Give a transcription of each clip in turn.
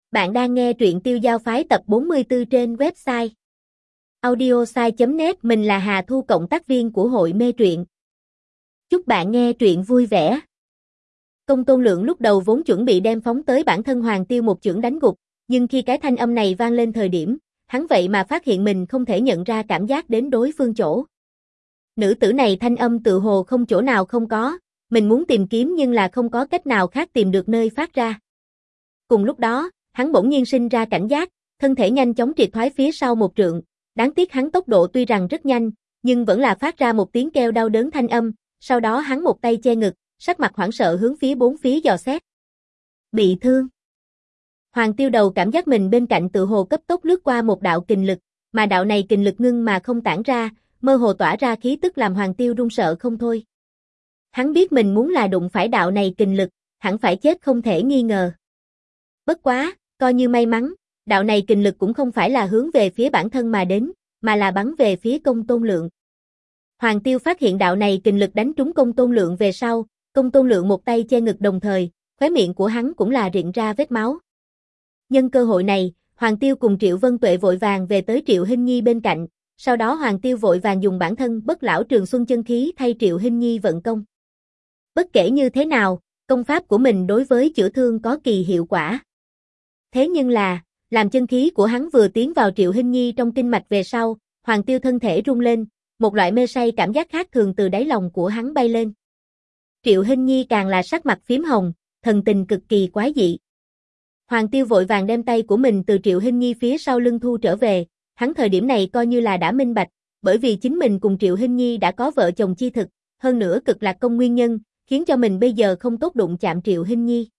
Bạn đang nghe truyện Tiêu Giao Phái tập 44 trên website audiosai.net. Mình là Hà Thu, cộng tác viên của hội mê truyện. Chúc bạn nghe truyện vui vẻ. Công Tôn Lượng lúc đầu vốn chuẩn bị đem phóng tới bản thân Hoàng Tiêu một chưởng đánh gục, nhưng khi cái thanh âm này vang lên thời điểm, hắn vậy mà phát hiện mình không thể nhận ra cảm giác đến đối phương chỗ. Nữ tử này thanh âm tự hồ không chỗ nào không có, mình muốn tìm kiếm nhưng là không có cách nào khác tìm được nơi phát ra. Cùng lúc đó, hắn bỗng nhiên sinh ra cảnh giác, thân thể nhanh chóng triệt thoái phía sau một trượng, đáng tiếc hắn tốc độ tuy rằng rất nhanh, nhưng vẫn là phát ra một tiếng kêu đau đớn thanh âm, sau đó hắn một tay che ngực, sắc mặt hoảng sợ hướng phía bốn phía dò xét. Bị thương. Hoàng Tiêu đầu cảm giác mình bên cạnh tự hồ cấp tốc lướt qua một đạo kình lực, mà đạo này kình lực ngưng mà không tản ra, mơ hồ tỏa ra khí tức làm Hoàng Tiêu run sợ không thôi. Hắn biết mình muốn là đụng phải đạo này kình lực, hẳn phải chết không thể nghi ngờ. Bất quá, coi như may mắn, đạo này kình lực cũng không phải là hướng về phía bản thân mà đến, mà là bắn về phía Công Tôn Lượng. Hoàng Tiêu phát hiện đạo này kình lực đánh trúng Công Tôn Lượng về sau, Công Tôn Lượng một tay che ngực đồng thời, khóe miệng của hắn cũng là rịn ra vết máu. Nhân cơ hội này, Hoàng Tiêu cùng Triệu Vân Tuệ vội vàng về tới Triệu Hinh Nhi bên cạnh, sau đó Hoàng Tiêu vội vàng dùng bản thân Bất Lão Trường Xuân chân khí thay Triệu Hinh Nhi vận công. Bất kể như thế nào, công pháp của mình đối với chữa thương có kỳ hiệu quả. Thế nhưng là, làm chân khí của hắn vừa tiến vào Triệu Hinh Nhi trong kinh mạch về sau, Hoàng Tiêu thân thể rung lên, một loại mê say cảm giác khác thường từ đáy lòng của hắn bay lên. Triệu Hinh Nhi càng là sắc mặt phím hồng, thần tình cực kỳ quái dị. Hoàng Tiêu vội vàng đem tay của mình từ Triệu Hinh Nhi phía sau lưng thu trở về, hắn thời điểm này coi như là đã minh bạch, bởi vì chính mình cùng Triệu Hinh Nhi đã có vợ chồng chi thực, hơn nữa Cực Lạc Công nguyên nhân, khiến cho mình bây giờ không tốt đụng chạm Triệu Hinh Nhi.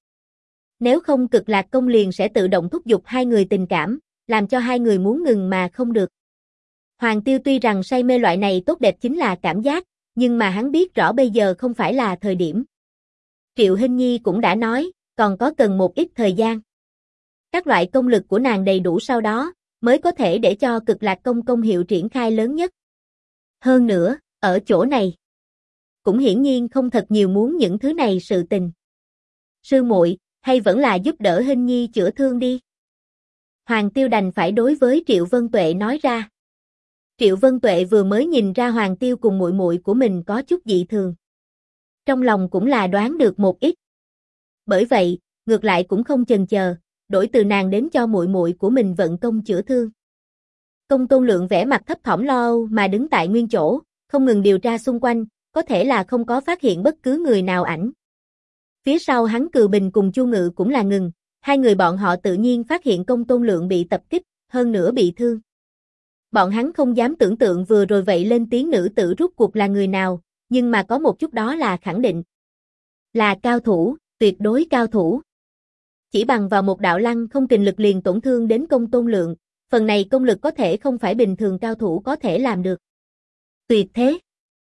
Nếu không Cực Lạc Công liền sẽ tự động thúc giục hai người tình cảm, làm cho hai người muốn ngừng mà không được. Hoàng Tiêu tuy rằng say mê loại này tốt đẹp chính là cảm giác, nhưng mà hắn biết rõ bây giờ không phải là thời điểm. Triệu Hinh Nhi cũng đã nói, còn có cần một ít thời gian. Các loại công lực của nàng đầy đủ sau đó, mới có thể để cho Cực Lạc Công công hiệu triển khai lớn nhất. Hơn nữa, ở chỗ này, cũng hiển nhiên không thật nhiều muốn những thứ này sự tình. Sư muội, hay vẫn là giúp đỡ Hinh Nhi chữa thương đi. Hoàng Tiêu đành phải đối với Triệu Vân Tuệ nói ra. Triệu Vân Tuệ vừa mới nhìn ra Hoàng Tiêu cùng muội muội của mình có chút dị thường. Trong lòng cũng là đoán được một ít. Bởi vậy, ngược lại cũng không chần chờ, đổi từ nàng đến cho muội muội của mình vận công chữa thương. Công Tôn Lượng vẻ mặt thấp thỏm lo âu mà đứng tại nguyên chỗ, không ngừng điều tra xung quanh, có thể là không có phát hiện bất cứ người nào ảnh. Phía sau hắn Cừu Bình cùng Chu Ngự cũng là ngừng, hai người bọn họ tự nhiên phát hiện Công Tôn Lượng bị tập kích, hơn nữa bị thương. Bọn hắn không dám tưởng tượng vừa rồi vậy lên tiếng nữ tử rút cuộc là người nào, nhưng mà có một chút đó là khẳng định. Là cao thủ, tuyệt đối cao thủ. Chỉ bằng vào một đạo lăng không kình lực liền tổn thương đến Công Tôn Lượng, phần này công lực có thể không phải bình thường cao thủ có thể làm được. Tuyệt thế.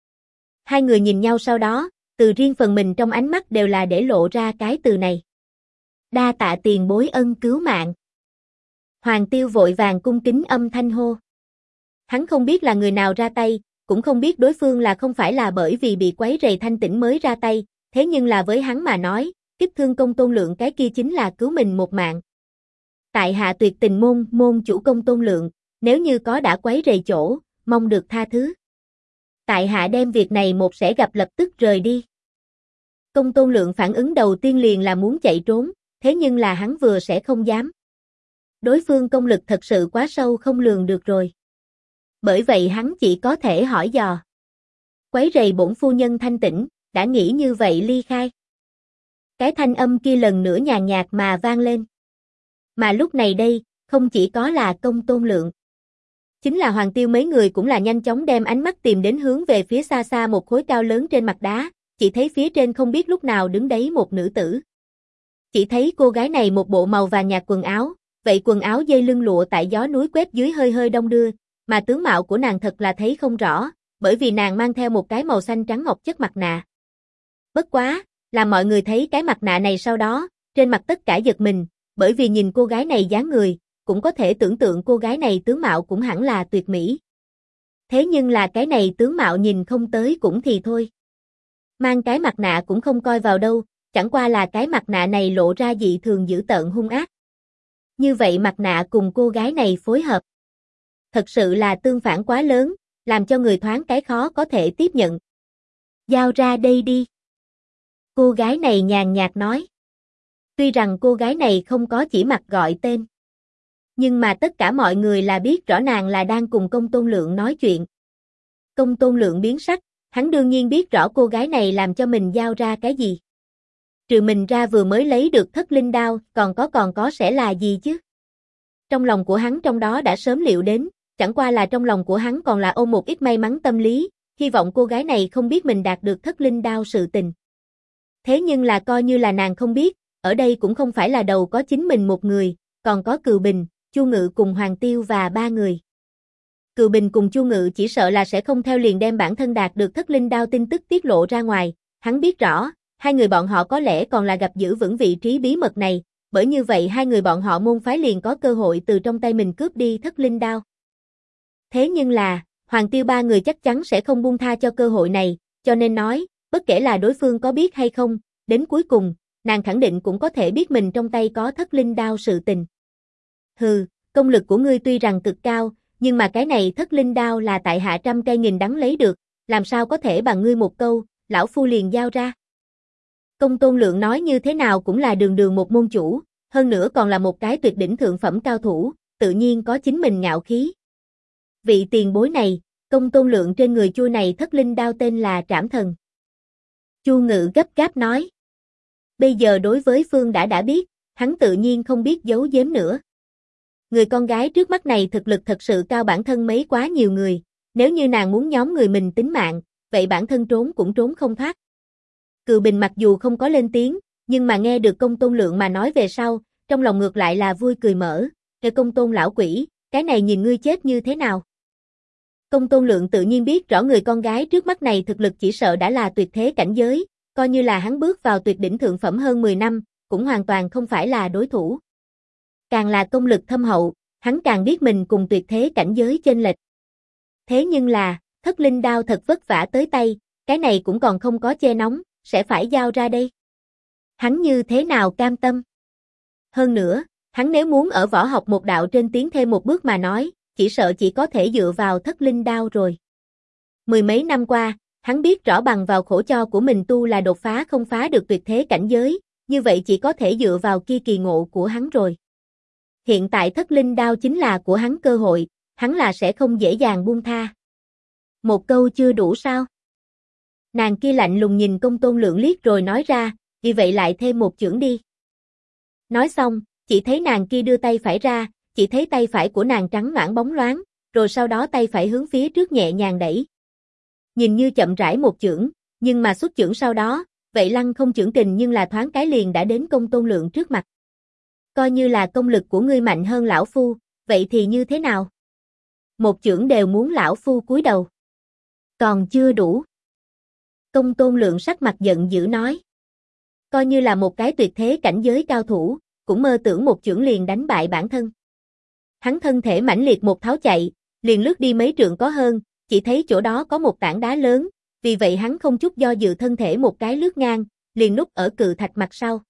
Hai người nhìn nhau sau đó, từ riêng phần mình trong ánh mắt đều là để lộ ra cái từ này. Đa tạ tiền bối ân cứu mạng. Hoàng Tiêu vội vàng cung kính âm thanh hô. Hắn không biết là người nào ra tay, cũng không biết đối phương là không phải là bởi vì bị quấy rầy thanh tĩnh mới ra tay, thế nhưng là với hắn mà nói, kích thương Công Tôn Lượng cái kia chính là cứu mình một mạng. Tại hạ Tuyệt Tình môn môn chủ Công Tôn Lượng, nếu như có đã quấy rầy chỗ, mong được tha thứ. Tại hạ đem việc này một sẽ gặp lập tức rời đi. Công Tôn Lượng phản ứng đầu tiên liền là muốn chạy trốn, thế nhưng là hắn vừa sẽ không dám. Đối phương công lực thật sự quá sâu không lường được rồi. Bởi vậy hắn chỉ có thể hỏi dò. Quấy rầy bổn phu nhân thanh tĩnh, đã nghĩ như vậy ly khai. Cái thanh âm kia lần nữa nhàn nhạt mà vang lên. Mà lúc này đây, không chỉ có là Công Tôn Lượng. Chính là Hoàng Tiêu mấy người cũng là nhanh chóng đem ánh mắt tìm đến hướng về phía xa xa một khối cao lớn trên mặt đá, chỉ thấy phía trên không biết lúc nào đứng đấy một nữ tử. Chỉ thấy cô gái này một bộ màu vàng nhạt quần áo, vậy quần áo dây lưng lụa tại gió núi quét dưới hơi hơi đong đưa, mà tướng mạo của nàng thật là thấy không rõ, bởi vì nàng mang theo một cái màu xanh trắng ngọc chất mặt nạ. Bất quá, làm mọi người thấy cái mặt nạ này sau đó, trên mặt tất cả giật mình, bởi vì nhìn cô gái này dáng người, cũng có thể tưởng tượng cô gái này tướng mạo cũng hẳn là tuyệt mỹ. Thế nhưng là cái này tướng mạo nhìn không tới cũng thì thôi. Mang cái mặt nạ cũng không coi vào đâu, chẳng qua là cái mặt nạ này lộ ra dị thường dữ tợn hung ác. Như vậy mặt nạ cùng cô gái này phối hợp. Thật sự là tương phản quá lớn, làm cho người thoáng cái khó có thể tiếp nhận. Giao ra đây đi. Cô gái này nhàn nhạt nói. Tuy rằng cô gái này không có chỉ mặt gọi tên. Nhưng mà tất cả mọi người là biết rõ nàng là đang cùng Công Tôn Lượng nói chuyện. Công Tôn Lượng biến sắc, hắn đương nhiên biết rõ cô gái này làm cho mình giao ra cái gì. Trừ mình ra vừa mới lấy được thất linh đao, còn có sẽ là gì chứ? Trong lòng của hắn trong đó đã sớm liệu đến, chẳng qua là trong lòng của hắn còn là ôm một ít may mắn tâm lý, hy vọng cô gái này không biết mình đạt được thất linh đao sự tình. Thế nhưng là coi như là nàng không biết, ở đây cũng không phải là đầu có chính mình một người, còn có Cừu Bình, Chu Ngự cùng Hoàng Tiêu và ba người. Cừu Bình cùng Chu Ngự chỉ sợ là sẽ không theo liền đem bản thân đạt được thất linh đao tin tức tiết lộ ra ngoài, hắn biết rõ, hai người bọn họ có lẽ còn là gặp giữ vững vị trí bí mật này, bởi như vậy hai người bọn họ môn phái liền có cơ hội từ trong tay mình cướp đi thất linh đao. Thế nhưng là, Hoàng Tiêu ba người chắc chắn sẽ không buông tha cho cơ hội này, cho nên nói, bất kể là đối phương có biết hay không, đến cuối cùng, nàng khẳng định cũng có thể biết mình trong tay có thất linh đao sự tình. Hừ, công lực của ngươi tuy rằng cực cao, nhưng mà cái này thất linh đao là tại hạ trăm cây nghìn đắng lấy được, làm sao có thể bằng ngươi một câu, lão phu liền giao ra. Công Tôn Lượng nói như thế nào cũng là đường đường một môn chủ, hơn nữa còn là một cái tuyệt đỉnh thượng phẩm cao thủ, tự nhiên có chính mình ngạo khí. Vị tiền bối này, Công Tôn Lượng trên người chui này thất linh đao tên là Trảm Thần. Chu Ngự gấp gáp nói. Bây giờ đối với Phương đã biết, hắn tự nhiên không biết giấu giếm nữa. Người con gái trước mắt này thực lực thật sự cao bản thân mấy quá nhiều người, nếu như nàng muốn nhóm người mình tính mạng, vậy bản thân trốn cũng trốn không thoát. Cừu Bình mặc dù không có lên tiếng, nhưng mà nghe được Công Tôn Lượng mà nói về sau, trong lòng ngược lại là vui cười mở, "Kêu Công Tôn lão quỷ, cái này nhìn ngươi chết như thế nào?" Công Tôn Lượng tự nhiên biết rõ người con gái trước mắt này thực lực chỉ sợ đã là tuyệt thế cảnh giới, coi như là hắn bước vào tuyệt đỉnh thượng phẩm hơn 10 năm, cũng hoàn toàn không phải là đối thủ. Càng là công lực thâm hậu, hắn càng biết mình cùng tuyệt thế cảnh giới chênh lệch. Thế nhưng là, thất linh đao thật vất vả tới tay, cái này cũng còn không có che nóng, sẽ phải giao ra đây. Hắn như thế nào cam tâm? Hơn nữa, hắn nếu muốn ở võ học một đạo trên tiến thêm một bước mà nói, chỉ sợ chỉ có thể dựa vào thất linh đao rồi. Mười mấy năm qua, hắn biết rõ bằng vào khổ cho của mình tu là đột phá không phá được tuyệt thế cảnh giới, như vậy chỉ có thể dựa vào kia kỳ ngộ của hắn rồi. Hiện tại thất linh đao chính là của hắn cơ hội, hắn là sẽ không dễ dàng buông tha. Một câu chưa đủ sao? Nàng kia lạnh lùng nhìn Công Tôn Lượng liếc rồi nói ra, vì vậy lại thêm một chưởng đi. Nói xong, chỉ thấy nàng kia đưa tay phải ra, chỉ thấy tay phải của nàng trắng nõn bóng loáng, rồi sau đó tay phải hướng phía trước nhẹ nhàng đẩy. Nhìn như chậm rãi một chưởng, nhưng mà xuất chưởng sau đó, vậy lăng không chưởng kình nhưng là thoáng cái liền đã đến Công Tôn Lượng trước mặt. Coi như là công lực của ngươi mạnh hơn lão phu, vậy thì như thế nào? Một chưởng đều muốn lão phu cúi đầu. Còn chưa đủ. Công Tôn Lượng sắc mặt giận dữ nói. Coi như là một cái tuyệt thế cảnh giới cao thủ, cũng mơ tưởng một chưởng liền đánh bại bản thân. Hắn thân thể mãnh liệt một tháo chạy, liền lướt đi mấy trượng có hơn, chỉ thấy chỗ đó có một tảng đá lớn, vì vậy hắn không chút do dự thân thể một cái lướt ngang, liền núp ở cự thạch mặt sau.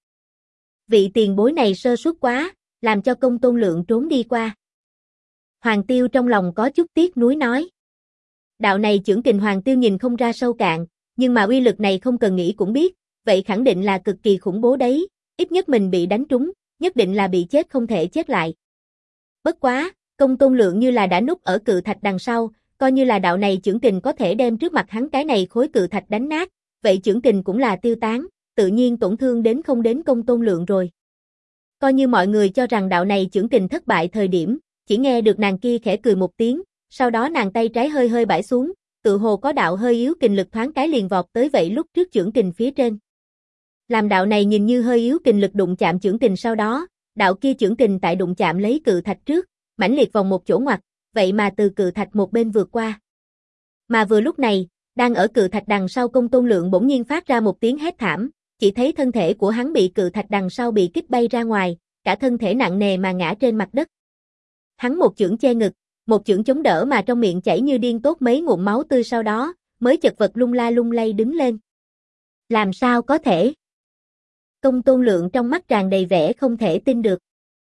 Vị tiền bối này sơ suất quá, làm cho Công Tôn Lượng trốn đi qua. Hoàng Tiêu trong lòng có chút tiếc nuối nói. Đạo này chưởng kình Hoàng Tiêu nhìn không ra sâu cạn, nhưng mà uy lực này không cần nghĩ cũng biết, vậy khẳng định là cực kỳ khủng bố đấy, ít nhất mình bị đánh trúng, nhất định là bị chết không thể chết lại. Bất quá, Công Tôn Lượng như là đã núp ở cự thạch đằng sau, coi như là đạo này chưởng kình có thể đem trước mặt hắn cái này khối cự thạch đánh nát, vậy chưởng kình cũng là tiêu tán, tự nhiên tổn thương đến không đến Công Tôn Lượng rồi. Coi như mọi người cho rằng đạo này chưởng kình thất bại thời điểm, chỉ nghe được nàng kia khẽ cười một tiếng, sau đó nàng tay trái hơi hơi bãi xuống, tự hồ có đạo hơi yếu kình lực thoáng cái liền vọt tới vậy lúc trước chưởng kình phía trên. Làm đạo này nhìn như hơi yếu kình lực đụng chạm chưởng kình sau đó, đạo kia chưởng kình tại đụng chạm lấy cự thạch trước, mãnh liệt vòng một chỗ ngoặt, vậy mà từ cự thạch một bên vượt qua. Mà vừa lúc này, đang ở cự thạch đằng sau Công Tôn Lượng bỗng nhiên phát ra một tiếng hét thảm, chỉ thấy thân thể của hắn bị cự thạch đằng sau bị kích bay ra ngoài, cả thân thể nặng nề mà ngã trên mặt đất. Hắn một chưởng che ngực, một chưởng chống đỡ mà trong miệng chảy như điên tốt mấy ngụm máu tươi sau đó, mới chật vật lung la lung lay đứng lên. Làm sao có thể? Công Tôn Lượng trong mắt tràn đầy vẻ không thể tin được.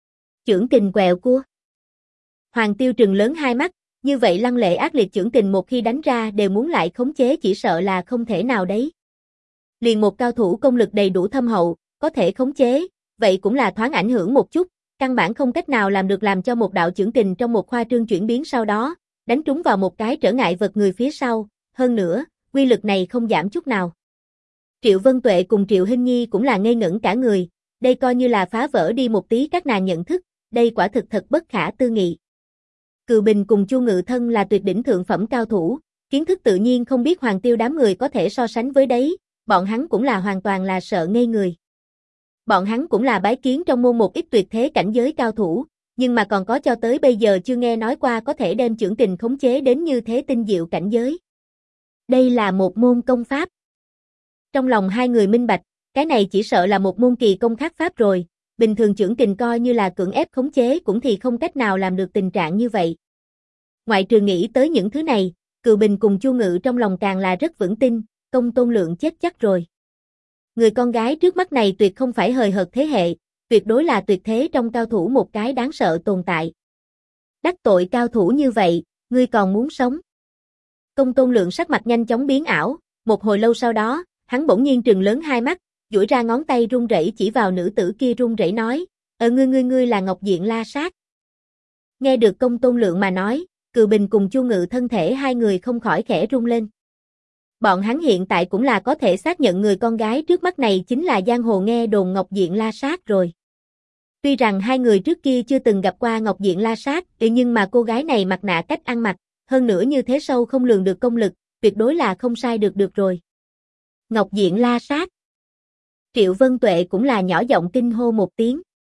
Chưởng kình quẹo cua. Hoàng Tiêu trừng lớn hai mắt, như vậy lăng lệ ác liệt chưởng kình một khi đánh ra đều muốn lại khống chế chỉ sợ là không thể nào đấy. Liền một cao thủ công lực đầy đủ thâm hậu, có thể khống chế, vậy cũng là thoáng ảnh hưởng một chút, căn bản không cách nào làm được làm cho một đạo chưởng kình trong một khoa trương chuyển biến sau đó, đánh trúng vào một cái trở ngại vật người phía sau, hơn nữa, quy lực này không giảm chút nào. Triệu Vân Tuệ cùng Triệu Hinh Nhi cũng là ngây ngẩn cả người, đây coi như là phá vỡ đi một tí các nàng nhận thức, đây quả thực thật bất khả tư nghị. Cừu Bình cùng Chu Ngự Thân là tuyệt đỉnh thượng phẩm cao thủ, kiến thức tự nhiên không biết Hoàng Tiêu đám người có thể so sánh với đấy, bọn hắn cũng là hoàn toàn là sợ ngây người. Bọn hắn cũng là bái kiến trong môn một ít tuyệt thế cảnh giới cao thủ, nhưng mà còn có cho tới bây giờ chưa nghe nói qua có thể đem chưởng kình khống chế đến như thế tinh diệu cảnh giới. Đây là một môn công pháp. Trong lòng hai người minh bạch, cái này chỉ sợ là một môn kỳ công khắc pháp rồi, bình thường chưởng kình coi như là cưỡng ép khống chế cũng thì không cách nào làm được tình trạng như vậy. Ngoại trừ nghĩ tới những thứ này, Cừu Bình cùng Chu Ngự trong lòng càng là rất vững tin, Công Tôn Lượng chết chắc rồi. Người con gái trước mắt này tuyệt không phải hời hợt thế hệ, tuyệt đối là tuyệt thế trong cao thủ một cái đáng sợ tồn tại. Đắc tội cao thủ như vậy, ngươi còn muốn sống? Công Tôn Lượng sắc mặt nhanh chóng biến ảo, một hồi lâu sau đó, hắn bỗng nhiên trừng lớn hai mắt, duỗi ra ngón tay run rẩy chỉ vào nữ tử kia run rẩy nói, ngươi là Ngọc Diện La Sát. Nghe được Công Tôn Lượng mà nói, Cừu Bình cùng Chu Ngự thân thể hai người không khỏi khẽ run lên. Bọn hắn hiện tại cũng là có thể xác nhận người con gái trước mắt này chính là giang hồ nghe đồn Ngọc Diện La Sát rồi. Tuy rằng hai người trước kia chưa từng gặp qua Ngọc Diện La Sát, nhưng mà cô gái này mặt nạ cách ăn mặc, hơn nữa như thế sâu không lường được công lực, tuyệt đối là không sai được rồi. Ngọc Diện La Sát. Triệu Vân Tuệ cũng là nhỏ giọng kinh hô một tiếng.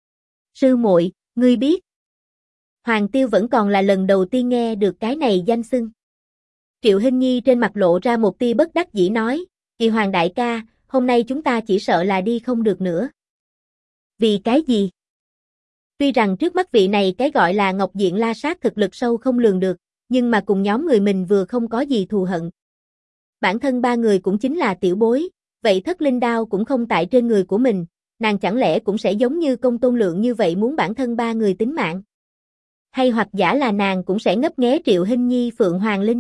Sư muội, ngươi biết. Hoàng Tiêu vẫn còn là lần đầu tiên nghe được cái này danh xưng. Triệu Hinh Nhi trên mặt lộ ra một tia bất đắc dĩ nói, Kỳ Hoàng đại ca, hôm nay chúng ta chỉ sợ là đi không được nữa. Vì cái gì? Tuy rằng trước mắt vị này cái gọi là Ngọc Diện La Sát thực lực sâu không lường được, nhưng mà cùng nhóm người mình vừa không có gì thù hận. Bản thân ba người cũng chính là tiểu bối, vậy Thất Linh Đao cũng không tại trên người của mình, nàng chẳng lẽ cũng sẽ giống như Công Tôn Lượng như vậy muốn bản thân ba người tính mạng? Hay hoặc giả là nàng cũng sẽ ngấp nghé Triệu Hinh Nhi Phượng Hoàng Linh?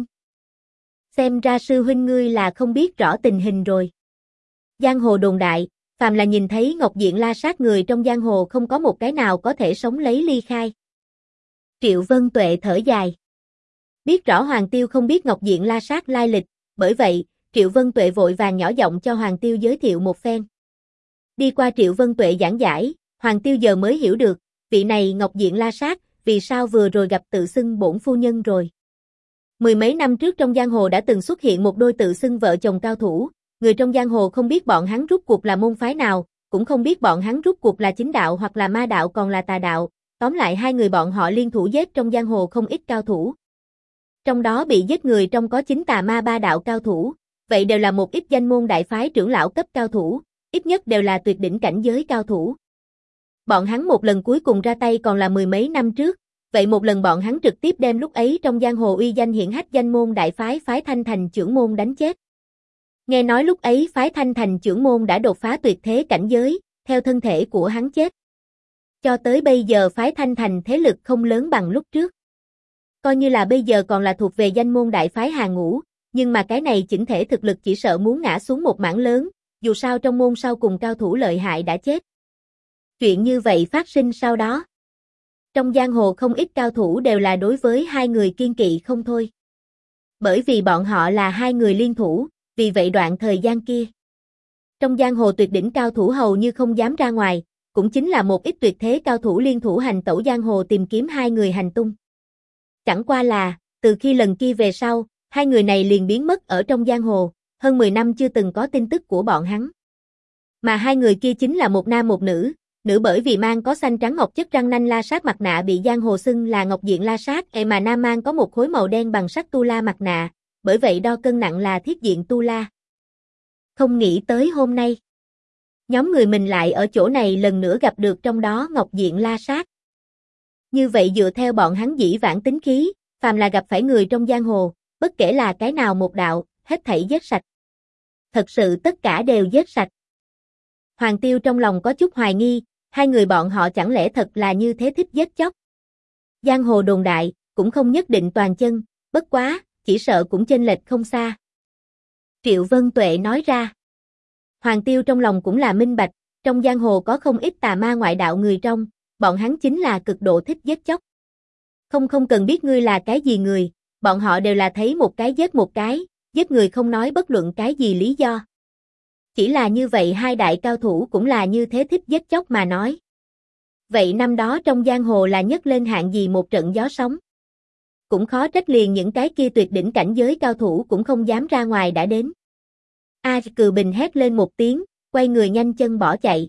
Xem ra sư huynh ngươi là không biết rõ tình hình rồi. Giang hồ đồn đại, phàm là nhìn thấy Ngọc Diện La Sát người trong giang hồ không có một cái nào có thể sống lấy ly khai. Triệu Vân Tuệ thở dài. Biết rõ Hoàng Tiêu không biết Ngọc Diện La Sát lai lịch, bởi vậy, Triệu Vân Tuệ vội vàng nhỏ giọng cho Hoàng Tiêu giới thiệu một phen. Đi qua Triệu Vân Tuệ giảng giải, Hoàng Tiêu giờ mới hiểu được, vị này Ngọc Diện La Sát, vì sao vừa rồi gặp tự xưng bổn phu nhân rồi. Mười mấy năm trước trong giang hồ đã từng xuất hiện một đôi tự xưng vợ chồng cao thủ, người trong giang hồ không biết bọn hắn rút cuộc là môn phái nào, cũng không biết bọn hắn rút cuộc là chính đạo hoặc là ma đạo còn là tà đạo, tóm lại hai người bọn họ liên thủ giết trong giang hồ không ít cao thủ. Trong đó bị giết người trong có chính tà ma ba đạo cao thủ, vậy đều là một ít danh môn đại phái trưởng lão cấp cao thủ, ít nhất đều là tuyệt đỉnh cảnh giới cao thủ. Bọn hắn một lần cuối cùng ra tay còn là mười mấy năm trước, vậy một lần bọn hắn trực tiếp đem lúc ấy trong giang hồ uy danh hiển hách danh môn đại phái phái Thanh Thành trưởng môn đánh chết. Nghe nói lúc ấy phái Thanh Thành trưởng môn đã đột phá tuyệt thế cảnh giới, theo thân thể của hắn chết. Cho tới bây giờ phái Thanh Thành thế lực không lớn bằng lúc trước. Coi như là bây giờ còn là thuộc về danh môn đại phái hàng ngũ, nhưng mà cái này chỉnh thể thực lực chỉ sợ muốn ngã xuống một mảng lớn, dù sao trong môn sau cùng cao thủ lợi hại đã chết. Chuyện như vậy phát sinh sau đó. Trong giang hồ không ít cao thủ đều là đối với hai người kiên kỵ không thôi. Bởi vì bọn họ là hai người liên thủ, vì vậy đoạn thời gian kia. Trong giang hồ tuyệt đỉnh cao thủ hầu như không dám ra ngoài, cũng chính là một ít tuyệt thế cao thủ liên thủ hành tẩu giang hồ tìm kiếm hai người hành tung. Chẳng qua là, từ khi lần kia về sau, hai người này liền biến mất ở trong giang hồ, hơn 10 năm chưa từng có tin tức của bọn hắn. Mà hai người kia chính là một nam một nữ, nữ bởi vì mang có xanh trắng ngọc chất răng nanh la sát mặt nạ bị giang hồ xưng là Ngọc Diện La Sát, mà nam mang có một khối màu đen bằng sắt tu la mặt nạ, bởi vậy đo cân nặng là thiết diện tu la. Không nghĩ tới hôm nay, nhóm người mình lại ở chỗ này lần nữa gặp được trong đó Ngọc Diện La Sát. Như vậy dựa theo bọn hắn dĩ vãng tính khí, phàm là gặp phải người trong giang hồ, bất kể là cái nào một đạo, hết thảy giết sạch. Thật sự tất cả đều giết sạch. Hoàng Tiêu trong lòng có chút hoài nghi, Hai người bọn họ chẳng lẽ thật là như thế thích giết chóc? Giang hồ đồn đại, cũng không nhất định toàn chân, bất quá, chỉ sợ cũng chênh lệch không xa. Triệu Vân Tuệ nói ra. Hoàng Tiêu trong lòng cũng là minh bạch, trong giang hồ có không ít tà ma ngoại đạo người trong, bọn hắn chính là cực độ thích giết chóc. Không cần biết ngươi là cái gì người, bọn họ đều là thấy một cái, giết người không nói bất luận cái gì lý do. Chỉ là như vậy hai đại cao thủ cũng là như thế thích giết chóc mà nói. Vậy năm đó trong giang hồ là nhấc lên hạng gì một trận gió sóng? Cũng khó trách liền những cái kia tuyệt đỉnh cảnh giới cao thủ cũng không dám ra ngoài đã đến. Cừ Bình hét lên một tiếng, quay người nhanh chân bỏ chạy.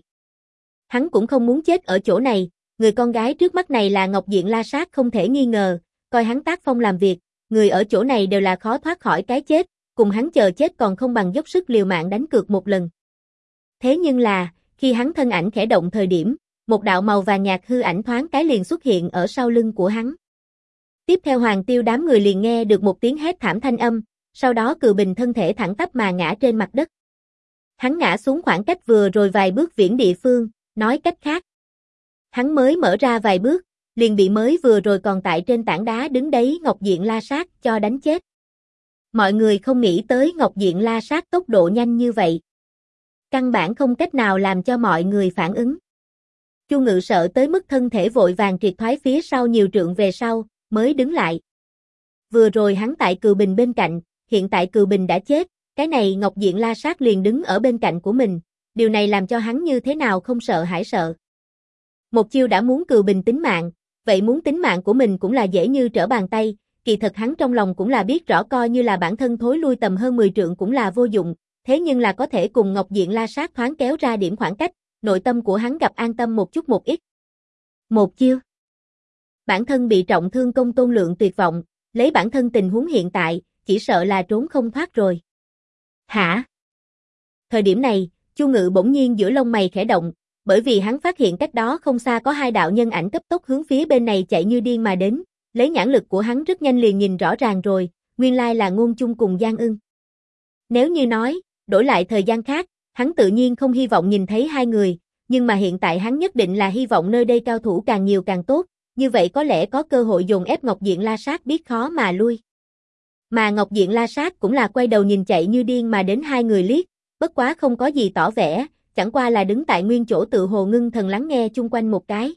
Hắn cũng không muốn chết ở chỗ này, người con gái trước mắt này là Ngọc Diện La Sát không thể nghi ngờ, coi hắn tác phong làm việc, người ở chỗ này đều là khó thoát khỏi cái chết, cùng hắn chờ chết còn không bằng dốc sức liều mạng đánh cược một lần. Thế nhưng là, khi hắn thân ảnh khẽ động thời điểm, một đạo màu vàng nhạt hư ảnh thoáng cái liền xuất hiện ở sau lưng của hắn. Tiếp theo Hoàng Tiêu đám người liền nghe được một tiếng hét thảm thanh âm, sau đó Cừ Bình thân thể thẳng tắp mà ngã trên mặt đất. Hắn ngã xuống khoảng cách vừa rồi vài bước viễn địa phương, nói cách khác. Hắn mới mở ra vài bước, liền bị mới vừa rồi còn tại trên tảng đá đứng đấy Ngọc Diện La Sát cho đánh chết. Mọi người không nghĩ tới Ngọc Diện La Sát tốc độ nhanh như vậy. Căn bản không cách nào làm cho mọi người phản ứng. Chu Ngự sợ tới mức thân thể vội vàng triệt thoái phía sau nhiều trượng về sau, mới đứng lại. Vừa rồi hắn tại Cừ Bình bên cạnh, hiện tại Cừ Bình đã chết, cái này Ngọc Diện La Sát liền đứng ở bên cạnh của mình, điều này làm cho hắn như thế nào không sợ hãi sợ. Một chiêu đã muốn Cừ Bình tính mạng, vậy muốn tính mạng của mình cũng là dễ như trở bàn tay, kỳ thật hắn trong lòng cũng là biết rõ coi như là bản thân thối lui tầm hơn 10 trượng cũng là vô dụng, thế nhưng là có thể cùng Ngọc Diện La Sát thoáng kéo ra điểm khoảng cách, nội tâm của hắn gặp an tâm một chút một ít. Một chiêu. Bản thân bị trọng thương Công Tôn Lượng tuyệt vọng, lấy bản thân tình huống hiện tại, chỉ sợ là trốn không thoát rồi. Hả? Thời điểm này, Chu Ngự bỗng nhiên giữa lông mày khẽ động, bởi vì hắn phát hiện cách đó không xa có hai đạo nhân ảnh cấp tốc hướng phía bên này chạy như điên mà đến, lấy nhãn lực của hắn rất nhanh liền nhìn rõ ràng rồi, nguyên lai là Ngôn Chung cùng Giang Ưng. Nếu như nói, đổi lại thời gian khác, hắn tự nhiên không hy vọng nhìn thấy hai người, nhưng mà hiện tại hắn nhất định là hy vọng nơi đây cao thủ càng nhiều càng tốt, như vậy có lẽ có cơ hội dồn ép Ngọc Diện La Sát biết khó mà lui. Mà Ngọc Diện La Sát cũng là quay đầu nhìn chạy như điên mà đến hai người liếc, bất quá không có gì tỏ vẻ, chẳng qua là đứng tại nguyên chỗ tự hồ ngưng thần lắng nghe chung quanh một cái.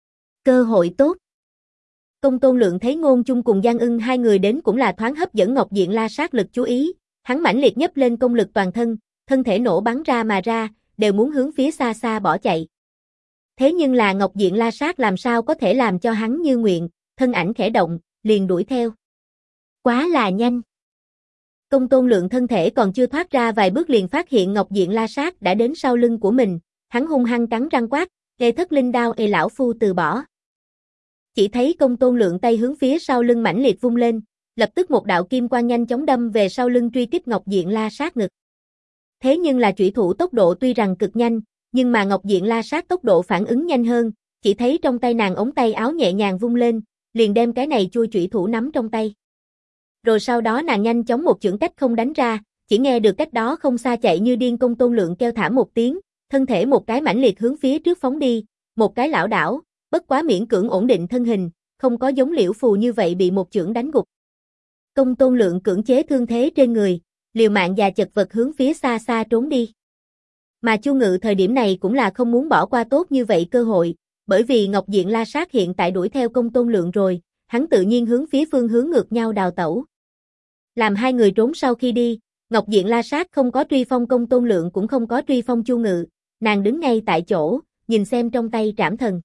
Cơ hội tốt. Công Tôn Lượng thấy Ngôn Chung cùng Giang Ưng hai người đến cũng là thoáng hấp dẫn Ngọc Diện La Sát lực chú ý, hắn mãnh liệt nhấp lên công lực toàn thân, thân thể nổ bắn ra mà ra, đều muốn hướng phía xa xa bỏ chạy. Thế nhưng là Ngọc Diện La Sát làm sao có thể làm cho hắn như nguyện, thân ảnh khẽ động, liền đuổi theo. Quá là nhanh. Công Tôn Lượng thân thể còn chưa thoát ra vài bước liền phát hiện Ngọc Diện La Sát đã đến sau lưng của mình, hắn hung hăng cắn răng quát, "Ê Thất Linh đao, ê lão phu từ bỏ." Chỉ thấy Công Tôn Lượng tay hướng phía sau lưng mãnh liệt vung lên, lập tức một đạo kim quang nhanh chóng đâm về sau lưng truy kích Ngọc Diện La Sát ngực. Thế nhưng là chủy thủ tốc độ tuy rằng cực nhanh, nhưng mà Ngọc Diện La Sát tốc độ phản ứng nhanh hơn, chỉ thấy trong tay nàng ống tay áo nhẹ nhàng vung lên, liền đem cái này chui chủy thủ nắm trong tay. Rồi sau đó nàng nhanh chóng một chưởng cách không đánh ra, chỉ nghe được cách đó không xa chạy như điên Công Tôn Lượng kêu thảm một tiếng, thân thể một cái mãnh liệt hướng phía trước phóng đi, một cái lảo đảo, bất quá miễn cưỡng ổn định thân hình, không có giống Liễu Phù như vậy bị một chưởng đánh gục. Công Tôn Lượng cưỡng chế thương thế trên người, liều mạng và chật vật hướng phía xa xa trốn đi. Mà Chu Ngự thời điểm này cũng là không muốn bỏ qua tốt như vậy cơ hội, bởi vì Ngọc Diện La Sát hiện tại đuổi theo Công Tôn Lượng rồi, hắn tự nhiên hướng phía phương hướng ngược nhau đào tẩu. Làm hai người trốn sau khi đi, Ngọc Diện La Sát không có truy phong Công Tôn Lượng cũng không có truy phong Chu Ngự, nàng đứng ngay tại chỗ, nhìn xem trong tay trảm thần.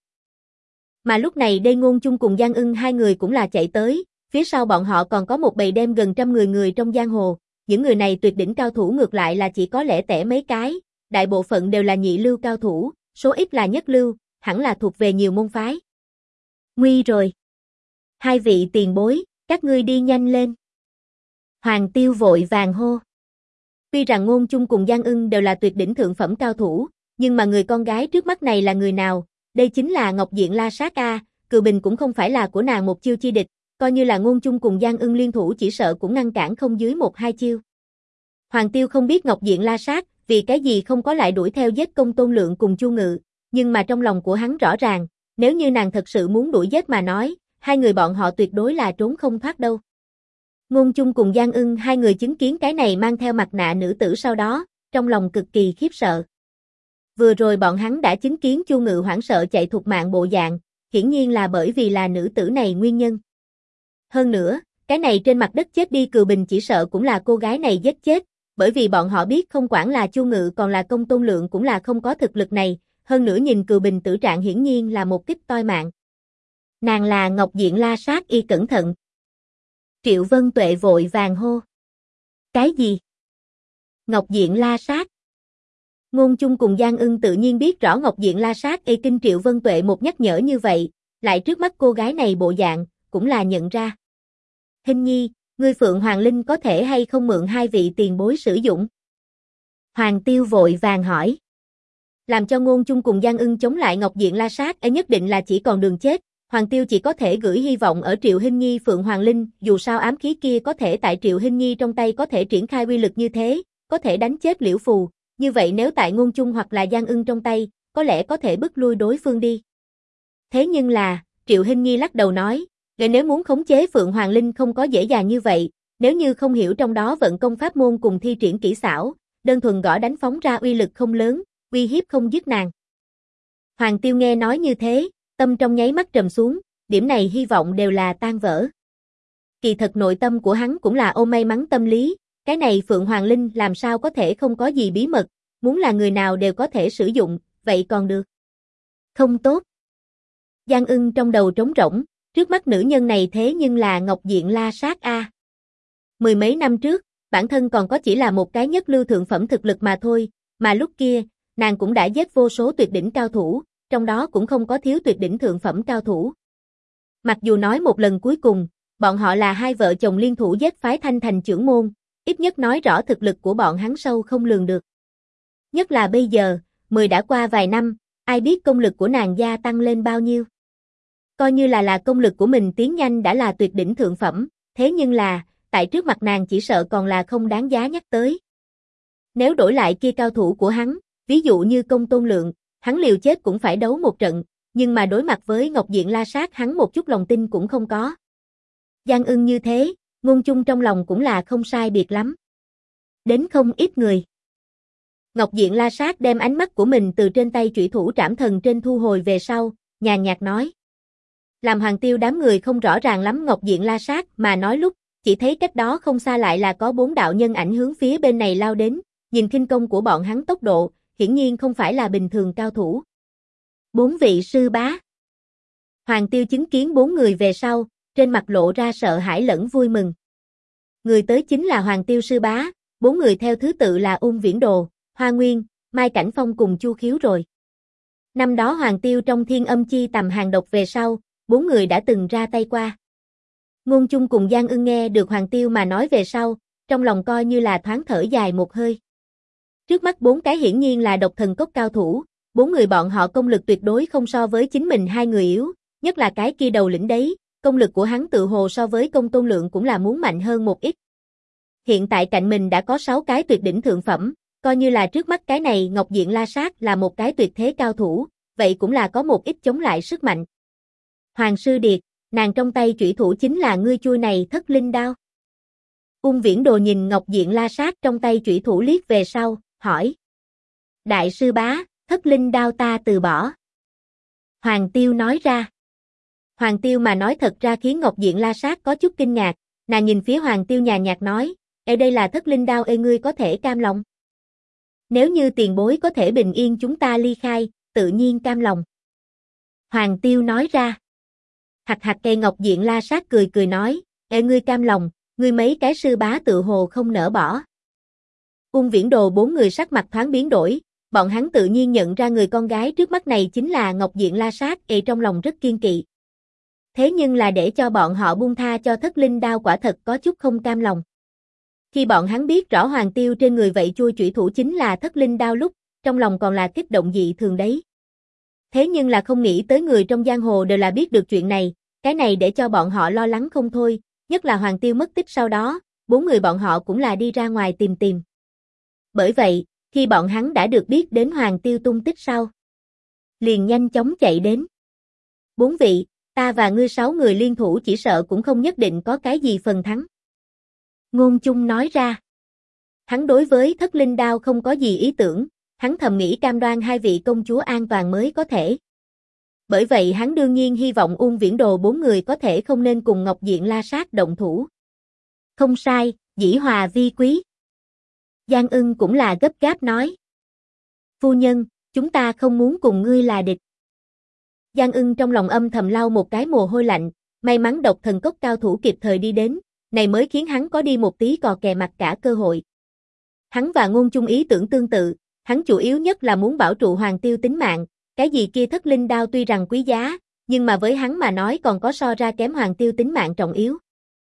Mà lúc này đây Ngôn Chung cùng Giang Ưng hai người cũng là chạy tới, phía sau bọn họ còn có một bầy đem gần 100 người trong giang hồ, những người này tuyệt đỉnh cao thủ ngược lại là chỉ có lẻ tẻ mấy cái, đại bộ phận đều là nhị lưu cao thủ, số ít là nhất lưu, hẳn là thuộc về nhiều môn phái. Nguy rồi. Hai vị tiền bối, các ngươi đi nhanh lên. Hoàng Tiêu vội vàng hô. Tuy rằng Ngôn Chung cùng Giang Ưng đều là tuyệt đỉnh thượng phẩm cao thủ, nhưng mà người con gái trước mắt này là người nào? Đây chính là Ngọc Diện La Sát a, Cừ Bình cũng không phải là của nàng một chiêu chi địch, coi như là Ngôn Chung cùng Giang Ưng liên thủ chỉ sợ cũng ngăn cản không dưới một hai chiêu. Hoàng Tiêu không biết Ngọc Diện La Sát vì cái gì không có lại đuổi theo giết Công Tôn Lượng cùng Chu Ngự, nhưng mà trong lòng của hắn rõ ràng, nếu như nàng thật sự muốn đuổi giết mà nói, hai người bọn họ tuyệt đối là trốn không thoát đâu. Ngôn Chung cùng Giang Ưng hai người chứng kiến cái này mang theo mặt nạ nữ tử sau đó, trong lòng cực kỳ khiếp sợ. Vừa rồi bọn hắn đã chứng kiến Chu Ngự hoảng sợ chạy thục mạng bộ dạng, hiển nhiên là bởi vì là nữ tử này nguyên nhân. Hơn nữa, cái này trên mặt đất chết đi Cừu Bình chỉ sợ cũng là cô gái này giết chết, bởi vì bọn họ biết không quản là Chu Ngự còn là Công Tôn Lượng cũng là không có thực lực này, hơn nữa nhìn Cừu Bình tử trạng hiển nhiên là một kích toi mạng. Nàng là Ngọc Diện La Sát y cẩn thận. Triệu Vân Tuệ vội vàng hô. Cái gì? Ngọc Diện La Sát. Ngôn Chung cùng Giang Ưng tự nhiên biết rõ Ngọc Diện La Sát y kinh Triệu Vân Tuệ một nhắc nhở như vậy, lại trước mắt cô gái này bộ dạng, cũng là nhận ra. Hình nhi, ngươi Phượng Hoàng Linh có thể hay không mượn hai vị tiền bối sử dụng? Hoàng Tiêu vội vàng hỏi. Làm cho Ngôn Chung cùng Giang Ưng chống lại Ngọc Diện La Sát ấy nhất định là chỉ còn đường chết, Hoàng Tiêu chỉ có thể gửi hy vọng ở Triệu Hình Nhi Phượng Hoàng Linh, dù sao ám khí kia có thể tại Triệu Hình Nhi trong tay có thể triển khai uy lực như thế, có thể đánh chết Liễu Phù, như vậy nếu tại Ngôn Chung hoặc là Giang Ưng trong tay, có lẽ có thể bức lui đối phương đi. Thế nhưng là, Triệu Hình Nhi lắc đầu nói, nếu muốn khống chế Phượng Hoàng Linh không có dễ dàng như vậy, nếu như không hiểu trong đó vận công pháp môn cùng thi triển kỹ xảo, đơn thuần gõ đánh phóng ra uy lực không lớn, uy hiếp không dứt nàng. Hoàng Tiêu nghe nói như thế, tâm trong nháy mắt trầm xuống, điểm này hy vọng đều là tan vỡ. Kỳ thật nội tâm của hắn cũng là ôm may mắn tâm lý, cái này Phượng Hoàng Linh làm sao có thể không có gì bí mật, muốn là người nào đều có thể sử dụng, vậy còn được. Không tốt. Giang Ưng trong đầu trống rỗng, trước mắt nữ nhân này thế nhưng là Ngọc Diện La Sát a. Mười mấy năm trước, bản thân còn có chỉ là một cái nhất lưu thượng phẩm thực lực mà thôi, mà lúc kia, nàng cũng đã giết vô số tuyệt đỉnh cao thủ, trong đó cũng không có thiếu tuyệt đỉnh thượng phẩm cao thủ. Mặc dù nói một lần cuối cùng, bọn họ là hai vợ chồng liên thủ giết phái Thanh Thành trưởng môn, ít nhất nói rõ thực lực của bọn hắn sâu không lường được. Nhất là bây giờ, đã qua vài năm, ai biết công lực của nàng gia tăng lên bao nhiêu. Coi như là công lực của mình tiến nhanh đã là tuyệt đỉnh thượng phẩm, thế nhưng là, tại trước mặt nàng chỉ sợ còn là không đáng giá nhắc tới. Nếu đổi lại kia cao thủ của hắn, ví dụ như Công Tôn Lượng, hắn liều chết cũng phải đấu một trận, nhưng mà đối mặt với Ngọc Diện La Sát hắn một chút lòng tin cũng không có. Giang Ưng như thế, Ngôn Chung trong lòng cũng là không sai biệt lắm. Đến không ít người. Ngọc Diện La Sát đem ánh mắt của mình từ trên tay chủy thủ trảm thần trên thu hồi về sau, nhàn nhạt nói. Làm Hoàng Tiêu đám người không rõ ràng lắm Ngọc Diện La Sát mà nói lúc, chỉ thấy cách đó không xa lại là có 4 đạo nhân ảnh hướng phía bên này lao đến, nhìn khinh công của bọn hắn tốc độ, hiển nhiên không phải là bình thường cao thủ. 4 vị sư bá. Hoàng Tiêu chứng kiến 4 người về sau, trên mặt lộ ra sợ hãi lẫn vui mừng. Người tới chính là Hoàng Tiêu sư bá, 4 người theo thứ tự là Ung Viễn Đồ, Hoa Nguyên, Mai Cảnh Phong cùng Chu Khiếu rồi. Năm đó Hoàng Tiêu trong Thiên Âm Chi tầm hàng độc về sau, 4 người đã từng ra tay qua. Ngôn Chung cùng Giang Ưng nghe được Hoàng Tiêu mà nói về sau, trong lòng coi như là thoáng thở dài một hơi. Trước mắt 4 cái hiển nhiên là độc thần cốc cao thủ, 4 người bọn họ công lực tuyệt đối không so với chính mình hai người yếu, nhất là cái kia đầu lĩnh đấy, công lực của hắn tự hồ so với Công Tôn Lượng cũng là muốn mạnh hơn một ít. Hiện tại cạnh mình đã có 6 cái tuyệt đỉnh thượng phẩm, coi như là trước mắt cái này Ngọc Diện La Sát là một cái tuyệt thế cao thủ, vậy cũng là có một ít chống lại sức mạnh. Hoàng Sư Điệt, nàng trong tay chủy thủ chính là ngươi chui này Thất Linh Đao. Ung Viễn Đồ nhìn Ngọc Diện La Sát trong tay chủy thủ liếc về sau, hỏi. Đại sư bá, Thất Linh Đao ta từ bỏ. Hoàng Tiêu nói ra. Hoàng Tiêu mà nói thật ra khiến Ngọc Diện La Sát có chút kinh ngạc, nàng nhìn phía Hoàng Tiêu nhàn nhạt nói, đây là Thất Linh Đao ngươi có thể cam lòng. Nếu như tiền bối có thể bình yên chúng ta ly khai, tự nhiên cam lòng. Hoàng Tiêu nói ra. Hạc hạc cây Ngọc Diện La Sát cười cười nói, ngươi cam lòng, ngươi mấy cái sư bá tự hồ không nỡ bỏ. Ung Viễn Đồ 4 người sắc mặt thoáng biến đổi, bọn hắn tự nhiên nhận ra người con gái trước mắt này chính là Ngọc Diện La Sát, trong lòng rất kiên kỵ. Thế nhưng là để cho bọn họ buông tha cho Thất Linh Đao quả thật có chút không cam lòng. Khi bọn hắn biết rõ Hoàng Tiêu trên người vậy chui chủy thủ chính là Thất Linh Đao lúc, trong lòng còn là kích động dị thường đấy. Thế nhưng là không nghĩ tới người trong giang hồ đều là biết được chuyện này, cái này để cho bọn họ lo lắng không thôi, nhất là Hoàng Tiêu mất tích sau đó, 4 người bọn họ cũng là đi ra ngoài tìm. Bởi vậy, khi bọn hắn đã được biết đến Hoàng Tiêu tung tích sau, liền nhanh chóng chạy đến. 4 vị, ta và ngươi 6 người liên thủ chỉ sợ cũng không nhất định có cái gì phần thắng. Ngôn Chung nói ra. Hắn đối với Thất Linh Đao không có gì ý tưởng, hắn thầm nghĩ cam đoan 2 vị công chúa an toàn mới có thể. Bởi vậy hắn đương nhiên hy vọng Ung Viễn Đồ 4 người có thể không nên cùng Ngọc Diện La Sát động thủ. Không sai, dĩ hòa vi quý. Giang Ưng cũng là gấp gáp nói. Phu nhân, chúng ta không muốn cùng ngươi là địch. Giang Ưng trong lòng âm thầm lau một cái mồ hôi lạnh, may mắn Độc Thần Cốc cao thủ kịp thời đi đến, này mới khiến hắn có đi một tí cò kè mặt cả cơ hội. Hắn và Ngôn Chung ý tưởng tương tự, hắn chủ yếu nhất là muốn bảo trụ Hoàng Tiêu tính mạng, cái gì kia Thất Linh Đao tuy rằng quý giá, nhưng mà với hắn mà nói còn có so ra kém Hoàng Tiêu tính mạng trọng yếu.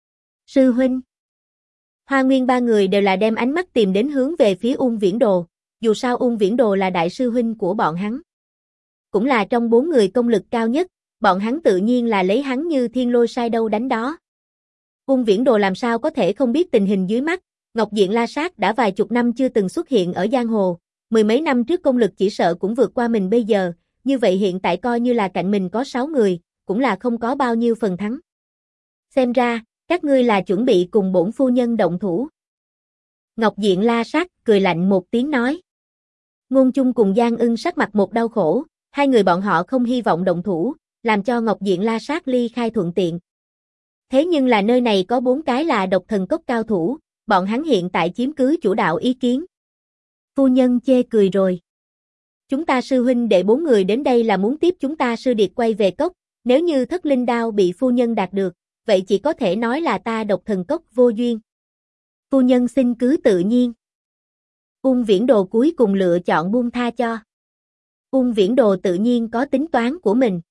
Sư huynh. Hoa Nguyên 3 người đều là đem ánh mắt tìm đến hướng về phía Ung Viễn Đồ, dù sao Ung Viễn Đồ là đại sư huynh của bọn hắn. Cũng là trong 4 người công lực cao nhất, bọn hắn tự nhiên là lấy hắn như thiên lôi sai đâu đánh đó. Ung Viễn Đồ làm sao có thể không biết tình hình dưới mắt, Ngọc Diện La Sát đã vài chục năm chưa từng xuất hiện ở giang hồ, 10 mấy năm trước công lực chỉ sợ cũng vượt qua mình bây giờ, như vậy hiện tại coi như là cạnh mình có 6 người, cũng là không có bao nhiêu phần thắng. Xem ra, các ngươi là chuẩn bị cùng bổn phu nhân động thủ. Ngọc Diện La Sát cười lạnh một tiếng nói. Ngôn Chung cùng Giang Ưng sắc mặt một đau khổ, 2 người bọn họ không hy vọng động thủ, làm cho Ngọc Diện La Sát ly khai thuận tiện. Thế nhưng là nơi này có 4 cái là Độc Thần Cốc cao thủ, bọn hắn hiện tại chiếm cứ chủ đạo ý kiến. Phu nhân chê cười rồi. Chúng ta sư huynh đệ 4 người đến đây là muốn tiếp chúng ta sư điệt quay về cốc, nếu như Thất Linh Đao bị phu nhân đạt được, vậy chỉ có thể nói là ta Độc Thần Cốc vô duyên. Phu nhân xin cứ tự nhiên. Ung Viễn Đồ cuối cùng lựa chọn buông tha cho. Ung Viễn Đồ tự nhiên có tính toán của mình.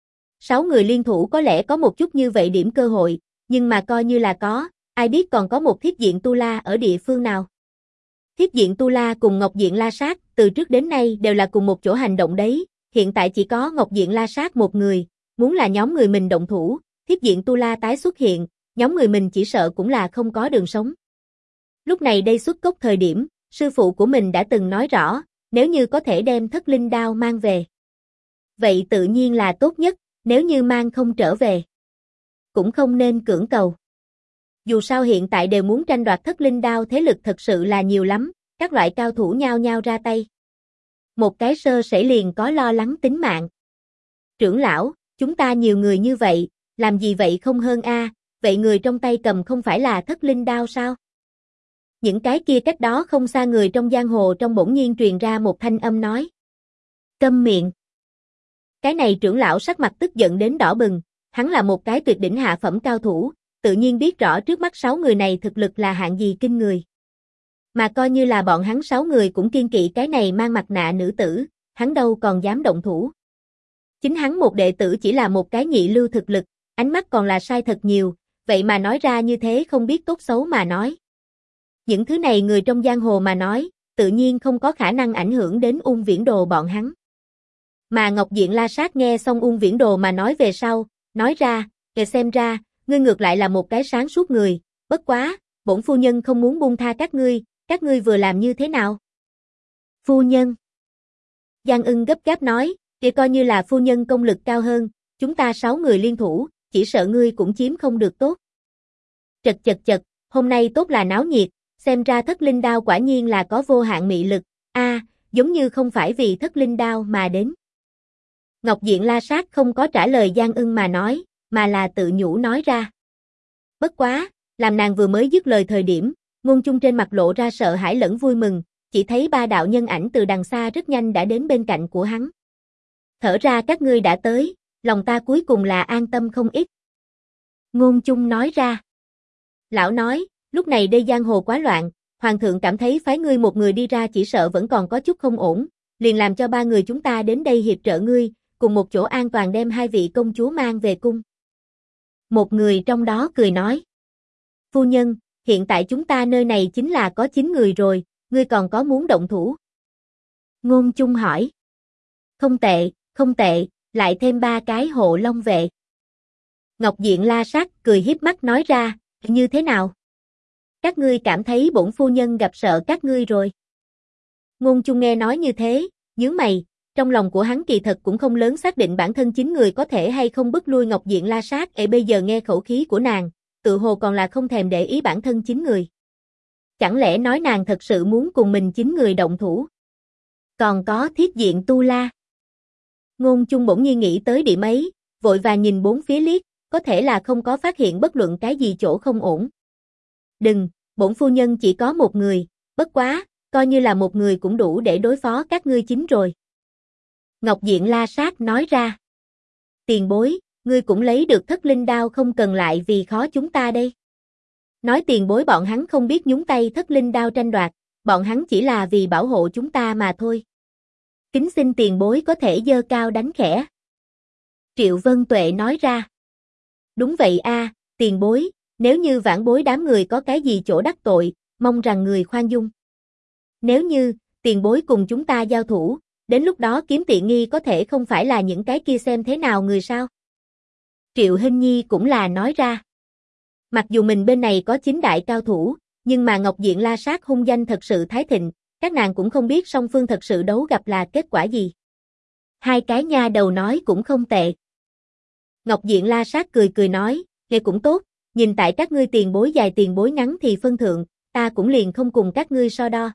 6 người liên thủ có lẽ có một chút như vậy điểm cơ hội, nhưng mà coi như là có, ai biết còn có một Thiết Diện Tu La ở địa phương nào. Thiết Diện Tu La cùng Ngọc Diện La Sát từ trước đến nay đều là cùng một chỗ hành động đấy, hiện tại chỉ có Ngọc Diện La Sát một người, muốn là nhóm người mình động thủ, Thiết Diện Tu La tái xuất hiện, nhóm người mình chỉ sợ cũng là không có đường sống. Lúc này đây xuất cốc thời điểm, sư phụ của mình đã từng nói rõ, nếu như có thể đem Thất Linh Đao mang về. Vậy tự nhiên là tốt nhất, nếu như mang không trở về. Cũng không nên cưỡng cầu. Dù sao hiện tại đều muốn tranh đoạt Thất Linh Đao thế lực thật sự là nhiều lắm, các loại cao thủ nhao nhao ra tay. Một cái sơ sẩy liền có lo lắng tính mạng. Trưởng lão, chúng ta nhiều người như vậy, làm gì vậy không hơn a? Vậy người trong tay cầm không phải là Thất Linh Đao sao? Những cái kia cách đó không xa người trong giang hồ trong bỗng nhiên truyền ra một thanh âm nói. Câm miệng. Cái này trưởng lão sắc mặt tức giận đến đỏ bừng, hắn là một cái tuyệt đỉnh hạ phẩm cao thủ, tự nhiên biết rõ trước mắt 6 người này thực lực là hạng gì kinh người. Mà coi như là bọn hắn 6 người cũng kiên kỵ cái này mang mặt nạ nữ tử, hắn đâu còn dám động thủ. Chính hắn một đệ tử chỉ là một cái nhị lưu thực lực, ánh mắt còn là sai thật nhiều, vậy mà nói ra như thế không biết tốt xấu mà nói. Những thứ này người trong giang hồ mà nói, tự nhiên không có khả năng ảnh hưởng đến Ung Viễn Đồ bọn hắn. Mà Ngọc Diện La Sát nghe xong Ung Viễn Đồ mà nói về sau, nói ra, kể xem ra, ngươi ngược lại là một cái sáng suốt người, bất quá, bổn phu nhân không muốn buông tha các ngươi vừa làm như thế nào? Phu nhân. Giang Ưng gấp gáp nói, kể coi như là phu nhân công lực cao hơn, chúng ta 6 người liên thủ, chỉ sợ ngươi cũng chiếm không được tốt. Chật, hôm nay tốt là náo nhiệt, xem ra Thất Linh Đao quả nhiên là có vô hạn mị lực, giống như không phải vì Thất Linh Đao mà đến. Ngọc Diện La Sát không có trả lời Giang Ưng mà nói, mà là tự nhủ nói ra. Bất quá, làm nàng vừa mới dứt lời thời điểm, Ngôn Chung trên mặt lộ ra sợ hãi lẫn vui mừng, chỉ thấy 3 đạo nhân ảnh từ đằng xa rất nhanh đã đến bên cạnh của hắn. Thở ra các ngươi đã tới, lòng ta cuối cùng là an tâm không ít. Ngôn Chung nói ra. Lão nói, lúc này đây giang hồ quá loạn, Hoàng thượng cảm thấy phái ngươi một người đi ra chỉ sợ vẫn còn có chút không ổn, liền làm cho 3 người chúng ta đến đây hiệp trợ ngươi, cùng một chỗ an toàn đem 2 vị công chúa mang về cung. Một người trong đó cười nói. Phu nhân, hiện tại chúng ta nơi này chính là có 9 người rồi, ngươi còn có muốn động thủ? Ngôn Chung hỏi. Không tệ, lại thêm 3 cái hộ long vệ. Ngọc Diện La Sát cười hiếp mắt nói ra, như thế nào? Các ngươi cảm thấy bổn phu nhân gặp sợ các ngươi rồi. Ngôn Chung nghe nói như thế, nhướng mày, Trong lòng của hắn kỳ thật cũng không lớn xác định bản thân chính người có thể hay không bức lui Ngọc Diện La Sát, bây giờ nghe khẩu khí của nàng, tự hồ còn là không thèm để ý bản thân chính người. Chẳng lẽ nói nàng thật sự muốn cùng mình chính người động thủ? Còn có Thiết Diện Tu La. Ngôn Chung bỗng nhiên nghĩ tới điểm ấy, vội vàng nhìn bốn phía liếc, có thể là không có phát hiện bất luận cái gì chỗ không ổn. Đừng, bổn phu nhân chỉ có một người, bất quá, coi như là một người cũng đủ để đối phó các ngươi chính rồi. Ngọc Diện La Sát nói ra. Tiền bối, ngươi cũng lấy được Thất Linh Đao, không cần lại vì khó chúng ta đây. Nói tiền bối bọn hắn không biết nhúng tay Thất Linh Đao tranh đoạt, bọn hắn chỉ là vì bảo hộ chúng ta mà thôi. Kính xin tiền bối có thể giơ cao đánh khẽ. Triệu Vân Tuệ nói ra. Đúng vậy a, tiền bối, nếu như vãn bối đám người có cái gì chỗ đắc tội, mong rằng người khoan dung. Nếu như, tiền bối cùng chúng ta giao thủ, đến lúc đó kiếm tiện nghi có thể không phải là những cái kia xem thế nào người sao? Triệu Hinh Nhi cũng là nói ra. Mặc dù mình bên này có 9 đại cao thủ, nhưng mà Ngọc Diện La Sát hung danh thật sự thái thịnh, các nàng cũng không biết song phương thật sự đấu gặp là kết quả gì. Hai cái nha đầu nói cũng không tệ. Ngọc Diện La Sát cười cười nói, nghe cũng tốt, nhìn tại các ngươi tiền bối dài tiền bối ngắn thì phân thượng, ta cũng liền không cùng các ngươi so đo.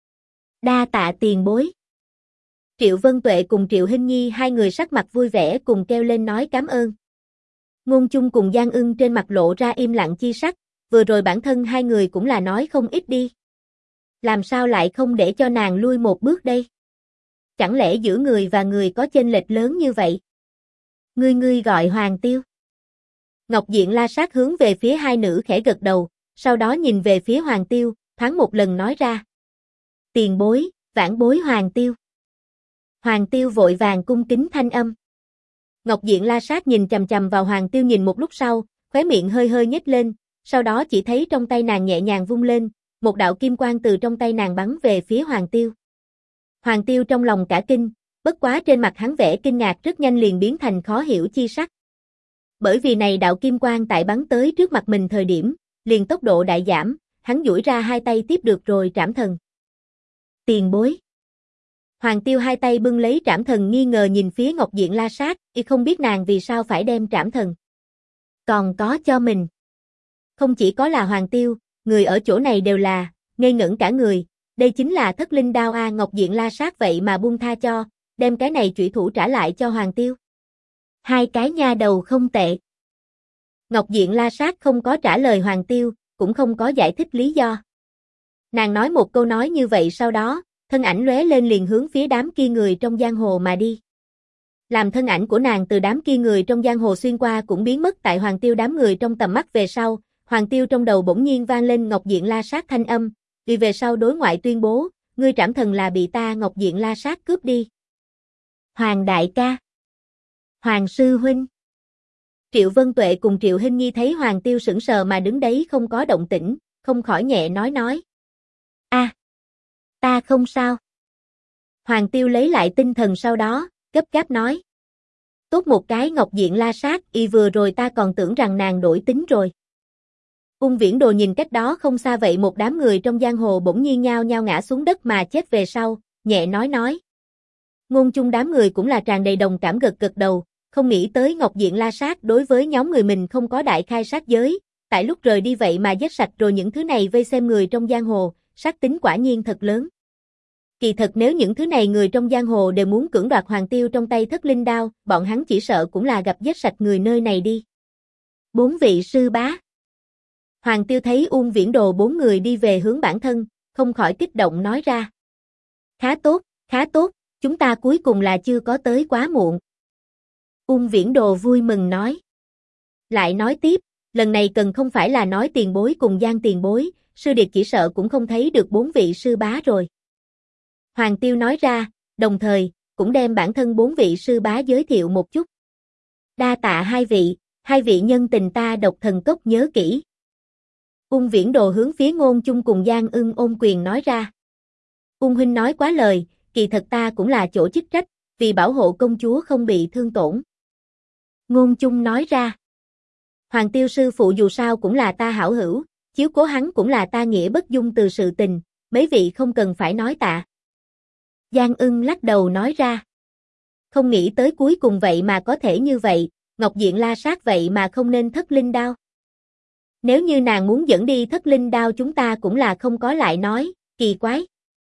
Đa tạ tiền bối. Triệu Vân Tuệ cùng Triệu Hinh Nhi hai người sắc mặt vui vẻ cùng kêu lên nói cảm ơn. Ngôn Chung cùng Giang Ưng trên mặt lộ ra im lặng chi sắc, vừa rồi bản thân hai người cũng là nói không ít đi. Làm sao lại không để cho nàng lui một bước đây? Chẳng lẽ giữa người và người có chênh lệch lớn như vậy? Ngươi gọi Hoàng Tiêu. Ngọc Diện La Sát hướng về phía hai nữ khẽ gật đầu, sau đó nhìn về phía Hoàng Tiêu, thoáng một lần nói ra. Tiền bối, vãn bối Hoàng Tiêu. Hoàng Tiêu vội vàng cung kính thanh âm. Ngọc Diện La Sát nhìn chằm chằm vào Hoàng Tiêu nhìn một lúc sau, khóe miệng hơi hơi nhếch lên, sau đó chỉ thấy trong tay nàng nhẹ nhàng vung lên, một đạo kim quang từ trong tay nàng bắn về phía Hoàng Tiêu. Hoàng Tiêu trong lòng cả kinh, bất quá trên mặt hắn vẻ kinh ngạc rất nhanh liền biến thành khó hiểu chi sắc. Bởi vì này đạo kim quang tại bắn tới trước mặt mình thời điểm, liền tốc độ đại giảm, hắn duỗi ra hai tay tiếp được rồi trảm thần. Tiền bối. Hoàng Tiêu hai tay bưng lấy trảm thần nghi ngờ nhìn phía Ngọc Diện La Sát, y không biết nàng vì sao phải đem trảm thần. Còn có cho mình. Không chỉ có là Hoàng Tiêu, người ở chỗ này đều là, ngây ngẩn cả người, đây chính là Thất Linh Đao a. Ngọc Diện La Sát vậy mà buông tha cho, đem cái này trụy thủ trả lại cho Hoàng Tiêu. Hai cái nha đầu không tệ. Ngọc Diện La Sát không có trả lời Hoàng Tiêu, cũng không có giải thích lý do. Nàng nói một câu nói như vậy sau đó, thân ảnh lóe lên liền hướng phía đám kia người trong giang hồ mà đi. Làm thân ảnh của nàng từ đám kia người trong giang hồ xuyên qua cũng biến mất tại Hoàng Tiêu đám người trong tầm mắt về sau, Hoàng Tiêu trong đầu bỗng nhiên vang lên Ngọc Diện La Sát thanh âm, vì về sau đối ngoại tuyên bố, ngươi trảm thần là bị ta Ngọc Diện La Sát cướp đi. Hoàng đại ca. Hoàng sư huynh. Triệu Vân Tuệ cùng Triệu Hinh Nhi thấy Hoàng Tiêu sững sờ mà đứng đấy không có động tĩnh, không khỏi nhẹ nói. A, ta không sao. Hoàng Tiêu lấy lại tinh thần sau đó, gấp gáp nói. Tốt một cái Ngọc Diện La Sát, y vừa rồi ta còn tưởng rằng nàng đổi tính rồi. Ung Viễn Đồ nhìn cách đó không xa vậy một đám người trong giang hồ bỗng nhiên nhao nhao ngã xuống đất mà chết về sau, nhẹ nói. Ngôn Chung đám người cũng là tràn đầy đồng cảm gật đầu, không nghĩ tới Ngọc Diện La Sát đối với nhóm người mình không có đại khai sát giới, tại lúc rời đi vậy mà giết sạch rồi những thứ này vây xem người trong giang hồ, sát tính quả nhiên thật lớn. Kỳ thật nếu những thứ này người trong giang hồ đều muốn cưỡng đoạt Hoàng Tiêu trong tay Thất Linh Đao, bọn hắn chỉ sợ cũng là gặp giết sạch người nơi này đi. 4 vị sư bá. Hoàng Tiêu thấy Ung Viễn Đồ 4 người đi về hướng bản thân, không khỏi kích động nói ra. Khá tốt, chúng ta cuối cùng là chưa có tới quá muộn. Ung Viễn Đồ vui mừng nói. Lại nói tiếp, lần này cần không phải là nói tiền bối cùng Giang tiền bối, sư điệt chỉ sợ cũng không thấy được 4 vị sư bá rồi. Hoàng Tiêu nói ra, đồng thời, cũng đem bản thân 4 vị sư bá giới thiệu một chút. Đa tạ hai vị nhân tình ta Độc Thần Cốc nhớ kỹ. Ung Viễn Đồ hướng phía Ngôn Chung cùng Giang Ưng ôm quyền nói ra. Ung huynh nói quá lời, kỳ thật ta cũng là chỗ chức trách, vì bảo hộ công chúa không bị thương tổn. Ngôn Chung nói ra. Hoàng Tiêu sư phụ dù sao cũng là ta hảo hữu, chiếu cố hắn cũng là ta nghĩa bất dung từ sự tình, mấy vị không cần phải nói tạ. Giang Ưng lắc đầu nói ra. Không nghĩ tới cuối cùng vậy mà có thể như vậy, Ngọc Diện La Sát vậy mà không nên Thất Linh Đao. Nếu như nàng muốn dẫn đi Thất Linh Đao chúng ta cũng là không có lại nói, kỳ quái.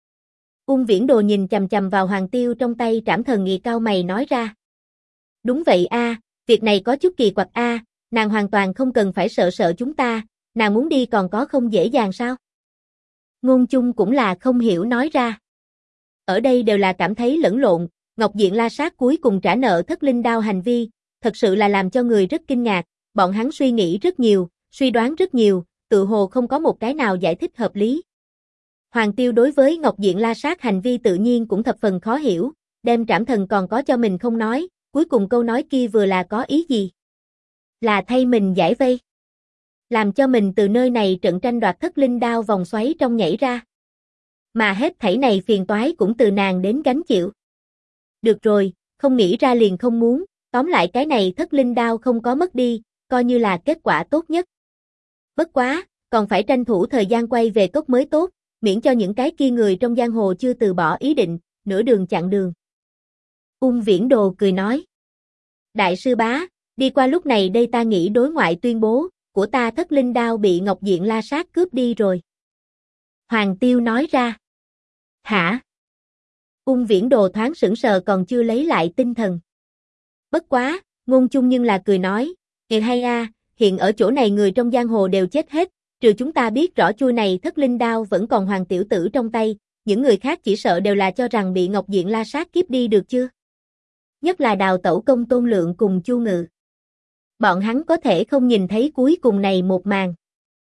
Ung Viễn Đồ nhìn chằm chằm vào Hoàng Tiêu trong tay trảm thần nghị cao mày nói ra. Đúng vậy a, việc này có chút kỳ quặc a, nàng hoàn toàn không cần phải sợ chúng ta, nàng muốn đi còn có không dễ dàng sao? Ngôn Chung cũng là không hiểu nói ra. Ở đây đều là cảm thấy lẫn lộn, Ngọc Diện La Sát cuối cùng trả nợ Thất Linh Đao hành vi, thật sự là làm cho người rất kinh ngạc, bọn hắn suy nghĩ rất nhiều, suy đoán rất nhiều, tự hồ không có một cái nào giải thích hợp lý. Hoàng Tiêu đối với Ngọc Diện La Sát hành vi tự nhiên cũng thập phần khó hiểu, đem trảm thần còn có cho mình không nói, cuối cùng câu nói kia vừa là có ý gì? Là thay mình giải vây. Làm cho mình từ nơi này trận tranh đoạt Thất Linh Đao vòng xoáy trong nhảy ra. Mà hết thảy này phiền toái cũng từ nàng đến gánh chịu. Được rồi, không nghĩ ra liền không muốn, tóm lại cái này Thất Linh Đao không có mất đi, coi như là kết quả tốt nhất. Bất quá, còn phải tranh thủ thời gian quay về cốc mới tốt, miễn cho những cái kia người trong giang hồ chưa từ bỏ ý định, nửa đường chặn đường. Ung Viễn Đồ cười nói. Đại sư bá, đi qua lúc này đây ta nghĩ đối ngoại tuyên bố, của ta Thất Linh Đao bị Ngọc Diện La Sát cướp đi rồi. Hoàng Tiêu nói ra. Hả? Ung Viễn Đồ thoáng sững sờ còn chưa lấy lại tinh thần. Bất quá, Ngôn Chung nhưng là cười nói, nghe hay a, hiện ở chỗ này người trong giang hồ đều chết hết, trừ chúng ta biết rõ chuôi này Thất Linh Đao vẫn còn Hoàng tiểu tử trong tay, những người khác chỉ sợ đều là cho rằng bị Ngọc Diện La Sát kiếp đi được chưa? Nhất là Đào Tẩu Công Tôn Lượng cùng Chu Ngự. Bọn hắn có thể không nhìn thấy cuối cùng này một màn.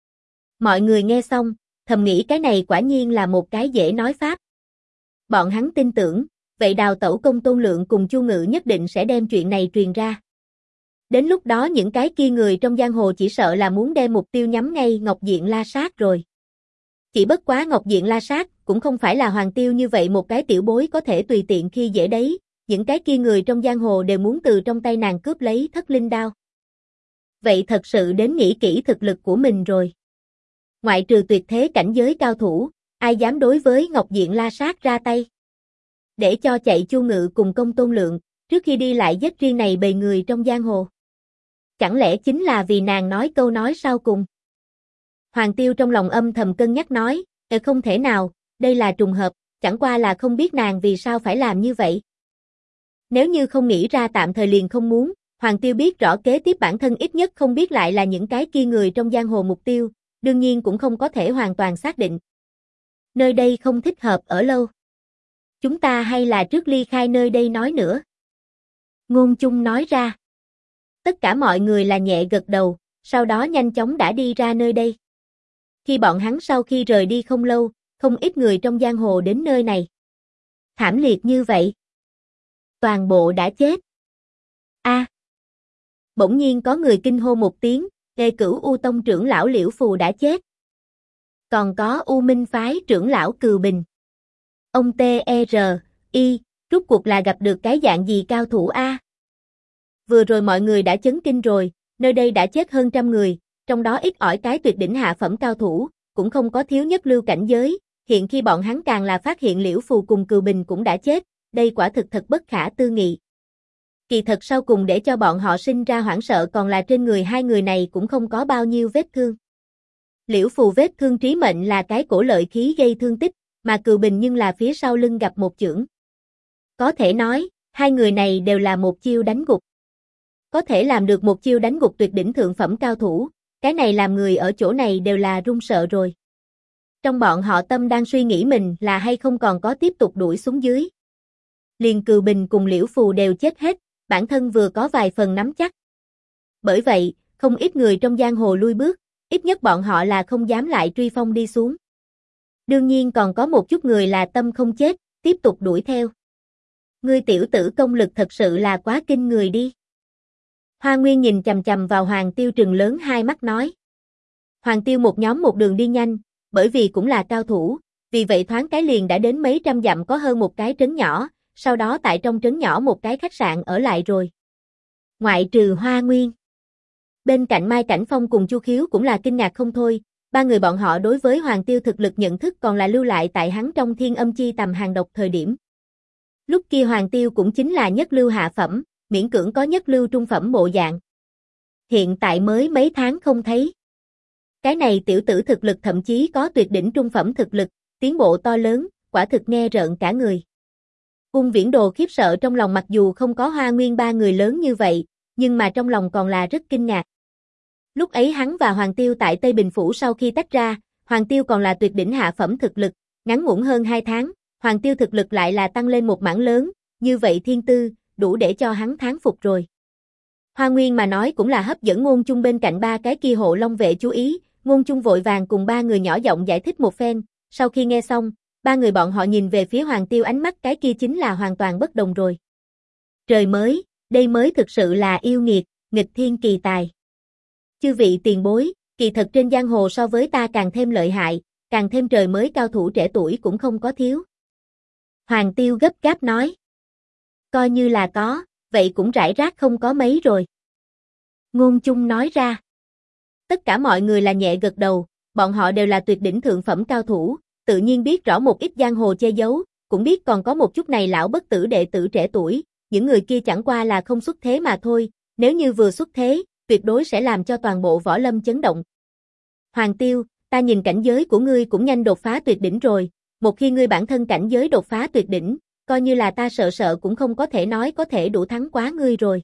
Mọi người nghe xong, thầm nghĩ cái này quả nhiên là một cái dễ nói pháp. Bọn hắn tin tưởng, vậy Đào Tẩu Công Tôn Lượng cùng Chu Ngự nhất định sẽ đem chuyện này truyền ra. Đến lúc đó những cái kia người trong giang hồ chỉ sợ là muốn đem mục tiêu nhắm ngay Ngọc Diện La Sát rồi. Chỉ bất quá Ngọc Diện La Sát cũng không phải là Hoàng Tiêu như vậy một cái tiểu bối có thể tùy tiện khi dễ đấy, những cái kia người trong giang hồ đều muốn từ trong tay nàng cướp lấy Thất Linh Đao. Vậy thật sự đến nghĩ kỹ thực lực của mình rồi. Ngoại trừ tuyệt thế cảnh giới cao thủ, ai dám đối với Ngọc Diện La Sát ra tay. Để cho chạy Chu Ngự cùng Công Tôn Lượng, trước khi đi lại giết riêng này bầy người trong giang hồ. Chẳng lẽ chính là vì nàng nói câu nói sau cùng? Hoàng Tiêu trong lòng âm thầm cân nhắc nói, không thể nào, đây là trùng hợp, chẳng qua là không biết nàng vì sao phải làm như vậy. Nếu như không nghĩ ra tạm thời liền không muốn, Hoàng Tiêu biết rõ kế tiếp bản thân ít nhất không biết lại là những cái kia người trong giang hồ mục tiêu, đương nhiên cũng không có thể hoàn toàn xác định. Nơi đây không thích hợp ở lâu. Chúng ta hay là trước ly khai nơi đây nói nữa. Ngôn Chung nói ra. Tất cả mọi người là nhẹ gật đầu, sau đó nhanh chóng đã đi ra nơi đây. Khi bọn hắn sau khi rời đi không lâu, không ít người trong giang hồ đến nơi này. Thảm liệt như vậy. Toàn bộ đã chết. A. Bỗng nhiên có người kinh hô một tiếng, Đề Cửu U Tông trưởng lão Liễu Phù đã chết. Còn có U Minh phái trưởng lão Cừu Bình. Ông T.E.R.I. rốt cuộc là gặp được cái dạng gì cao thủ a? Vừa rồi mọi người đã chấn kinh rồi, nơi đây đã chết hơn 100 người, trong đó ít ỏi cái tuyệt đỉnh hạ phẩm cao thủ, cũng không có thiếu nhất lưu cảnh giới, hiện khi bọn hắn càng là phát hiện Liễu Phù cùng Cừu Bình cũng đã chết, đây quả thực thật bất khả tư nghị. Kỳ thật sau cùng để cho bọn họ sinh ra hoảng sợ còn là trên người hai người này cũng không có bao nhiêu vết thương. Liễu Phù vết thương trí mệnh là cái cổ lợi khí gây thương tích, mà Cừu Bình nhưng là phía sau lưng gặp một chưởng. Có thể nói, hai người này đều là một chiêu đánh gục. Có thể làm được một chiêu đánh gục tuyệt đỉnh thượng phẩm cao thủ, cái này làm người ở chỗ này đều là run sợ rồi. Trong bọn họ tâm đang suy nghĩ mình là hay không còn có tiếp tục đuổi xuống dưới. Liền Cừu Bình cùng Liễu Phù đều chết hết, bản thân vừa có vài phần nắm chắc. Bởi vậy, không ít người trong giang hồ lui bước, ít nhất bọn họ là không dám lại truy phong đi xuống. Đương nhiên còn có một chút người là tâm không chết, tiếp tục đuổi theo. Ngươi tiểu tử công lực thật sự là quá kinh người đi. Hoa Nguyên nhìn chằm chằm vào Hoàng Tiêu trừng lớn hai mắt nói. Hoàng Tiêu một nhóm một đường đi nhanh, bởi vì cũng là cao thủ, vì vậy thoáng cái liền đã đến mấy trăm dặm có hơn một cái trấn nhỏ, sau đó tại trong trấn nhỏ một cái khách sạn ở lại rồi. Ngoại trừ Hoa Nguyên. Bên cạnh Mai Cảnh Phong cùng Chu Khiếu cũng là kinh ngạc không thôi, ba người bọn họ đối với Hoàng Tiêu thực lực nhận thức còn là lưu lại tại hắn trong Thiên Âm Chi Tầm hàng độc thời điểm. Lúc kia Hoàng Tiêu cũng chính là nhất lưu hạ phẩm, miễn cưỡng có nhất lưu trung phẩm bộ dạng. Hiện tại mới mấy tháng không thấy. Cái này tiểu tử thực lực thậm chí có tuyệt đỉnh trung phẩm thực lực, tiến bộ to lớn, quả thực nghe rợn cả người. Ung Viễn Đồ khiếp sợ trong lòng, mặc dù không có Hoa Nguyên ba người lớn như vậy, nhưng mà trong lòng còn là rất kinh ngạc. Lúc ấy hắn và Hoàng Tiêu tại Tây Bình Phủ sau khi tách ra, Hoàng Tiêu còn là tuyệt đỉnh hạ phẩm thực lực, ngắn ngủn hơn 2 tháng, Hoàng Tiêu thực lực lại là tăng lên một mảng lớn, như vậy thiên tư, đủ để cho hắn thán phục rồi. Hoa Nguyên mà nói cũng là hấp dẫn Ngôn Chung bên cạnh ba cái kia hộ long vệ chú ý, Ngôn Chung vội vàng cùng ba người nhỏ giọng giải thích một phen, sau khi nghe xong, ba người bọn họ nhìn về phía Hoàng Tiêu, ánh mắt cái kia chính là hoàn toàn bất đồng rồi. Trời mới, đây mới thực sự là yêu nghiệt, nghịch thiên kỳ tài. Chư vị tiền bối, kỳ thật trên giang hồ so với ta càng thêm lợi hại, càng thêm trời mới cao thủ trẻ tuổi cũng không có thiếu. Hoàng Tiêu gấp gáp nói. Coi như là có, vậy cũng rải rác không có mấy rồi. Ngôn Chung nói ra. Tất cả mọi người là nhẹ gật đầu, bọn họ đều là tuyệt đỉnh thượng phẩm cao thủ, tự nhiên biết rõ một ít giang hồ che giấu, cũng biết còn có một chút này lão bất tử đệ tử trẻ tuổi, những người kia chẳng qua là không xuất thế mà thôi, nếu như vừa xuất thế, tuyệt đối sẽ làm cho toàn bộ võ lâm chấn động. Hoàng Tiêu, ta nhìn cảnh giới của ngươi cũng nhanh đột phá tuyệt đỉnh rồi, một khi ngươi bản thân cảnh giới đột phá tuyệt đỉnh, coi như là ta sợ cũng không có thể nói có thể đủ thắng quá ngươi rồi.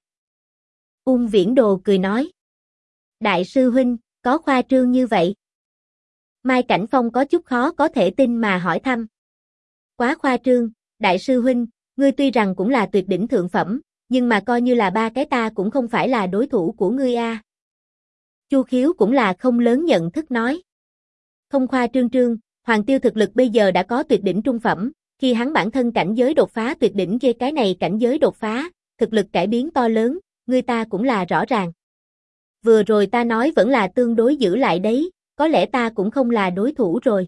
Ung Viễn Đồ cười nói. Đại sư huynh, có khoa trương như vậy? Mai Cảnh Phong có chút khó có thể tin mà hỏi thăm. Quá khoa trương, đại sư huynh, ngươi tuy rằng cũng là tuyệt đỉnh thượng phẩm, nhưng mà coi như là ba cái ta cũng không phải là đối thủ của ngươi a. Chu Khiếu cũng là không lớn nhận thức nói. Không khoa trương, Hoàng Tiêu thực lực bây giờ đã có tuyệt đỉnh trung phẩm, khi hắn bản thân cảnh giới đột phá tuyệt đỉnh kia, cái này cảnh giới đột phá, thực lực cải biến to lớn, người ta cũng là rõ ràng. Vừa rồi ta nói vẫn là tương đối giữ lại đấy, có lẽ ta cũng không là đối thủ rồi.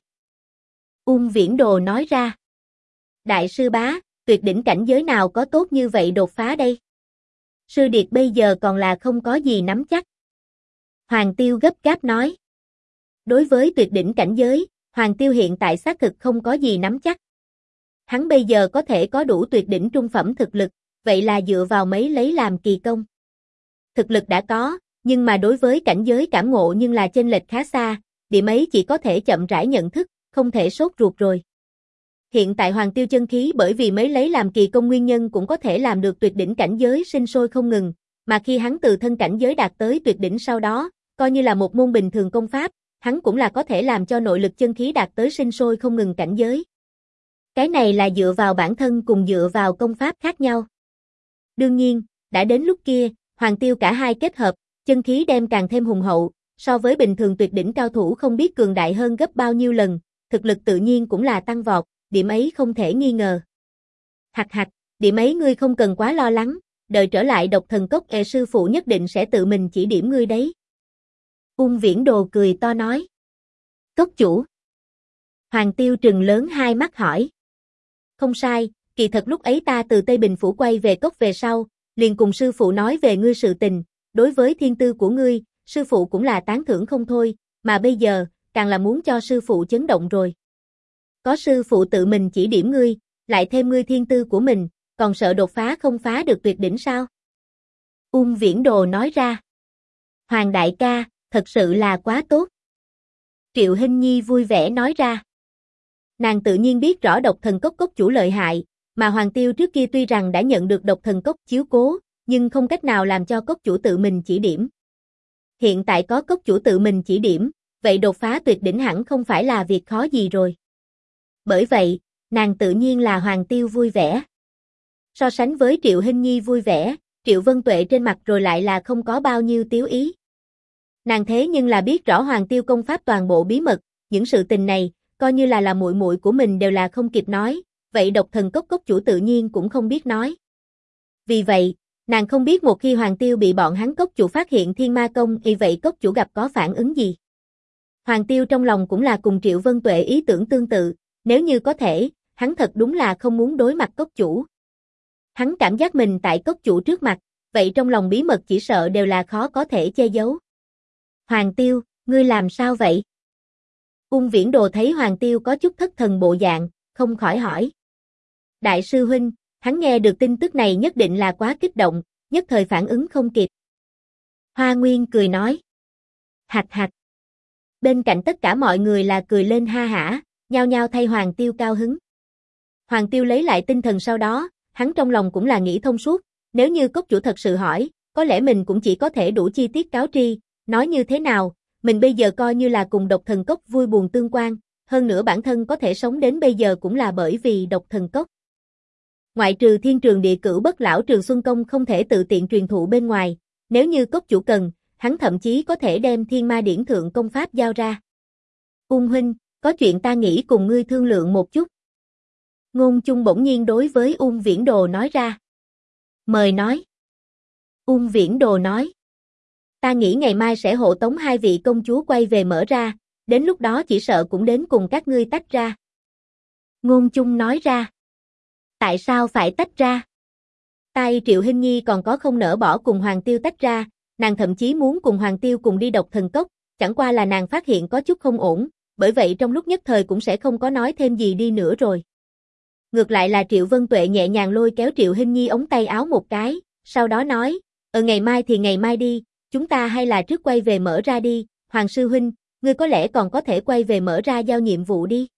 Ung Viễn Đồ nói ra. Đại sư bá, tuyệt đỉnh cảnh giới nào có tốt như vậy đột phá đây? Sư điệt bây giờ còn là không có gì nắm chắc. Hoàng Tiêu gấp gáp nói. Đối với tuyệt đỉnh cảnh giới, Hoàng Tiêu hiện tại xác thực không có gì nắm chắc. Hắn bây giờ có thể có đủ tuyệt đỉnh trung phẩm thực lực, vậy là dựa vào mấy lấy làm kỳ công. Thực lực đã có, nhưng mà đối với cảnh giới cảm ngộ nhưng là chênh lệch khá xa, điểm ấy chỉ có thể chậm rãi nhận thức, không thể sốt ruột rồi. Hiện tại Hoàng Tiêu chân khí bởi vì mấy lấy làm kỳ công nguyên nhân cũng có thể làm được tuyệt đỉnh cảnh giới sinh sôi không ngừng, mà khi hắn từ thân cảnh giới đạt tới tuyệt đỉnh sau đó, coi như là một môn bình thường công pháp, hắn cũng là có thể làm cho nội lực chân khí đạt tới sinh sôi không ngừng cảnh giới. Cái này là dựa vào bản thân cùng dựa vào công pháp khác nhau. Đương nhiên, đã đến lúc kia, Hoàng Tiêu cả hai kết hợp, chân khí đem càng thêm hùng hậu, so với bình thường tuyệt đỉnh cao thủ không biết cường đại hơn gấp bao nhiêu lần, thực lực tự nhiên cũng là tăng vọt, điểm ấy không thể nghi ngờ. Hạch, điểm ấy ngươi không cần quá lo lắng, đợi trở lại Độc Thần Cốc sư phụ nhất định sẽ tự mình chỉ điểm ngươi đấy. Ung Viễn Đồ cười to nói. Cốc chủ. Hoàng Tiêu trừng lớn hai mắt hỏi. Không sai, kỳ thật lúc ấy ta từ Tây Bình Phủ quay về cốc về sau, liền cùng sư phụ nói về ngươi sự tình, đối với thiên tư của ngươi, sư phụ cũng là tán thưởng không thôi, mà bây giờ, càng là muốn cho sư phụ chấn động rồi. Có sư phụ tự mình chỉ điểm ngươi, lại thêm ngươi thiên tư của mình, còn sợ đột phá không phá được tuyệt đỉnh sao? Ung Viễn Đồ nói ra. Hoàng đại ca, thật sự là quá tốt. Triệu Hinh Nhi vui vẻ nói ra. Nàng tự nhiên biết rõ Độc Thần Cốc cốc chủ lợi hại, mà Hoàng Tiêu trước kia tuy rằng đã nhận được Độc Thần Cốc chiếu cố, nhưng không cách nào làm cho cốc chủ tự mình chỉ điểm. Hiện tại có cốc chủ tự mình chỉ điểm, vậy đột phá tuyệt đỉnh hẳn không phải là việc khó gì rồi. Bởi vậy, nàng tự nhiên là Hoàng Tiêu vui vẻ. So sánh với Triệu Hinh Nhi vui vẻ, Triệu Vân Tuệ trên mặt rồi lại là không có bao nhiêu tiếu ý. Nàng thế nhưng là biết rõ Hoàng Tiêu công pháp toàn bộ bí mật, những sự tình này, coi như là muội muội của mình đều là không kịp nói, vậy Độc Thần Cốc cốc chủ tự nhiên cũng không biết nói. Vì vậy, nàng không biết một khi Hoàng Tiêu bị bọn hắn cốc chủ phát hiện Thiên Ma Công, y vậy cốc chủ gặp có phản ứng gì. Hoàng Tiêu trong lòng cũng là cùng Triệu Vân Tuệ ý tưởng tương tự, nếu như có thể, hắn thật đúng là không muốn đối mặt cốc chủ. Hắn cảm giác mình tại cốc chủ trước mặt, vậy trong lòng bí mật chỉ sợ đều là khó có thể che giấu. Hoàng Tiêu, ngươi làm sao vậy? Ung Viễn Đồ thấy Hoàng Tiêu có chút thất thần bộ dạng, không khỏi hỏi. Đại sư huynh, Hắn nghe được tin tức này nhất định là quá kích động, nhất thời phản ứng không kịp. Hoa Nguyên cười nói. Hạch hạch. Bên cạnh tất cả mọi người là cười lên ha hả, nhao nhao thay Hoàng Tiêu cao hứng. Hoàng Tiêu lấy lại tinh thần sau đó, hắn trong lòng cũng là nghĩ thông suốt, nếu như cốc chủ thật sự hỏi, có lẽ mình cũng chỉ có thể đủ chi tiết cáo tri, nói như thế nào, mình bây giờ coi như là cùng độc thần cốc vui buồn tương quan, hơn nữa bản thân có thể sống đến bây giờ cũng là bởi vì độc thần cốc. Ngoại trừ thiên trường địa cửu bất lão Trường Xuân Công không thể tự tiện truyền thụ bên ngoài, nếu như cốc chủ cần, hắn thậm chí có thể đem Thiên Ma Điển thượng công pháp giao ra. Ung huynh, có chuyện ta nghĩ cùng ngươi thương lượng một chút. Ngôn Chung bỗng nhiên đối với Ung Viễn Đồ nói ra. Mời nói. Ung Viễn Đồ nói. Ta nghĩ ngày mai sẽ hộ tống hai vị công chúa quay về Mở Ra, đến lúc đó chỉ sợ cũng đến cùng các ngươi tách ra. Ngôn Chung nói ra. Tại sao phải tách ra? Tai Triệu Hinh Nhi còn có không nỡ bỏ cùng Hoàng Tiêu tách ra, nàng thậm chí muốn cùng Hoàng Tiêu cùng đi độc thần cốc, chẳng qua là nàng phát hiện có chút không ổn, bởi vậy trong lúc nhất thời cũng sẽ không có nói thêm gì đi nữa rồi. Ngược lại là Triệu Vân Tuệ nhẹ nhàng lôi kéo Triệu Hinh Nhi ống tay áo một cái, sau đó nói, ngày mai thì ngày mai đi, chúng ta hay là trước quay về Mở Ra đi, Hoàng Sư Huynh, ngươi có lẽ còn có thể quay về Mở Ra giao nhiệm vụ đi.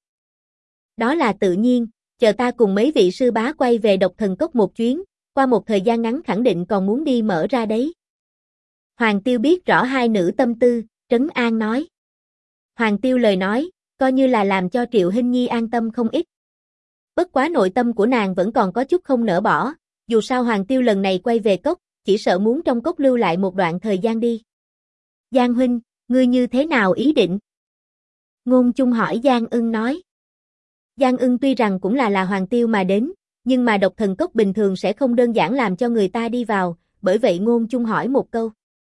Đó là tự nhiên, chờ ta cùng mấy vị sư bá quay về độc thần cốc một chuyến, qua một thời gian ngắn khẳng định còn muốn đi Mở Ra đấy. Hoàng Tiêu biết rõ hai nữ tâm tư, trấn an nói. Hoàng Tiêu lời nói, coi như là làm cho Triệu Hinh Nhi an tâm không ít. Bất quá nội tâm của nàng vẫn còn có chút không nỡ bỏ, dù sao Hoàng Tiêu lần này quay về cốc, chỉ sợ muốn trong cốc lưu lại một đoạn thời gian đi. Giang huynh, ngươi như thế nào ý định? Ngôn Chung hỏi Giang Ưng nói. Giang Ưng tuy rằng cũng là Hoàng Tiêu mà đến, nhưng mà độc thần cốc bình thường sẽ không đơn giản làm cho người ta đi vào, bởi vậy Ngôn Chung hỏi một câu.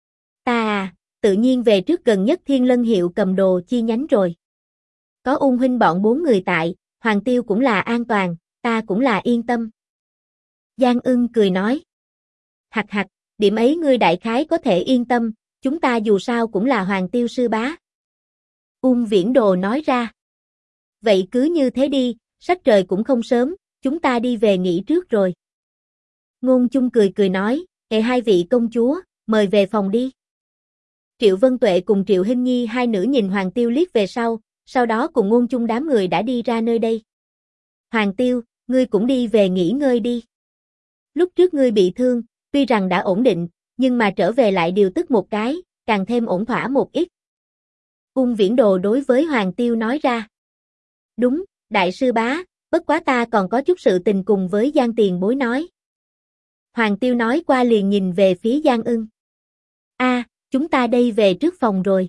Ta tự nhiên về trước gần nhất Thiên Lân Hiệu cầm đồ chi nhánh rồi. Có Ung huynh bọn 4 người tại, Hoàng Tiêu cũng là an toàn, ta cũng là yên tâm. Giang Ưng cười nói. Hạch hạch, điểm ấy ngươi đại khái có thể yên tâm, chúng ta dù sao cũng là Hoàng Tiêu sư bá. Ung Viễn Đồ nói ra. Vậy cứ như thế đi, sắc trời cũng không sớm, chúng ta đi về nghỉ trước rồi. Ngôn Chung cười nói, hai vị công chúa, mời về phòng đi. Triệu Vân Tuệ cùng Triệu Hinh Nhi hai nữ nhìn Hoàng Tiêu liếc về sau đó cùng Ngôn Chung đám người đã đi ra nơi đây. Hoàng Tiêu, ngươi cũng đi về nghỉ ngơi đi. Lúc trước ngươi bị thương, tuy rằng đã ổn định, nhưng mà trở về lại điều tức một cái, càng thêm ổn thỏa một ít. Ung Viễn Đồ đối với Hoàng Tiêu nói ra. Đúng, đại sư bá, bất quá ta còn có chút sự tình cùng với Giang tiền bối nói. Hoàng Tiêu nói qua liền nhìn về phía Giang Ưng. Chúng ta đây về trước phòng rồi.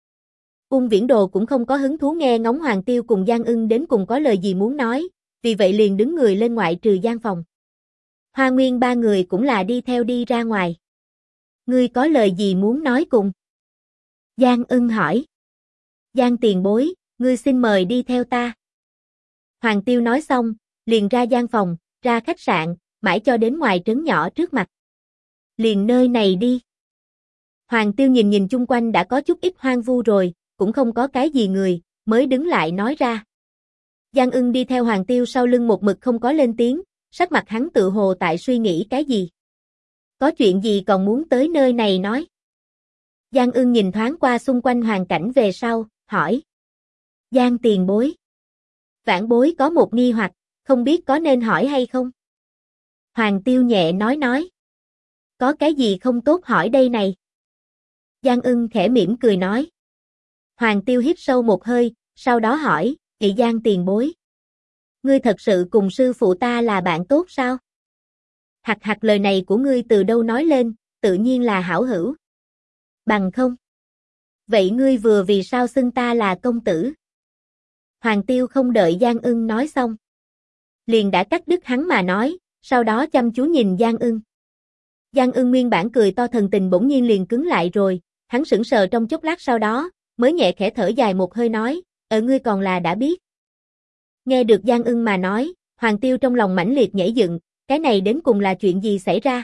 Ung Viễn Đồ cũng không có hứng thú nghe ngóng Hoàng Tiêu cùng Giang Ưng đến cùng có lời gì muốn nói, vì vậy liền đứng người lên ngoại trừ gian phòng. Hoa Nguyên ba người cũng là đi theo đi ra ngoài. Ngươi có lời gì muốn nói cùng? Giang Ưng hỏi. Giang tiền bối, ngươi xin mời đi theo ta. Hoàng Tiêu nói xong, liền ra gian phòng, ra khách sạn, mãi cho đến ngoài trấn nhỏ trước mặt. Liền nơi này đi. Hoàng Tiêu nhìn chung quanh đã có chút ít hoang vu rồi, cũng không có cái gì người, mới đứng lại nói ra. Giang Ưng đi theo Hoàng Tiêu sau lưng một mực không có lên tiếng, sắc mặt hắn tự hồ tại suy nghĩ cái gì. Có chuyện gì còn muốn tới nơi này nói? Giang Ưng nhìn thoáng qua xung quanh hoàn cảnh về sau, hỏi. Giang tiền bối. Vãn bối có một nghi hoặc, không biết có nên hỏi hay không? Hoàng Tiêu nhẹ nói. Có cái gì không tốt hỏi đây này? Giang Ưng khẽ mỉm cười nói. Hoàng Tiêu hít sâu một hơi, sau đó hỏi, Giang tiền bối. Ngươi thật sự cùng sư phụ ta là bạn tốt sao? Hạch hạch lời này của ngươi từ đâu nói lên, tự nhiên là hảo hữu. Bằng không? Vậy ngươi vừa vì sao xưng ta là công tử? Hoàng Tiêu không đợi Giang Ưng nói xong. Liền đã cắt đứt hắn mà nói, sau đó chăm chú nhìn Giang Ưng. Giang Ưng nguyên bản cười to thần tình bỗng nhiên liền cứng lại rồi, hắn sững sờ trong chốc lát sau đó, mới nhẹ khẽ thở dài một hơi nói, ngươi còn là đã biết. Nghe được Giang Ưng mà nói, Hoàng Tiêu trong lòng mãnh liệt nhảy dựng, cái này đến cùng là chuyện gì xảy ra?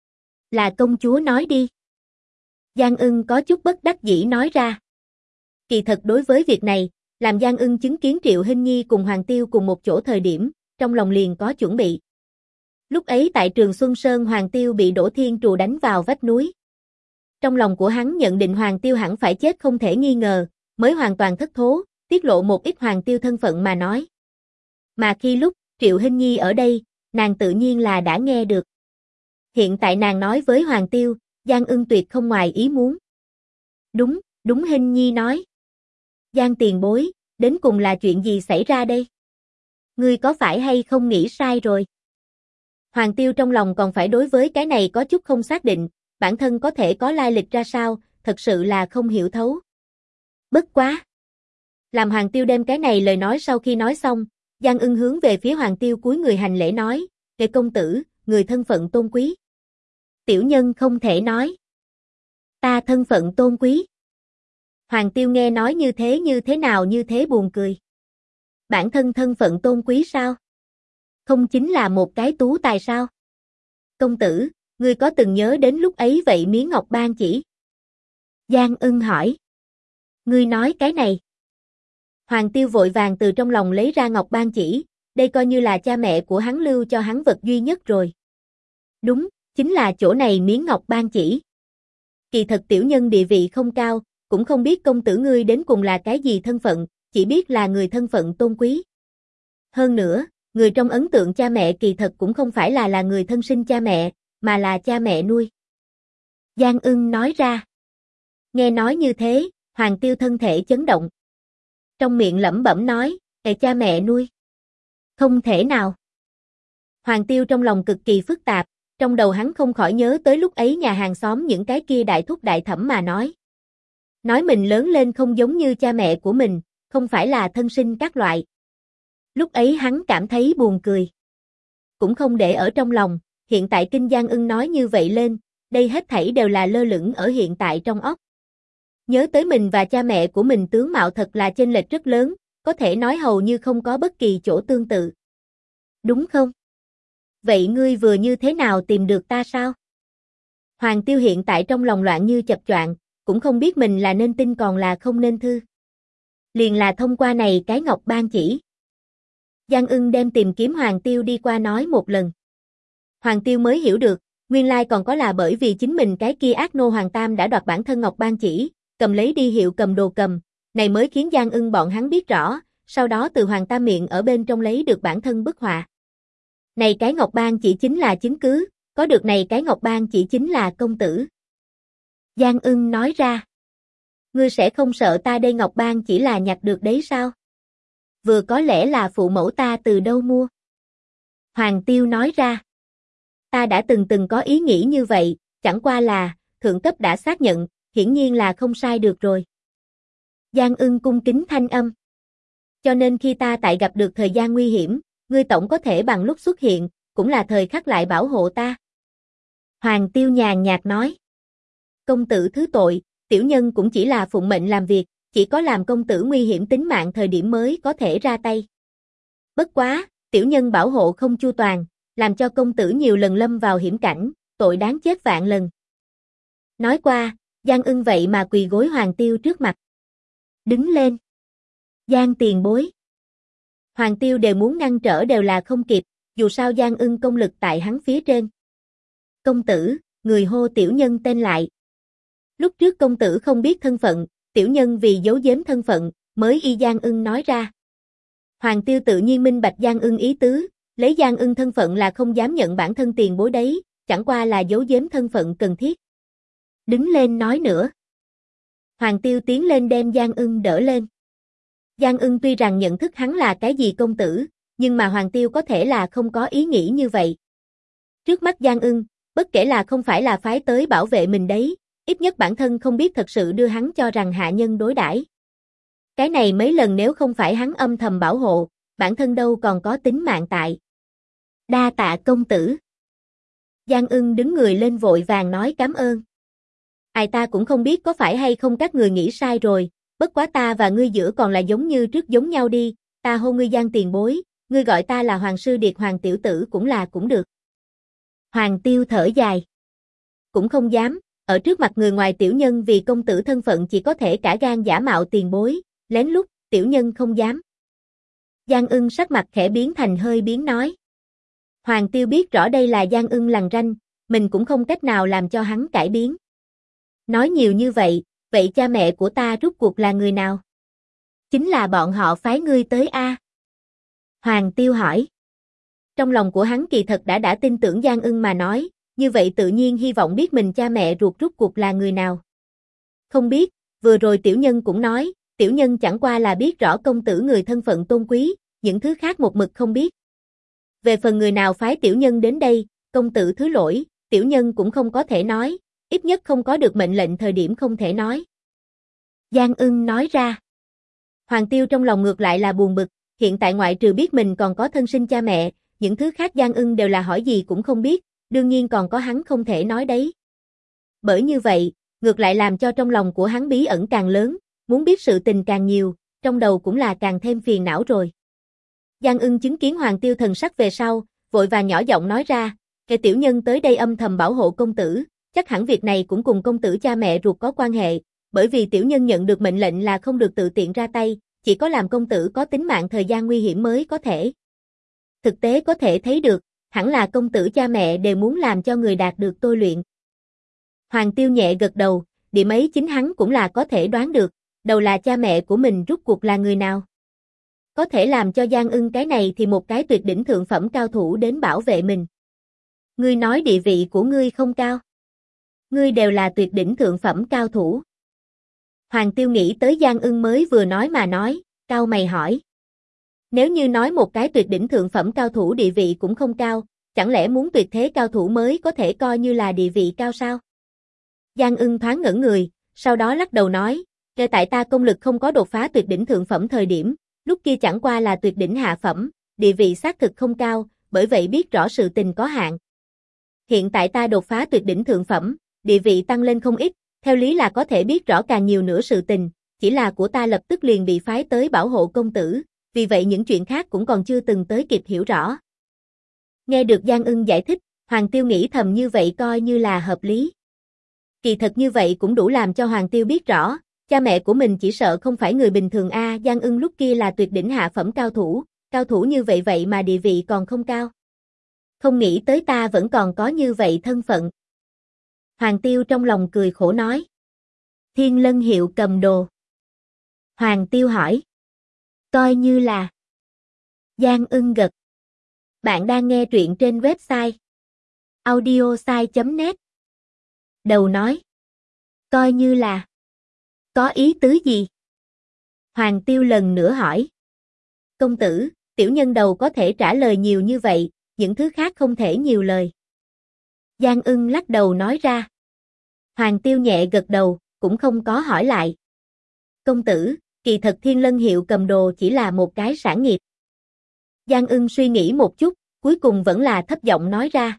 Là công chúa nói đi. Giang Ưng có chút bất đắc dĩ nói ra. Kỳ thật đối với việc này, làm Giang Ưng chứng kiến Triệu Hinh Nhi cùng Hoàng Tiêu cùng một chỗ thời điểm, trong lòng liền có chuẩn bị. Lúc ấy tại Trường Xuân Sơn Hoàng Tiêu bị Đỗ Thiên Trù đánh vào vách núi. Trong lòng của hắn nhận định Hoàng Tiêu hẳn phải chết không thể nghi ngờ, mới hoàn toàn thất thố, tiết lộ một ít Hoàng Tiêu thân phận mà nói. Mà khi lúc Triệu Hinh Nhi ở đây, nàng tự nhiên là đã nghe được. Hiện tại nàng nói với Hoàng Tiêu, Giang Ưng tuyệt không ngoài ý muốn. Đúng, đúng Hinh Nhi nói. Giang tiền bối, đến cùng là chuyện gì xảy ra đây? Ngươi có phải hay không nghĩ sai rồi? Hoàng Tiêu trong lòng còn phải đối với cái này có chút không xác định, bản thân có thể có lai lịch ra sao, thật sự là không hiểu thấu. Bất quá. Làm Hoàng Tiêu đem cái này lời nói sau khi nói xong, Giang Ưng hướng về phía Hoàng Tiêu cúi người hành lễ nói, "Kệ công tử, người thân phận tôn quý." Tiểu nhân không thể nói. Ta thân phận tôn quý. Hoàng Tiêu nghe nói như thế nào như thế buồn cười. Bản thân thân phận tôn quý sao? Không chính là một cái tú tài sao? Công tử, ngươi có từng nhớ đến lúc ấy vậy miếng ngọc ban chỉ? Giang Ưng hỏi. Ngươi nói cái này. Hoàng Tiêu vội vàng từ trong lòng lấy ra ngọc ban chỉ, đây coi như là cha mẹ của hắn lưu cho hắn vật duy nhất rồi. Đúng, chính là chỗ này miếng ngọc ban chỉ. Kỳ thật tiểu nhân địa vị không cao, cũng không biết công tử ngươi đến cùng là cái gì thân phận, chỉ biết là người thân phận tôn quý. Hơn nữa, người trong ấn tượng cha mẹ kỳ thật cũng không phải là người thân sinh cha mẹ, mà là cha mẹ nuôi. Giang Ưng nói ra. Nghe nói như thế, Hoàng Tiêu thân thể chấn động. Trong miệng lẩm bẩm nói, cha mẹ nuôi. Không thể nào. Hoàng Tiêu trong lòng cực kỳ phức tạp, trong đầu hắn không khỏi nhớ tới lúc ấy nhà hàng xóm những cái kia đại thúc đại thẩm mà nói. Nói mình lớn lên không giống như cha mẹ của mình, không phải là thân sinh các loại. Lúc ấy hắn cảm thấy buồn cười. Cũng không để ở trong lòng, hiện tại kinh Giang Ưng nói như vậy lên, đây hết thảy đều là lơ lửng ở hiện tại trong óc. Nhớ tới mình và cha mẹ của mình tướng mạo thật là chênh lệch rất lớn, có thể nói hầu như không có bất kỳ chỗ tương tự. Đúng không? Vậy ngươi vừa như thế nào tìm được ta sao? Hoàng Tiêu hiện tại trong lòng loạn như chập choạng, cũng không biết mình là nên tin còn là không nên thư. Liền là thông qua này cái ngọc ban chỉ. Giang Ưng đem tìm kiếm Hoàng Tiêu đi qua nói một lần. Hoàng Tiêu mới hiểu được, nguyên lai còn có là bởi vì chính mình cái kia ác nô Hoàng Tam đã đoạt bản thân ngọc ban chỉ, cầm lấy đi hiệu cầm đồ cầm, này mới khiến Giang Ưng bọn hắn biết rõ, sau đó từ Hoàng Tam miệng ở bên trong lấy được bản thân bức họa. Này cái ngọc ban chỉ chính là chứng cứ, có được này cái ngọc ban chỉ chính là công tử. Giang Ưng nói ra. Ngươi sẽ không sợ ta đây ngọc ban chỉ là nhặt được đấy sao? Vừa có lẽ là phụ mẫu ta từ đâu mua. Hoàng Tiêu nói ra. Ta đã từng có ý nghĩ như vậy, chẳng qua là, thượng cấp đã xác nhận, hiển nhiên là không sai được rồi. Giang Ưng cung kính thanh âm. Cho nên khi ta tại gặp được thời gian nguy hiểm, ngươi tổng có thể bằng lúc xuất hiện, cũng là thời khắc lại bảo hộ ta. Hoàng Tiêu nhàn nhạt nói. Công tử thứ tội, tiểu nhân cũng chỉ là phụng mệnh làm việc, chỉ có làm công tử nguy hiểm tính mạng thời điểm mới có thể ra tay. Bất quá, tiểu nhân bảo hộ không chu toàn, làm cho công tử nhiều lần lâm vào hiểm cảnh, tội đáng chết vạn lần. Nói qua, Giang Ưng vậy mà quỳ gối Hoàng Tiêu trước mặt. Đứng lên. Giang tiền bối. Hoàng Tiêu đều muốn ngăn trở đều là không kịp, dù sao Giang Ưng công lực tại hắn phía trên. Công tử, người hô tiểu nhân tên lại. Lúc trước công tử không biết thân phận, tiểu nhân vì giấu giếm thân phận, mới y Giang Ưng nói ra. Hoàng Tiêu tự nhiên minh bạch Giang Ưng ý tứ, lấy Giang Ưng thân phận là không dám nhận bản thân tiền bối đấy, chẳng qua là giấu giếm thân phận cần thiết. Đứng lên nói nữa. Hoàng Tiêu tiến lên đem Giang Ưng đỡ lên. Giang Ưng tuy rằng nhận thức hắn là cái gì công tử, nhưng mà Hoàng Tiêu có thể là không có ý nghĩ như vậy. Trước mắt Giang Ưng, bất kể là không phải là phái tới bảo vệ mình đấy, ít nhất bản thân không biết thật sự đưa hắn cho rằng hạ nhân đối đãi. Cái này mấy lần nếu không phải hắn âm thầm bảo hộ, bản thân đâu còn có tính mạng tại. Đa tạ công tử. Giang Ưng đứng người lên vội vàng nói cảm ơn. Ai ta cũng không biết có phải hay không các người nghĩ sai rồi, bất quá ta và ngươi giữa còn là giống như trước giống nhau đi, ta hô ngươi Giang tiền bối, ngươi gọi ta là Hoàng sư điệt Hoàng tiểu tử cũng được. Hoàng Tiêu thở dài. Cũng không dám, ở trước mặt người ngoài tiểu nhân vì công tử thân phận chỉ có thể cả gan giả mạo tiền bối, lén lút, tiểu nhân không dám. Giang Ưng sắc mặt khẽ biến thành hơi biến nói. Hoàng Tiêu biết rõ đây là Giang Ưng lằn ranh, mình cũng không cách nào làm cho hắn cải biến. Nói nhiều như vậy, vậy cha mẹ của ta rốt cuộc là người nào? Chính là bọn họ phái ngươi tới a. Hoàng Tiêu hỏi. Trong lòng của hắn kỳ thật đã tin tưởng Giang Ưng mà nói, như vậy tự nhiên hy vọng biết mình cha mẹ ruột rốt cuộc là người nào. Không biết, vừa rồi tiểu nhân cũng nói, tiểu nhân chẳng qua là biết rõ công tử người thân phận tôn quý, những thứ khác một mực không biết. Về phần người nào phái tiểu nhân đến đây, công tử thứ lỗi, tiểu nhân cũng không có thể nói, ít nhất không có được mệnh lệnh thời điểm không thể nói. Giang Ưng nói ra. Hoàng Tiêu trong lòng ngược lại là buồn bực, hiện tại ngoại trừ biết mình còn có thân sinh cha mẹ, những thứ khác Giang Ưng đều là hỏi gì cũng không biết, đương nhiên còn có hắn không thể nói đấy. Bởi như vậy, ngược lại làm cho trong lòng của hắn bí ẩn càng lớn, muốn biết sự tình càng nhiều, trong đầu cũng là càng thêm phiền não rồi. Giang Ưng chứng kiến Hoàng Tiêu thần sắc về sau, vội vàng nhỏ giọng nói ra, kẻ tiểu nhân tới đây âm thầm bảo hộ công tử, chắc hẳn việc này cũng cùng công tử cha mẹ ruột có quan hệ, bởi vì tiểu nhân nhận được mệnh lệnh là không được tự tiện ra tay, chỉ có làm công tử có tính mạng thời gian nguy hiểm mới có thể. Thực tế có thể thấy được, hẳn là công tử cha mẹ đều muốn làm cho người đạt được tôi luyện. Hoàng Tiêu nhẹ gật đầu, điểm ấy chính hắn cũng là có thể đoán được, đầu là cha mẹ của mình rốt cuộc là người nào. Có thể làm cho Giang Ưng cái này thì một cái tuyệt đỉnh thượng phẩm cao thủ đến bảo vệ mình. Ngươi nói địa vị của ngươi không cao. Ngươi đều là tuyệt đỉnh thượng phẩm cao thủ. Hoàng Tiêu nghĩ tới Giang Ưng mới vừa nói mà nói, cau mày hỏi. Nếu như nói một cái tuyệt đỉnh thượng phẩm cao thủ địa vị cũng không cao, chẳng lẽ muốn tuyệt thế cao thủ mới có thể coi như là địa vị cao sao? Giang Ưng thoáng ngẩn người, sau đó lắc đầu nói, kể tại ta công lực không có đột phá tuyệt đỉnh thượng phẩm thời điểm, lúc kia chẳng qua là tuyệt đỉnh hạ phẩm, địa vị xác thực không cao, bởi vậy biết rõ sự tình có hạn. Hiện tại ta đột phá tuyệt đỉnh thượng phẩm, địa vị tăng lên không ít, theo lý là có thể biết rõ càng nhiều nữa sự tình, chỉ là của ta lập tức liền bị phái tới bảo hộ công tử, vì vậy những chuyện khác cũng còn chưa từng tới kịp hiểu rõ. Nghe được Giang Ưng giải thích, Hoàng Tiêu nghĩ thầm như vậy coi như là hợp lý. Kỳ thật như vậy cũng đủ làm cho Hoàng Tiêu biết rõ, cha mẹ của mình chỉ sợ không phải người bình thường a. Giang Ưng lúc kia là tuyệt đỉnh hạ phẩm cao thủ như vậy mà địa vị còn không cao. Không nghĩ tới ta vẫn còn có như vậy thân phận. Hoàng Tiêu trong lòng cười khổ nói. Thiên Lân hiệu cầm đồ. Hoàng Tiêu hỏi. Coi như là. Giang Ưng gật. Bạn đang nghe truyện trên website audiosai.net. Đầu nói. Coi như là. Có ý tứ gì? Hoàng Tiêu lần nữa hỏi. Công tử, tiểu nhân đầu có thể trả lời nhiều như vậy, những thứ khác không thể nhiều lời. Giang Ưng lắc đầu nói ra. Hoàng Tiêu nhẹ gật đầu, cũng không có hỏi lại. Công tử, kỳ thật Thiên Lân hiệu cầm đồ chỉ là một cái sản nghiệp. Giang Ưng suy nghĩ một chút, cuối cùng vẫn là thấp giọng nói ra.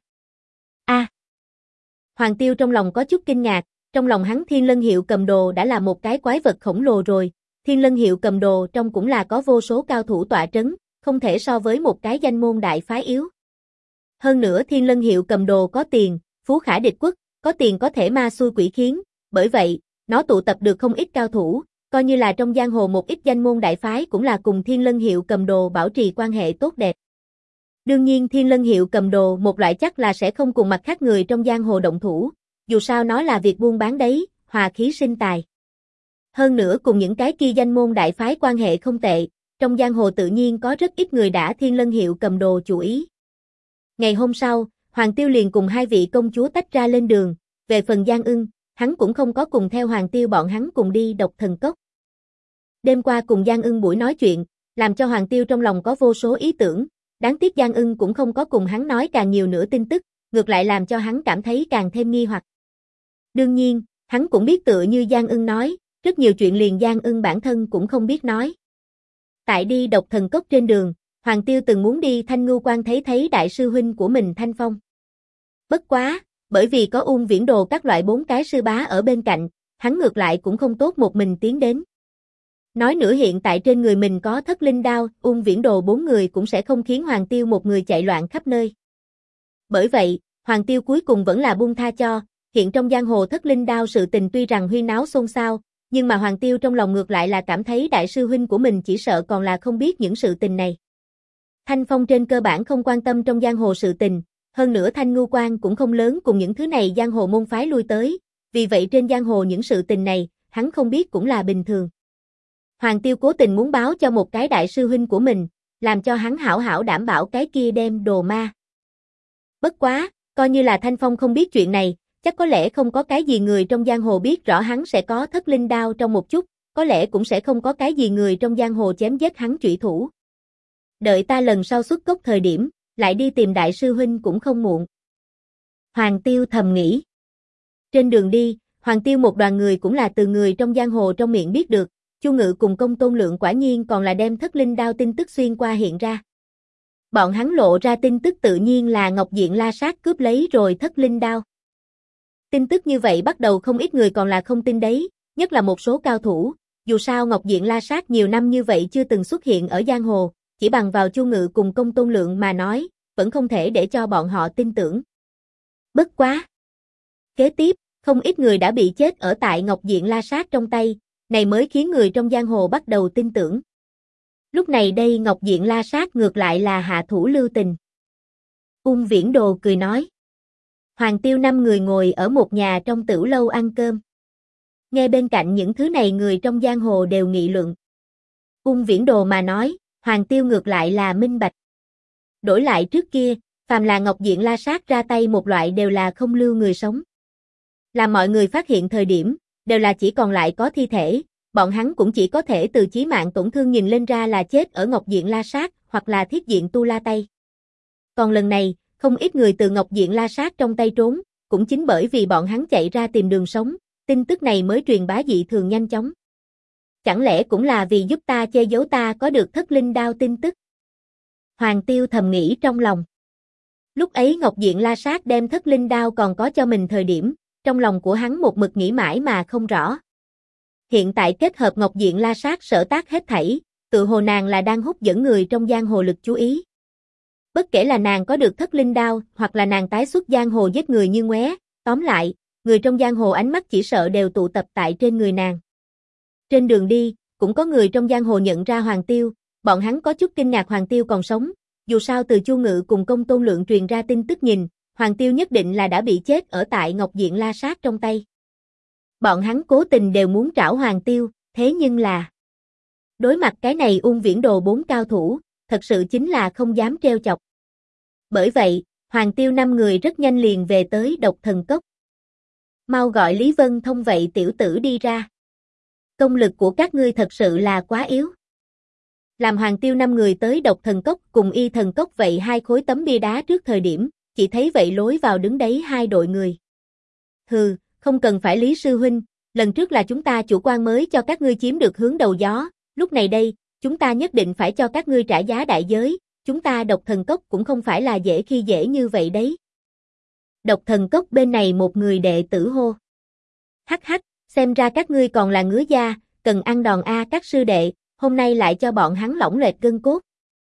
Hoàng Tiêu trong lòng có chút kinh ngạc, trong lòng hắn Thiên Lân hiệu cầm đồ đã là một cái quái vật khổng lồ rồi, Thiên Lân hiệu cầm đồ trong cũng là có vô số cao thủ tọa trấn, không thể so với một cái danh môn đại phái yếu. Hơn nữa Thiên Lân hiệu cầm đồ có tiền, phú khả địch quốc, có tiền có thể ma xui quỷ khiến, bởi vậy, nó tụ tập được không ít cao thủ, coi như là trong giang hồ một ít danh môn đại phái cũng là cùng Thiên Lân hiệu cầm đồ bảo trì quan hệ tốt đẹp. Đương nhiên Thiên Lân hiệu cầm đồ một loại chắc là sẽ không cùng mặt khác người trong giang hồ động thủ, dù sao nó là việc buôn bán đấy, hòa khí sinh tài. Hơn nữa cùng những cái kia danh môn đại phái quan hệ không tệ, trong giang hồ tự nhiên có rất ít người đã Thiên Lân hiệu cầm đồ chú ý. Ngày hôm sau, Hoàng Tiêu liền cùng hai vị công chúa tách ra lên đường, về phần Giang Ưng, hắn cũng không có cùng theo Hoàng Tiêu bọn hắn cùng đi Độc Thần Cốc. Đêm qua cùng Giang Ưng buổi nói chuyện, làm cho Hoàng Tiêu trong lòng có vô số ý tưởng, đáng tiếc Giang Ưng cũng không có cùng hắn nói càng nhiều nữa tin tức, ngược lại làm cho hắn cảm thấy càng thêm nghi hoặc. Đương nhiên, hắn cũng biết tựa như Giang Ưng nói, rất nhiều chuyện liền Giang Ưng bản thân cũng không biết nói. Tại đi Độc Thần Cốc trên đường, Hoàng Tiêu từng muốn đi Thanh Ngưu Quan thấy đại sư huynh của mình Thanh Phong. Bất quá, bởi vì có Ung Viễn Đồ các loại 4 cái sư bá ở bên cạnh, hắn ngược lại cũng không tốt một mình tiến đến. Nói nữa hiện tại trên người mình có Thất Linh Đao, Ung Viễn Đồ 4 người cũng sẽ không khiến Hoàng Tiêu một người chạy loạn khắp nơi. Bởi vậy, Hoàng Tiêu cuối cùng vẫn là buông tha cho, hiện trong giang hồ Thất Linh Đao sự tình tuy rằng huyên náo xôn xao, nhưng mà Hoàng Tiêu trong lòng ngược lại là cảm thấy đại sư huynh của mình chỉ sợ còn là không biết những sự tình này. Thanh Phong trên cơ bản không quan tâm trong giang hồ sự tình, hơn nữa Thanh Ngưu Quan cũng không lớn cùng những thứ này giang hồ môn phái lui tới, vì vậy trên giang hồ những sự tình này, hắn không biết cũng là bình thường. Hoàng Tiêu cố tình muốn báo cho một cái đại sư huynh của mình, làm cho hắn hảo hảo đảm bảo cái kia đem đồ ma. Bất quá, coi như là Thanh Phong không biết chuyện này, chắc có lẽ không có cái gì người trong giang hồ biết rõ hắn sẽ có thất linh đao trong một chút, có lẽ cũng sẽ không có cái gì người trong giang hồ chém giết hắn trụy thủ. Đợi ta lần sau xuất cốc thời điểm, lại đi tìm đại sư huynh cũng không muộn. Hoàng Tiêu thầm nghĩ. Trên đường đi, Hoàng Tiêu một đoàn người cũng là từ người trong giang hồ trong miệng biết được, Chu Ngự cùng Công Tôn Lượng quả nhiên còn là đem thất linh đao tin tức xuyên qua hiện ra. Bọn hắn lộ ra tin tức tự nhiên là Ngọc Diện La Sát cướp lấy rồi thất linh đao. Tin tức như vậy bắt đầu không ít người còn là không tin đấy, nhất là một số cao thủ, dù sao Ngọc Diện La Sát nhiều năm như vậy chưa từng xuất hiện ở giang hồ, chỉ bằng vào Chu Ngự cùng Công Tôn Lượng mà nói, vẫn không thể để cho bọn họ tin tưởng. Bất quá. Kế tiếp, không ít người đã bị chết ở tại Ngọc Diện La Sát trong tay, này mới khiến người trong giang hồ bắt đầu tin tưởng. Lúc này đây Ngọc Diện La Sát ngược lại là hạ thủ lưu tình. Ung Viễn Đồ cười nói. Hoàng Tiêu 5 người ngồi ở một nhà trong tửu lâu ăn cơm. Nghe bên cạnh những thứ này người trong giang hồ đều nghị luận. Ung Viễn Đồ mà nói, Hoàng Tiêu ngược lại là minh bạch. Đổi lại trước kia, phàm là Ngọc Diện La Sát ra tay một loại đều là không lưu người sống. Làm mọi người phát hiện thời điểm, đều là chỉ còn lại có thi thể, bọn hắn cũng chỉ có thể từ chí mạng tổn thương nhìn lên ra là chết ở Ngọc Diện La Sát, hoặc là Thiết Diện Tu La tay. Còn lần này, không ít người từ Ngọc Diện La Sát trong tay trốn, cũng chính bởi vì bọn hắn chạy ra tìm đường sống, tin tức này mới truyền bá dị thường nhanh chóng. Chẳng lẽ cũng là vì giúp ta che giấu ta có được thất linh đao tin tức? Hoàng Tiêu thầm nghĩ trong lòng. Lúc ấy Ngọc Diện La Sát đem thất linh đao còn có cho mình thời điểm, trong lòng của hắn một mực nghĩ mãi mà không rõ. Hiện tại kết hợp Ngọc Diện La Sát sở tác hết thảy, tự hồ nàng là đang hút dẫn người trong giang hồ lực chú ý. Bất kể là nàng có được thất linh đao, hoặc là nàng tái xuất giang hồ giết người như ngoé, tóm lại, người trong giang hồ ánh mắt chỉ sợ đều tụ tập tại trên người nàng. Trên đường đi, cũng có người trong giang hồ nhận ra Hoàng Tiêu, bọn hắn có chút kinh ngạc Hoàng Tiêu còn sống, dù sao từ Chu Ngự cùng Công Tôn Lượng truyền ra tin tức nhìn, Hoàng Tiêu nhất định là đã bị chết ở tại Ngọc Diện La Sát trong tay. Bọn hắn cố tình đều muốn trảo Hoàng Tiêu, thế nhưng là đối mặt cái này Ung Viễn Đồ 4 cao thủ, thật sự chính là không dám trêu chọc. Bởi vậy, Hoàng Tiêu 5 người rất nhanh liền về tới Độc Thần Cốc. Mau gọi Lý Vân Thông vậy tiểu tử đi ra. Công lực của các ngươi thật sự là quá yếu. Làm Hoàng Tiêu 5 người tới Độc Thần Cốc cùng Y Thần Cốc vậy hai khối tấm bia đá trước thời điểm, chỉ thấy vậy lối vào đứng đấy hai đội người. Hừ, không cần phải Lý sư huynh, lần trước là chúng ta chủ quan mới cho các ngươi chiếm được hướng đầu gió, lúc này đây, chúng ta nhất định phải cho các ngươi trả giá đại giới, chúng ta Độc Thần Cốc cũng không phải là dễ khi dễ như vậy đấy. Độc Thần Cốc bên này một người đệ tử hô. Hắc hắc, xem ra các ngươi còn là ngứa da, cần ăn đòn a các sư đệ, hôm nay lại cho bọn hắn lỏng lệch gân cốt.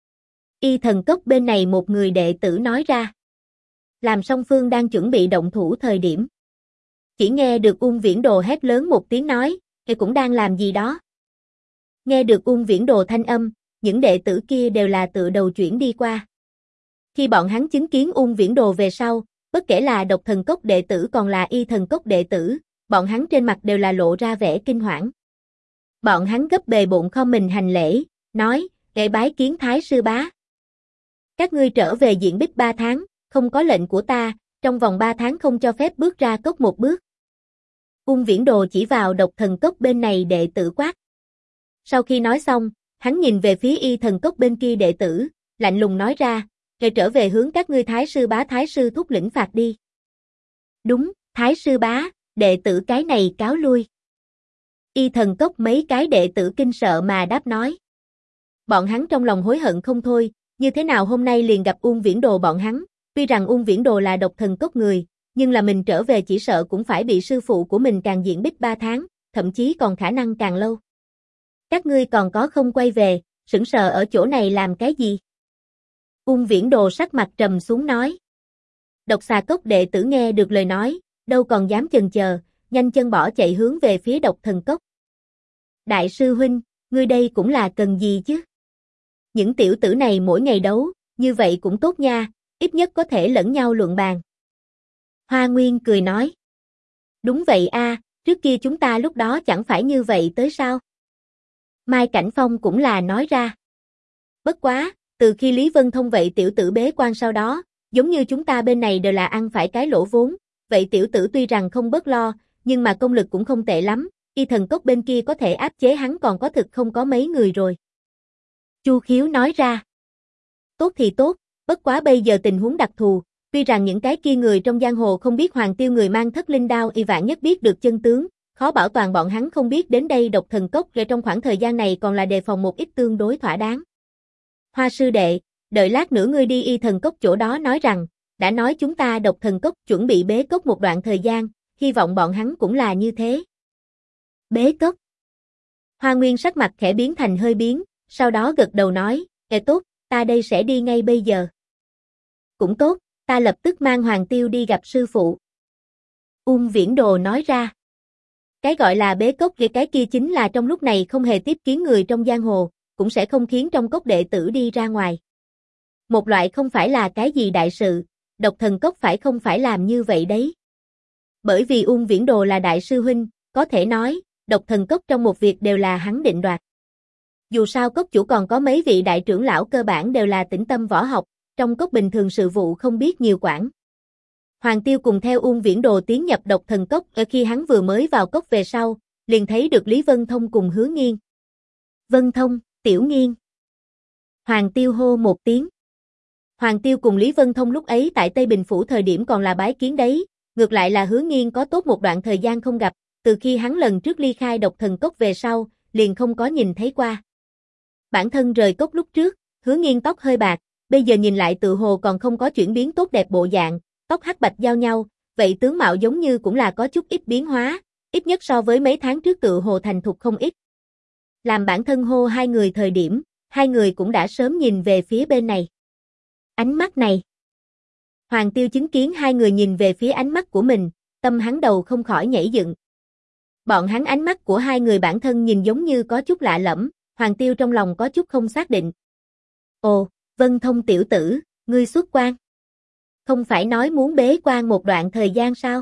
Y Thần Cốc bên này một người đệ tử nói ra. Làm song phương đang chuẩn bị động thủ thời điểm. Chỉ nghe được Ung Viễn Đồ hét lớn một tiếng nói, "Ngươi cũng đang làm gì đó?" Nghe được Ung Viễn Đồ thanh âm, những đệ tử kia đều là tựa đầu chuyển đi qua. Khi bọn hắn chứng kiến Ung Viễn Đồ về sau, bất kể là Độc Thần Cốc đệ tử còn là Y Thần Cốc đệ tử, bọn hắn trên mặt đều là lộ ra vẻ kinh hoảng. Bọn hắn gấp bề bộn khom mình hành lễ, nói, "Đệ bái kiến Thái sư bá. Các ngươi trở về Diện Bích 3 tháng, không có lệnh của ta, trong vòng 3 tháng không cho phép bước ra cốc một bước." Ung Viễn Đồ chỉ vào Độc Thần Cốc bên này đệ tử quát. Sau khi nói xong, hắn nhìn về phía Y Thần Cốc bên kia đệ tử, lạnh lùng nói ra, "Rồi trở về hướng các ngươi Thái sư bá Thái sư thúc lĩnh phạt đi." Đúng, Thái sư bá, đệ tử cái này cáo lui. Y Thần Cốc mấy cái đệ tử kinh sợ mà đáp nói. Bọn hắn trong lòng hối hận không thôi, như thế nào hôm nay liền gặp Ung Viễn Đồ bọn hắn, tuy rằng Ung Viễn Đồ là Độc Thần Cốc người, nhưng là mình trở về chỉ sợ cũng phải bị sư phụ của mình càng Diện Bích 3 tháng, thậm chí còn khả năng càng lâu. Các ngươi còn có không quay về, sững sờ ở chỗ này làm cái gì? Ung Viễn Đồ sắc mặt trầm xuống nói. Độc Xà Cốc đệ tử nghe được lời nói, đâu còn dám chần chờ, nhanh chân bỏ chạy hướng về phía Độc Thần Cốc. Đại sư huynh, ngươi đây cũng là cần gì chứ? Những tiểu tử này mỗi ngày đấu, như vậy cũng tốt nha, ít nhất có thể lẫn nhau luận bàn. Hoa Nguyên cười nói. Đúng vậy a, trước kia chúng ta lúc đó chẳng phải như vậy tới sao? Mai Cảnh Phong cũng là nói ra. Bất quá, từ khi Lý Vân Thông vậy tiểu tử bế quan sau đó, giống như chúng ta bên này đều là ăn phải cái lỗ vốn, vậy tiểu tử tuy rằng không bớt lo, nhưng mà công lực cũng không tệ lắm, Y Thần Cốc bên kia có thể áp chế hắn còn có thực không có mấy người rồi. Chu Khiếu nói ra. Tốt thì tốt, bất quá bây giờ tình huống đặc thù, tuy rằng những cái kia người trong giang hồ không biết Hoàng Tiêu người mang Thất Linh Đao y vạn nhất biết được chân tướng, khó bảo toàn bọn hắn không biết đến đây Độc Thần Cốc rồi trong khoảng thời gian này còn là đề phòng một ít tương đối thỏa đáng. Hoa sư đệ, đợi lát nữa ngươi đi Y Thần Cốc chỗ đó nói rằng, đã nói chúng ta Độc Thần Cốc chuẩn bị bế cốc một đoạn thời gian, hy vọng bọn hắn cũng là như thế. Bế cốc. Hoa Nguyên sắc mặt khẽ biến thành hơi biến, sau đó gật đầu nói, tốt, ta đây sẽ đi ngay bây giờ. Cũng tốt, ta lập tức mang Hoàng Tiêu đi gặp sư phụ. Viễn Đồ nói ra. Cái gọi là bế cốc cái kia chính là trong lúc này không hề tiếp kiến người trong giang hồ, cũng sẽ không khiến trong cốc đệ tử đi ra ngoài. Một loại không phải là cái gì đại sự, Độc Thần Cốc không phải làm như vậy đấy. Bởi vì Viễn Đồ là đại sư huynh, có thể nói, Độc Thần Cốc trong một việc đều là hắn định đoạt. Dù sao cốc chủ còn có mấy vị đại trưởng lão cơ bản đều là tĩnh tâm võ học, trong cốc bình thường sự vụ không biết nhiều quản. Hoàng Tiêu cùng theo Viễn Đồ tiến nhập Độc Thần Cốc, ở khi hắn vừa mới vào cốc về sau, liền thấy được Lý Vân Thông cùng Hứa Nghiên. Vân Thông, Tiểu Nghiên. Hoàng Tiêu hô một tiếng. Hoàng Tiêu cùng Lý Vân Thông lúc ấy tại Tây Bình Phủ thời điểm còn là bái kiến đấy, ngược lại là Hứa Nghiên có tốt một đoạn thời gian không gặp, từ khi hắn lần trước ly khai Độc Thần Cốc về sau, liền không có nhìn thấy qua. Bản thân rời cốc lúc trước, Hứa Nghiên tóc hơi bạc, bây giờ nhìn lại tự hồ còn không có chuyển biến tốt đẹp bộ dạng, tóc hắc bạch giao nhau, vậy tướng mạo giống như cũng là có chút ít biến hóa, ít nhất so với mấy tháng trước tự hồ thành thục không ít. Làm bản thân hô hai người thời điểm, hai người cũng đã sớm nhìn về phía bên này. Ánh mắt này. Hoàng Tiêu chứng kiến hai người nhìn về phía ánh mắt của mình, tâm hắn đầu không khỏi nhảy dựng. Bọn hắn ánh mắt của hai người bản thân nhìn giống như có chút lạ lẫm, Hoàng Tiêu trong lòng có chút không xác định. Ồ, Vân Thông tiểu tử, ngươi xuất quan. Không phải nói muốn bế quan một đoạn thời gian sao?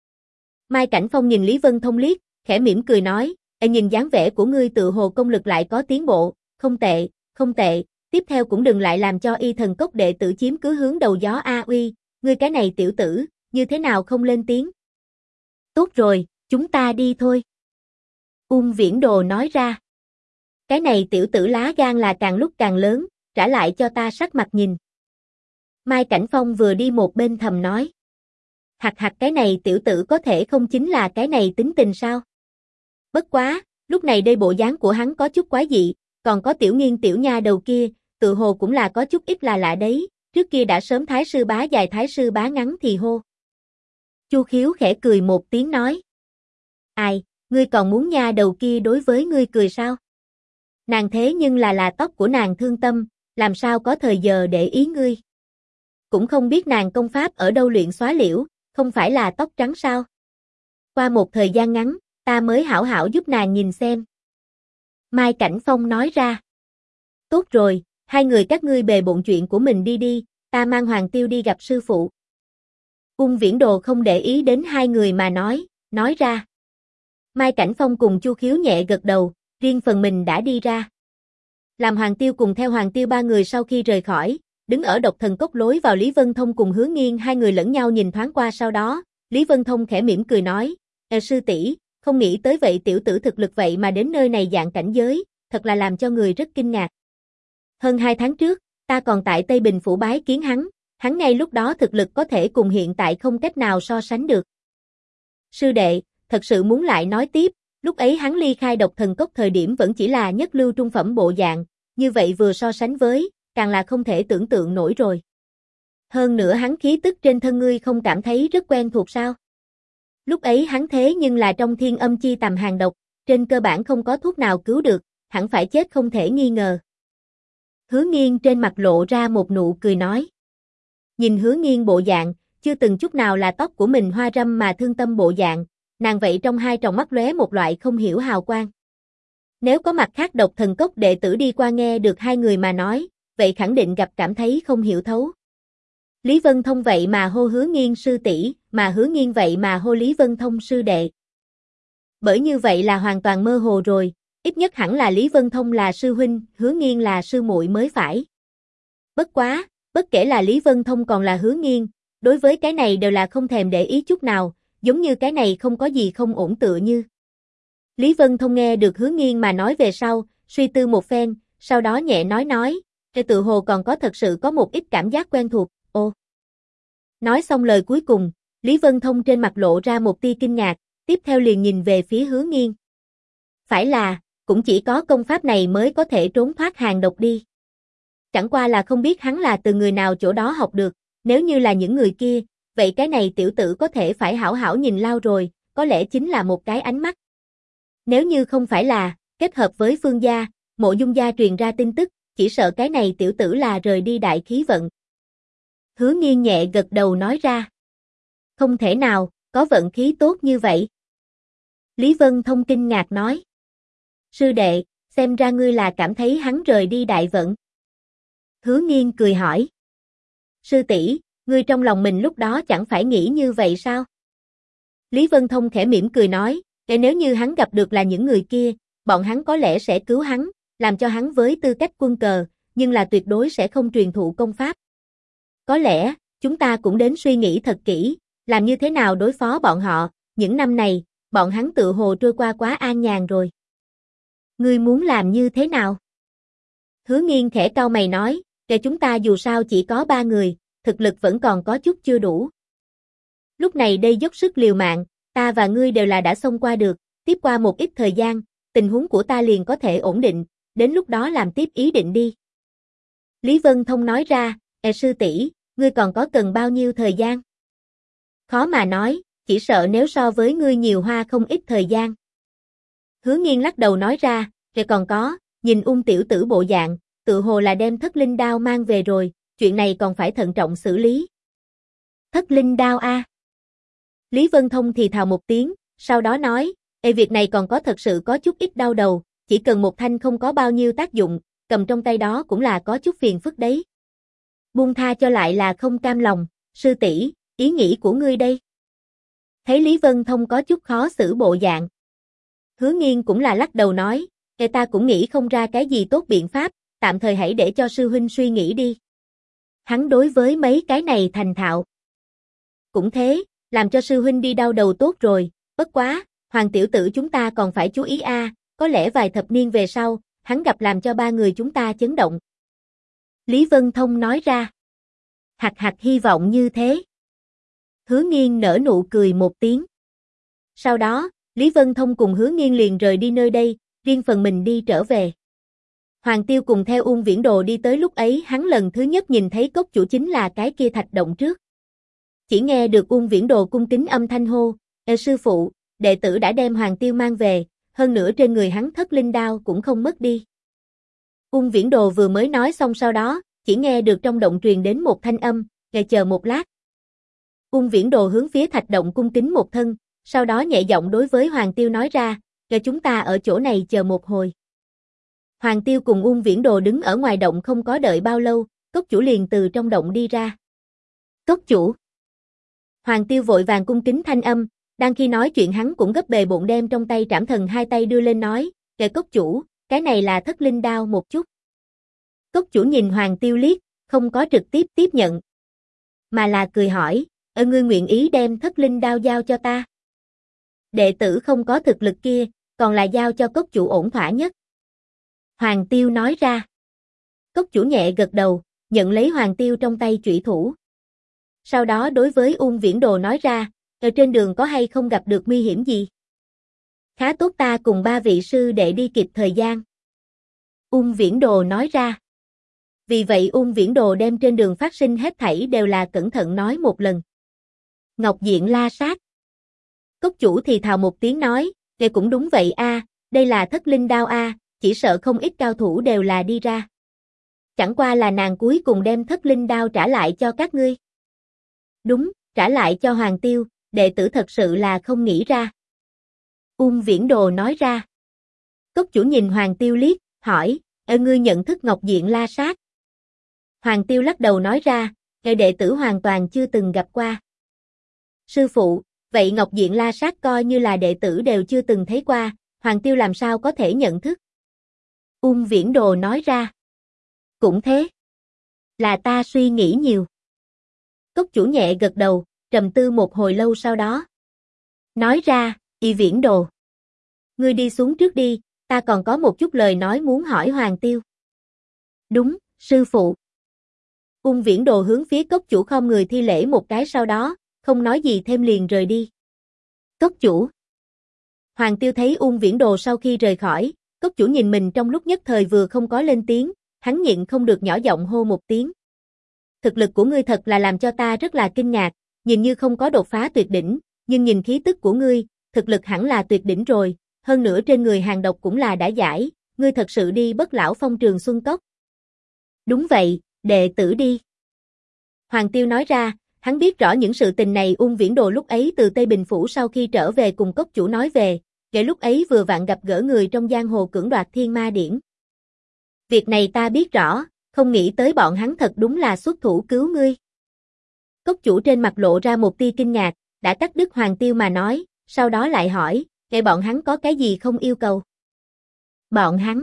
Mai Cảnh Phong nhìn Lý Vân Thông liếc, khẽ mỉm cười nói, nhìn dáng vẻ của ngươi tự hồ công lực lại có tiến bộ, không tệ, không tệ, tiếp theo cũng đừng lại làm cho Y Thần Cốc đệ tử chiếm cứ hướng đầu gió a uy, ngươi cái này tiểu tử, như thế nào không lên tiếng? Tốt rồi, chúng ta đi thôi. Viễn Đồ nói ra. Cái này tiểu tử lá gan là càng lúc càng lớn, trả lại cho ta sắc mặt nhìn. Mai Cảnh Phong vừa đi một bên thầm nói. Hạt cái này tiểu tử có thể không chính là cái này tính tình sao? Bất quá, lúc này đây bộ dáng của hắn có chút quái dị, còn có Tiểu Nghiên tiểu nha đầu kia, tự hồ cũng là có chút ít là lạ đấy, trước kia đã sớm thái sư bá dài thái sư bá ngắn thì hô. Chu Khiếu khẽ cười một tiếng nói. Ai, ngươi còn muốn nha đầu kia đối với ngươi cười sao? Nàng thế nhưng là tóc của nàng thương tâm, làm sao có thời giờ để ý ngươi? Cũng không biết nàng công pháp ở đâu luyện xóa liễu, không phải là tóc trắng sao? Qua một thời gian ngắn, ta mới hảo hảo giúp nàng nhìn xem. Mai Cảnh Phong nói ra. Tốt rồi, hai người các ngươi bề bộn chuyện của mình đi đi, ta mang Hoàng Tiêu đi gặp sư phụ. Viễn Đồ không để ý đến hai người mà nói ra. Mai Cảnh Phong cùng Chu Khiếu nhẹ gật đầu, riêng phần mình đã đi ra. Làm Hoàng Tiêu cùng theo Hoàng Tiêu ba người sau khi rời khỏi, đứng ở Độc Thần Cốc lối vào Lý Vân Thông cùng Hứa Nghiên hai người lẫn nhau nhìn thoáng qua sau đó, Lý Vân Thông khẽ mỉm cười nói, sư tỷ, không nghĩ tới vậy tiểu tử thực lực vậy mà đến nơi này dạng cảnh giới, thật là làm cho người rất kinh ngạc. Hơn 2 tháng trước, ta còn tại Tây Bình Phủ bái kiến hắn ngay lúc đó thực lực có thể cùng hiện tại không cách nào so sánh được. Sư đệ, thật sự muốn lại nói tiếp, lúc ấy hắn ly khai Độc Thần Cốc thời điểm vẫn chỉ là nhất lưu trung phẩm bộ dạng, như vậy vừa so sánh với, càng là không thể tưởng tượng nổi rồi. Hơn nữa hắn khí tức trên thân ngươi không cảm thấy rất quen thuộc sao? Lúc ấy hắn thế nhưng là trong thiên âm chi tầm hàng độc, trên cơ bản không có thuốc nào cứu được, hẳn phải chết không thể nghi ngờ. Hứa Nghiên trên mặt lộ ra một nụ cười nói. Nhìn Hứa Nghiên bộ dạng, chưa từng chút nào là tóc của mình hoa râm mà thương tâm bộ dạng, nàng vậy trong hai tròng mắt lóe một loại không hiểu hào quang. Nếu có mặt khác độc thần cốc đệ tử đi qua nghe được hai người mà nói, vậy khẳng định gặp cảm thấy không hiểu thấu. Lý Vân Thông vậy mà hô Hứa Nghiên sư tỷ, mà Hứa Nghiên vậy mà hô Lý Vân Thông sư đệ. Bởi như vậy là hoàn toàn mơ hồ rồi, ít nhất hẳn là Lý Vân Thông là sư huynh, Hứa Nghiên là sư muội mới phải. Bất quá, bất kể là Lý Vân Thông còn là Hứa Nghiên, đối với cái này đều là không thèm để ý chút nào, giống như cái này không có gì không ổn tựa như. Lý Vân Thông nghe được Hứa Nghiên mà nói về sau, suy tư một phen, sau đó nhẹ nói, tự hồ còn có thật sự có một ít cảm giác quen thuộc, ô. Nói xong lời cuối cùng, Lý Vân Thông trên mặt lộ ra một tia kinh ngạc, tiếp theo liền nhìn về phía Hứa Nghiên. Phải là, cũng chỉ có công pháp này mới có thể trốn thoát hàng độc đi. Chẳng qua là không biết hắn là từ người nào chỗ đó học được, nếu như là những người kia, vậy cái này tiểu tử có thể phải hảo hảo nhìn lao rồi, có lẽ chính là một cái ánh mắt. Nếu như không phải là, kết hợp với Phương gia, Mộ Dung gia truyền ra tin tức, chỉ sợ cái này tiểu tử là rời đi đại khí vận. Hứa Nghiên nhẹ gật đầu nói ra. Không thể nào, có vận khí tốt như vậy. Lý Vân Thông kinh ngạc nói. Sư đệ, xem ra ngươi là cảm thấy hắn rời đi đại vận. Hứa Nghiên cười hỏi. Sư tỷ, ngươi trong lòng mình lúc đó chẳng phải nghĩ như vậy sao? Lý Vân Thông khẽ mỉm cười nói, nếu như hắn gặp được là những người kia, bọn hắn có lẽ sẽ cứu hắn, làm cho hắn với tư cách quân cờ, nhưng là tuyệt đối sẽ không truyền thụ công pháp. Có lẽ, chúng ta cũng đến suy nghĩ thật kỹ, làm như thế nào đối phó bọn họ, những năm này, bọn hắn tự hồ trôi qua quá an nhàn rồi. Ngươi muốn làm như thế nào? Hứa Nghiên khẽ cau mày nói, chúng ta dù sao chỉ có 3 người, thực lực vẫn còn có chút chưa đủ. Lúc này đây dốc sức liều mạng, ta và ngươi đều là đã xông qua được, tiếp qua một ít thời gian, tình huống của ta liền có thể ổn định, đến lúc đó làm tiếp ý định đi. Lý Vân Thông nói ra, sư tỷ, ngươi còn có cần bao nhiêu thời gian? Khó mà nói, chỉ sợ nếu so với ngươi nhiều hoa không ít thời gian. Hứa Nghiên lắc đầu nói ra, còn có, nhìn tiểu tử bộ dạng, tự hồ là đem Thất Linh Đao mang về rồi, chuyện này còn phải thận trọng xử lý. Thất Linh Đao a. Lý Vân Thông thì thào một tiếng, sau đó nói, việc này còn có thật sự có chút ít đau đầu, chỉ cần một thanh không có bao nhiêu tác dụng, cầm trong tay đó cũng là có chút phiền phức đấy. Buông tha cho lại là không cam lòng, sư tỷ, ý nghĩ của ngươi đây. Thấy Lý Vân Thông có chút khó xử bộ dạng. Hứa Nghiên cũng là lắc đầu nói, ta cũng nghĩ không ra cái gì tốt biện pháp, tạm thời hãy để cho sư huynh suy nghĩ đi. Hắn đối với mấy cái này thành thạo. Cũng thế, làm cho sư huynh đi đau đầu tốt rồi, bất quá, Hoàng tiểu tử chúng ta còn phải chú ý có lẽ vài thập niên về sau, hắn gặp làm cho 3 người chúng ta chấn động. Lý Vân Thông nói ra. Hạc hy vọng như thế. Hứa Nghiên nở nụ cười một tiếng. Sau đó, Lý Vân Thông cùng Hứa Nghiên liền rời đi nơi đây, riêng phần mình đi trở về. Hoàng Tiêu cùng theo Ung Viễn Đồ đi tới lúc ấy hắn lần thứ nhất nhìn thấy cốc chủ chính là cái kia thạch động trước. Chỉ nghe được Ung Viễn Đồ cung kính âm thanh hô, sư phụ, đệ tử đã đem Hoàng Tiêu mang về, hơn nữa trên người hắn Thất Linh Đao cũng không mất đi. Ung Viễn Đồ vừa mới nói xong sau đó, chỉ nghe được trong động truyền đến một thanh âm, chờ một lát. Ung Viễn Đồ hướng phía thạch động cung kính một thân, sau đó nhẹ giọng đối với Hoàng Tiêu nói ra, chúng ta ở chỗ này chờ một hồi. Hoàng Tiêu cùng Ung Viễn Đồ đứng ở ngoài động không có đợi bao lâu, cốc chủ liền từ trong động đi ra. Cốc chủ. Hoàng Tiêu vội vàng cung kính thanh âm, đang khi nói chuyện hắn cũng gấp bề bộn đem trong tay Trảm Thần hai tay đưa lên nói, cốc chủ, cái này là Thất Linh Đao một chút. Cốc chủ nhìn Hoàng Tiêu liếc, không có trực tiếp tiếp nhận, mà là cười hỏi, ngươi nguyện ý đem Thất Linh Đao giao cho ta? Đệ tử không có thực lực kia, còn là giao cho cốc chủ ổn thỏa nhất. Hoàng Tiêu nói ra. Cốc chủ nhẹ gật đầu, nhận lấy Hoàng Tiêu trong tay chủy thủ. Sau đó đối với Ung Viễn Đồ nói ra, ở trên đường có hay không gặp được nguy hiểm gì? Khá tốt ta cùng 3 vị sư đệ đi kịp thời gian. Ung Viễn Đồ nói ra. Vì vậy Ung Viễn Đồ đem trên đường phát sinh hết thảy đều là cẩn thận nói một lần. Ngọc Diện La Sát. Cốc chủ thì thào một tiếng nói, cũng đúng vậy đây là Thất Linh Đao chỉ sợ không ít cao thủ đều là đi ra. Chẳng qua là nàng cuối cùng đem Thất Linh Đao trả lại cho các ngươi. Đúng, trả lại cho Hoàng Tiêu, đệ tử thật sự là không nghĩ ra. Ung Viễn Đồ nói ra. Cốc chủ nhìn Hoàng Tiêu liếc, hỏi, ngươi nhận thức Ngọc Diện La Sát? Hoàng Tiêu lắc đầu nói ra, đệ tử hoàn toàn chưa từng gặp qua. Sư phụ, vậy Ngọc Diện La Sát coi như là đệ tử đều chưa từng thấy qua, Hoàng Tiêu làm sao có thể nhận thức? Viễn Đồ nói ra. Cũng thế. Là ta suy nghĩ nhiều. Cốc chủ nhẹ gật đầu, trầm tư một hồi lâu sau đó. Nói ra, Viễn Đồ. Ngươi đi xuống trước đi, ta còn có một chút lời nói muốn hỏi Hoàng Tiêu. Đúng, sư phụ. Viễn Đồ hướng phía cốc chủ khom người thi lễ một cái sau đó, không nói gì thêm liền rời đi. Cốc chủ. Hoàng Tiêu thấy Viễn Đồ sau khi rời khỏi, cốc chủ nhìn mình trong lúc nhất thời vừa không có lên tiếng, hắn nhịn không được nhỏ giọng hô một tiếng. Thực lực của ngươi thật là làm cho ta rất là kinh ngạc, nhìn như không có đột phá tuyệt đỉnh, nhưng nhìn khí tức của ngươi, thực lực hẳn là tuyệt đỉnh rồi, hơn nữa trên người hàng độc cũng là đã giải, ngươi thật sự đi Bất Lão Phong Trường Xuân Cốc. Đúng vậy, đệ tử đi. Hoàng Tiêu nói ra, hắn biết rõ những sự tình này Viễn Đồ lúc ấy từ Tây Bình Phủ sau khi trở về cùng cốc chủ nói về, kể lúc ấy vừa vặn gặp gỡ người trong giang hồ cưỡng đoạt Thiên Ma Điển. Việc này ta biết rõ, không nghĩ tới bọn hắn thật đúng là xuất thủ cứu ngươi. Cốc chủ trên mặt lộ ra một tia kinh ngạc, đã cắt đứt Hoàng Tiêu mà nói, sau đó lại hỏi, vậy bọn hắn có cái gì không yêu cầu? Bọn hắn.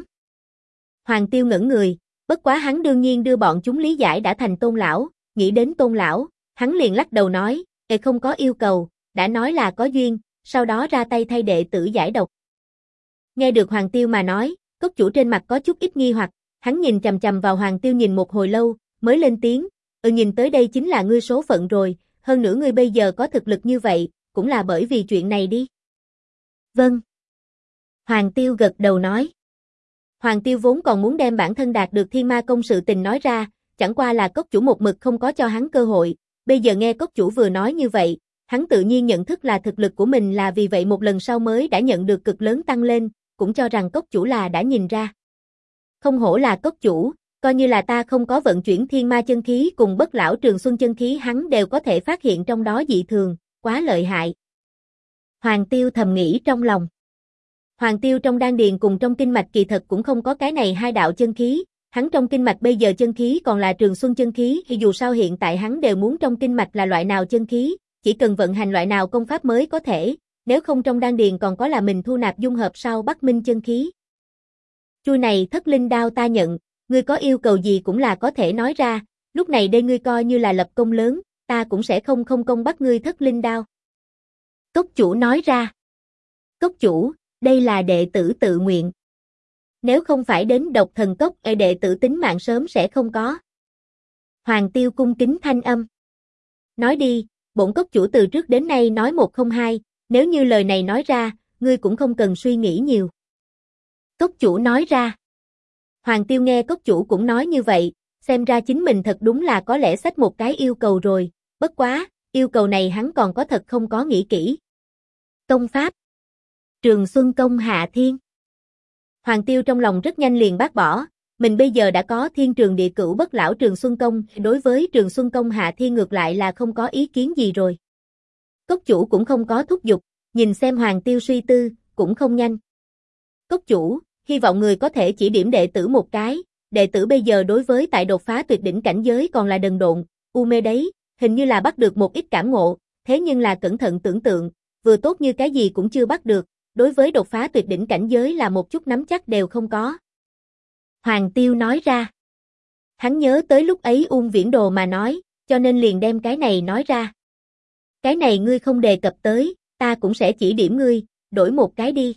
Hoàng Tiêu ngẩn người, bất quá hắn đương nhiên đưa bọn chúng lý giải đã thành Tôn lão, nghĩ đến Tôn lão, hắn liền lắc đầu nói, không có yêu cầu, đã nói là có duyên, sau đó ra tay thay đệ tử giải độc. Nghe được Hoàng Tiêu mà nói, cốc chủ trên mặt có chút ít nghi hoặc, hắn nhìn chằm chằm vào Hoàng Tiêu nhìn một hồi lâu, mới lên tiếng, nhìn tới đây chính là ngươi số phận rồi, hơn nữa ngươi bây giờ có thực lực như vậy, cũng là bởi vì chuyện này đi. Vâng. Hoàng Tiêu gật đầu nói. Hoàng Tiêu vốn còn muốn đem bản thân đạt được Thiên Ma Công sự tình nói ra, chẳng qua là cốc chủ một mực không có cho hắn cơ hội, bây giờ nghe cốc chủ vừa nói như vậy, hắn tự nhiên nhận thức là thực lực của mình là vì vậy một lần sau mới đã nhận được cực lớn tăng lên, cũng cho rằng cốc chủ là đã nhìn ra. Không hổ là cốc chủ, coi như là ta không có vận chuyển Thiên Ma chân khí cùng Bất Lão Trường Xuân chân khí hắn đều có thể phát hiện trong đó dị thường, quá lợi hại. Hoàng Tiêu thầm nghĩ trong lòng. Hoàng Tiêu trong đan điền cùng trong kinh mạch kỳ thật cũng không có cái này hai đạo chân khí, hắn trong kinh mạch bây giờ chân khí còn là Trường Xuân chân khí, thì dù sao hiện tại hắn đều muốn trong kinh mạch là loại nào chân khí, chỉ cần vận hành loại nào công pháp mới có thể, nếu không trong đan điền còn có là mình thu nạp dung hợp sau Bắc Minh chân khí. Chuôi này Thất Linh đao ta nhận, ngươi có yêu cầu gì cũng là có thể nói ra, lúc này đây ngươi coi như là lập công lớn, ta cũng sẽ không công bắt ngươi Thất Linh đao. Cốc chủ nói ra. Cốc chủ, đây là đệ tử tự nguyện. Nếu không phải đến Độc Thần Cốc, đệ tử tính mạng sớm sẽ không có. Hoàng Tiêu cung kính thanh âm. Nói đi, bổn cốc chủ từ trước đến nay nói một không hai, nếu như lời này nói ra, ngươi cũng không cần suy nghĩ nhiều. Cốc chủ nói ra. Hoàng Tiêu nghe cốc chủ cũng nói như vậy, xem ra chính mình thật đúng là có lẽ xách một cái yêu cầu rồi, bất quá, yêu cầu này hắn còn có thật không có nghĩ kỹ. Công pháp. Trường Xuân Công Hạ Thiên. Hoàng Tiêu trong lòng rất nhanh liền bác bỏ, mình bây giờ đã có Thiên Trường Địa Cửu Bất Lão Trường Xuân Công, đối với Trường Xuân Công Hạ Thiên ngược lại là không có ý kiến gì rồi. Cốc chủ cũng không có thúc giục, nhìn xem Hoàng Tiêu suy tư, cũng không nhanh. Cốc chủ, hy vọng người có thể chỉ điểm đệ tử một cái, đệ tử bây giờ đối với tại đột phá tuyệt đỉnh cảnh giới còn là đần độn, u mê đấy, hình như là bắt được một ít cảm ngộ, thế nhưng là cẩn thận tưởng tượng, vừa tốt như cái gì cũng chưa bắt được, đối với đột phá tuyệt đỉnh cảnh giới là một chút nắm chắc đều không có. Hoàng Tiêu nói ra. Hắn nhớ tới lúc ấy Viễn Đồ mà nói, cho nên liền đem cái này nói ra. Cái này ngươi không đề cập tới, ta cũng sẽ chỉ điểm ngươi, đổi một cái đi.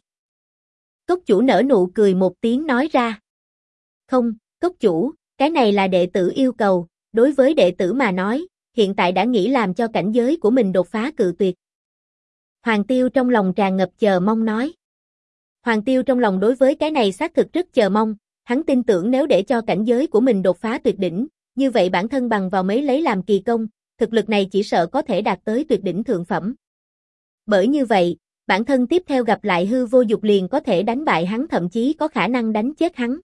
Cốc chủ nở nụ cười một tiếng nói ra. Không, cốc chủ, cái này là đệ tử yêu cầu, đối với đệ tử mà nói, hiện tại đã nghĩ làm cho cảnh giới của mình đột phá cự tuyệt. Hoàng Tiêu trong lòng tràn ngập chờ mong nói. Hoàng Tiêu trong lòng đối với cái này xác thực rất chờ mong, hắn tin tưởng nếu để cho cảnh giới của mình đột phá tuyệt đỉnh, như vậy bản thân bằng vào mấy lấy làm kỳ công, thực lực này chỉ sợ có thể đạt tới tuyệt đỉnh thượng phẩm. Bởi như vậy, bản thân tiếp theo gặp lại hư vô dục liền có thể đánh bại hắn thậm chí có khả năng đánh chết hắn.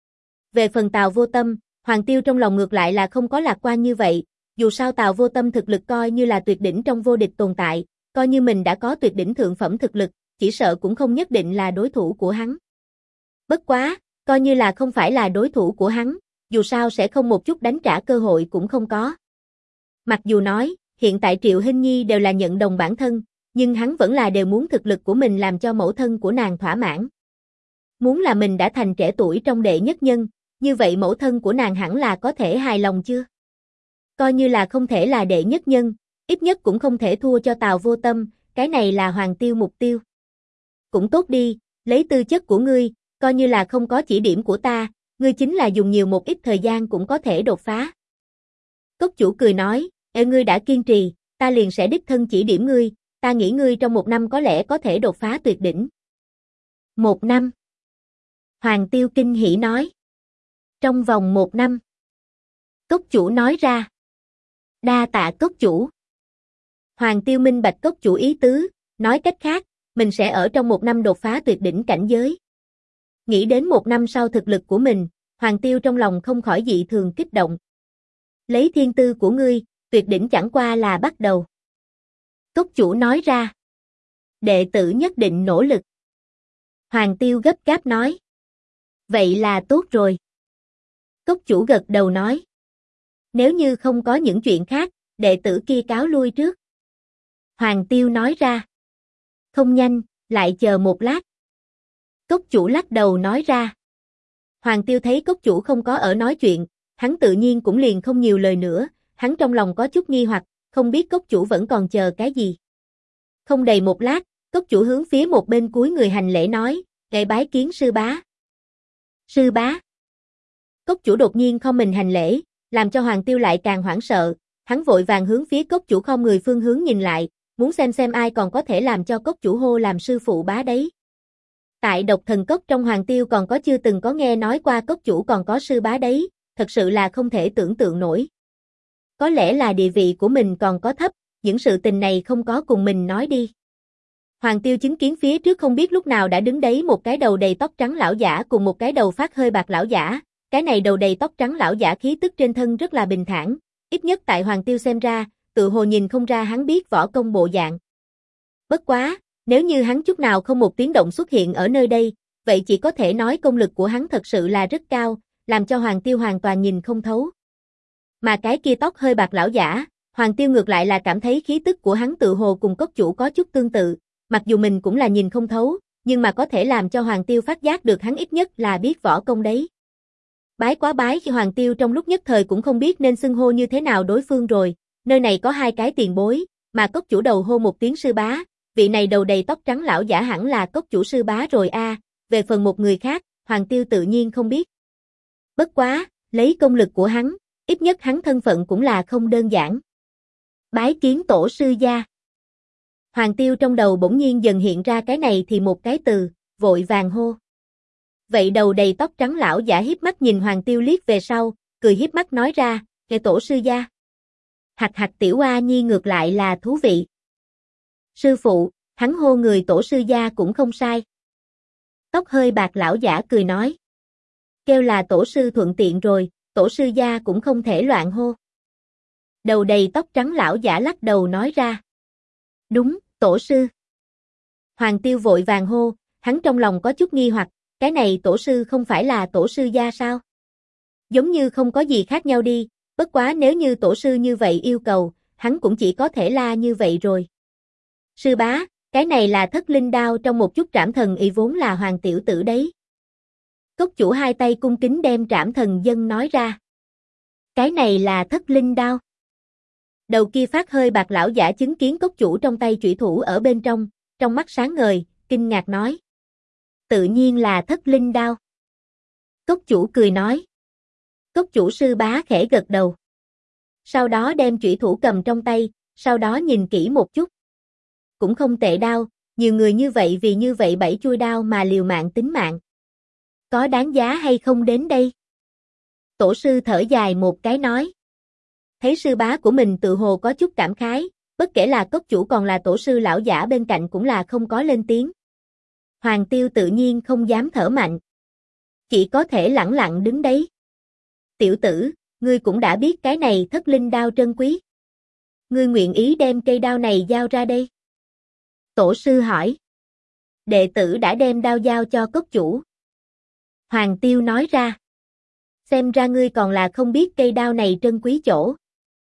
Về phần Tào Vô Tâm, Hoàng Tiêu trong lòng ngược lại là không có lạc quan như vậy, dù sao Tào Vô Tâm thực lực coi như là tuyệt đỉnh trong vô địch tồn tại, coi như mình đã có tuyệt đỉnh thượng phẩm thực lực, chỉ sợ cũng không nhất định là đối thủ của hắn. Bất quá, coi như là không phải là đối thủ của hắn, dù sao sẽ không một chút đánh trả cơ hội cũng không có. Mặc dù nói, hiện tại Triệu Hinh Nhi đều là nhận đồng bản thân, nhưng hắn vẫn là đều muốn thực lực của mình làm cho mẫu thân của nàng thỏa mãn. Muốn là mình đã thành trẻ tuổi trong đệ nhất nhân, như vậy mẫu thân của nàng hẳn là có thể hài lòng chưa? Coi như là không thể là đệ nhất nhân, ít nhất cũng không thể thua cho Tào Vô Tâm, cái này là Hoàng Tiêu mục tiêu. Cũng tốt đi, lấy tư chất của ngươi, coi như là không có chỉ điểm của ta, ngươi chính là dùng nhiều một ít thời gian cũng có thể đột phá. Cốc chủ cười nói, ngươi đã kiên trì, ta liền sẽ đích thân chỉ điểm ngươi, ta nghĩ ngươi trong 1 năm có lẽ có thể đột phá tuyệt đỉnh. 1 năm. Hoàng Tiêu kinh hỉ nói. Trong vòng 1 năm. Cốc chủ nói ra. Đa tạ cốc chủ. Hoàng Tiêu minh bạch cốc chủ ý tứ, nói cách khác, mình sẽ ở trong 1 năm đột phá tuyệt đỉnh cảnh giới. Nghĩ đến 1 năm sau thực lực của mình, Hoàng Tiêu trong lòng không khỏi dị thường kích động. Lấy thiên tư của ngươi, tuyệt đỉnh chẳng qua là bắt đầu. Cốc chủ nói ra. Đệ tử nhất định nỗ lực. Hoàng Tiêu gấp gáp nói. Vậy là tốt rồi. Cốc chủ gật đầu nói. Nếu như không có những chuyện khác, đệ tử kia cáo lui trước. Hoàng Tiêu nói ra. Không nhanh, lại chờ một lát. Cốc chủ lắc đầu nói ra. Hoàng Tiêu thấy cốc chủ không có ở nói chuyện, hắn tự nhiên cũng liền không nhiều lời nữa, hắn trong lòng có chút nghi hoặc, không biết cốc chủ vẫn còn chờ cái gì. Không đầy một lát, cốc chủ hướng phía một bên cúi người hành lễ nói, "Đệ bái kiến sư bá." Sư bá. Cốc chủ đột nhiên không mình hành lễ, làm cho Hoàng Tiêu lại càng hoảng sợ, hắn vội vàng hướng phía cốc chủ không người phương hướng nhìn lại, muốn xem ai còn có thể làm cho cốc chủ hô làm sư phụ bá đấy. Tại Độc Thần Cốc trong Hoàng Tiêu còn có chưa từng có nghe nói qua cốc chủ còn có sư bá đấy, thật sự là không thể tưởng tượng nổi. Có lẽ là địa vị của mình còn có thấp, những sự tình này không có cùng mình nói đi. Hoàng Tiêu chứng kiến phía trước không biết lúc nào đã đứng đấy một cái đầu đầy tóc trắng lão giả cùng một cái đầu phát hơi bạc lão giả, cái này đầu đầy tóc trắng lão giả khí tức trên thân rất là bình thản, ít nhất tại Hoàng Tiêu xem ra, tự hồ nhìn không ra hắn biết võ công bộ dạng. Bất quá, nếu như hắn chút nào không một tiếng động xuất hiện ở nơi đây, vậy chỉ có thể nói công lực của hắn thật sự là rất cao, làm cho Hoàng Tiêu hoàn toàn nhìn không thấu. Mà cái kia tóc hơi bạc lão giả, Hoàng Tiêu ngược lại là cảm thấy khí tức của hắn tự hồ cùng cốc chủ có chút tương tự, mặc dù mình cũng là nhìn không thấu, nhưng mà có thể làm cho Hoàng Tiêu phát giác được hắn ít nhất là biết võ công đấy. Bái quá bái khi Hoàng Tiêu trong lúc nhất thời cũng không biết nên xưng hô như thế nào đối phương rồi, nơi này có hai cái tiền bối, mà cốc chủ đầu hô một tiếng sư bá, vị này đầu đầy tóc trắng lão giả hẳn là cốc chủ sư bá rồi a, về phần một người khác, Hoàng Tiêu tự nhiên không biết. Bất quá, lấy công lực của hắn, ít nhất hắn thân phận cũng là không đơn giản. Bái kiến tổ sư gia. Hoàng Tiêu trong đầu bỗng nhiên dần hiện ra cái này thì một cái từ, vội vàng hô. Vậy đầu đầy tóc trắng lão giả hiếp mắt nhìn Hoàng Tiêu liếc về sau, cười hiếp mắt nói ra, "Kẻ tổ sư gia." Hạch hạch tiểu oa nhi ngược lại là thú vị. Sư phụ, hắn hô người tổ sư gia cũng không sai. Tóc hơi bạc lão giả cười nói. Kêu là tổ sư thuận tiện rồi, tổ sư gia cũng không thể loạn hô. Đầu đầy tóc trắng lão giả lắc đầu nói ra. Đúng, tổ sư. Hoàng Tiêu vội vàng hô, hắn trong lòng có chút nghi hoặc, cái này tổ sư không phải là tổ sư gia sao? Giống như không có gì khác nhau đi, bất quá nếu như tổ sư như vậy yêu cầu, hắn cũng chỉ có thể la như vậy rồi. Sư bá, cái này là thất linh đao trong một chút trảm thần y vốn là hoàng tiểu tử đấy. Cốc chủ hai tay cung kính đem trảm thần dân nói ra. Cái này là thất linh đao. Đầu kia phát hơi bạc lão giả chứng kiến cốc chủ trong tay chủy thủ ở bên trong mắt sáng ngời, kinh ngạc nói. Tự nhiên là thất linh đao. Cốc chủ cười nói. Cốc chủ sư bá khẽ gật đầu. Sau đó đem chủy thủ cầm trong tay, sau đó nhìn kỹ một chút. Cũng không tệ đao, nhiều người như vậy vì như vậy bảy chui đao mà liều mạng tính mạng. Có đáng giá hay không đến đây? Tổ sư thở dài một cái nói. Thấy sư bá của mình tự hồ có chút cảm khái, bất kể là cốc chủ còn là tổ sư lão giả bên cạnh cũng là không có lên tiếng. Hoàng Tiêu tự nhiên không dám thở mạnh. Chỉ có thể lẳng lặng đứng đấy. Tiểu tử, ngươi cũng đã biết cái này thất linh đao trân quý. Ngươi nguyện ý đem cây đao này giao ra đây. Tổ sư hỏi. Đệ tử đã đem đao giao cho cốc chủ. Hoàng Tiêu nói ra. Xem ra ngươi còn là không biết cây đao này trân quý chỗ.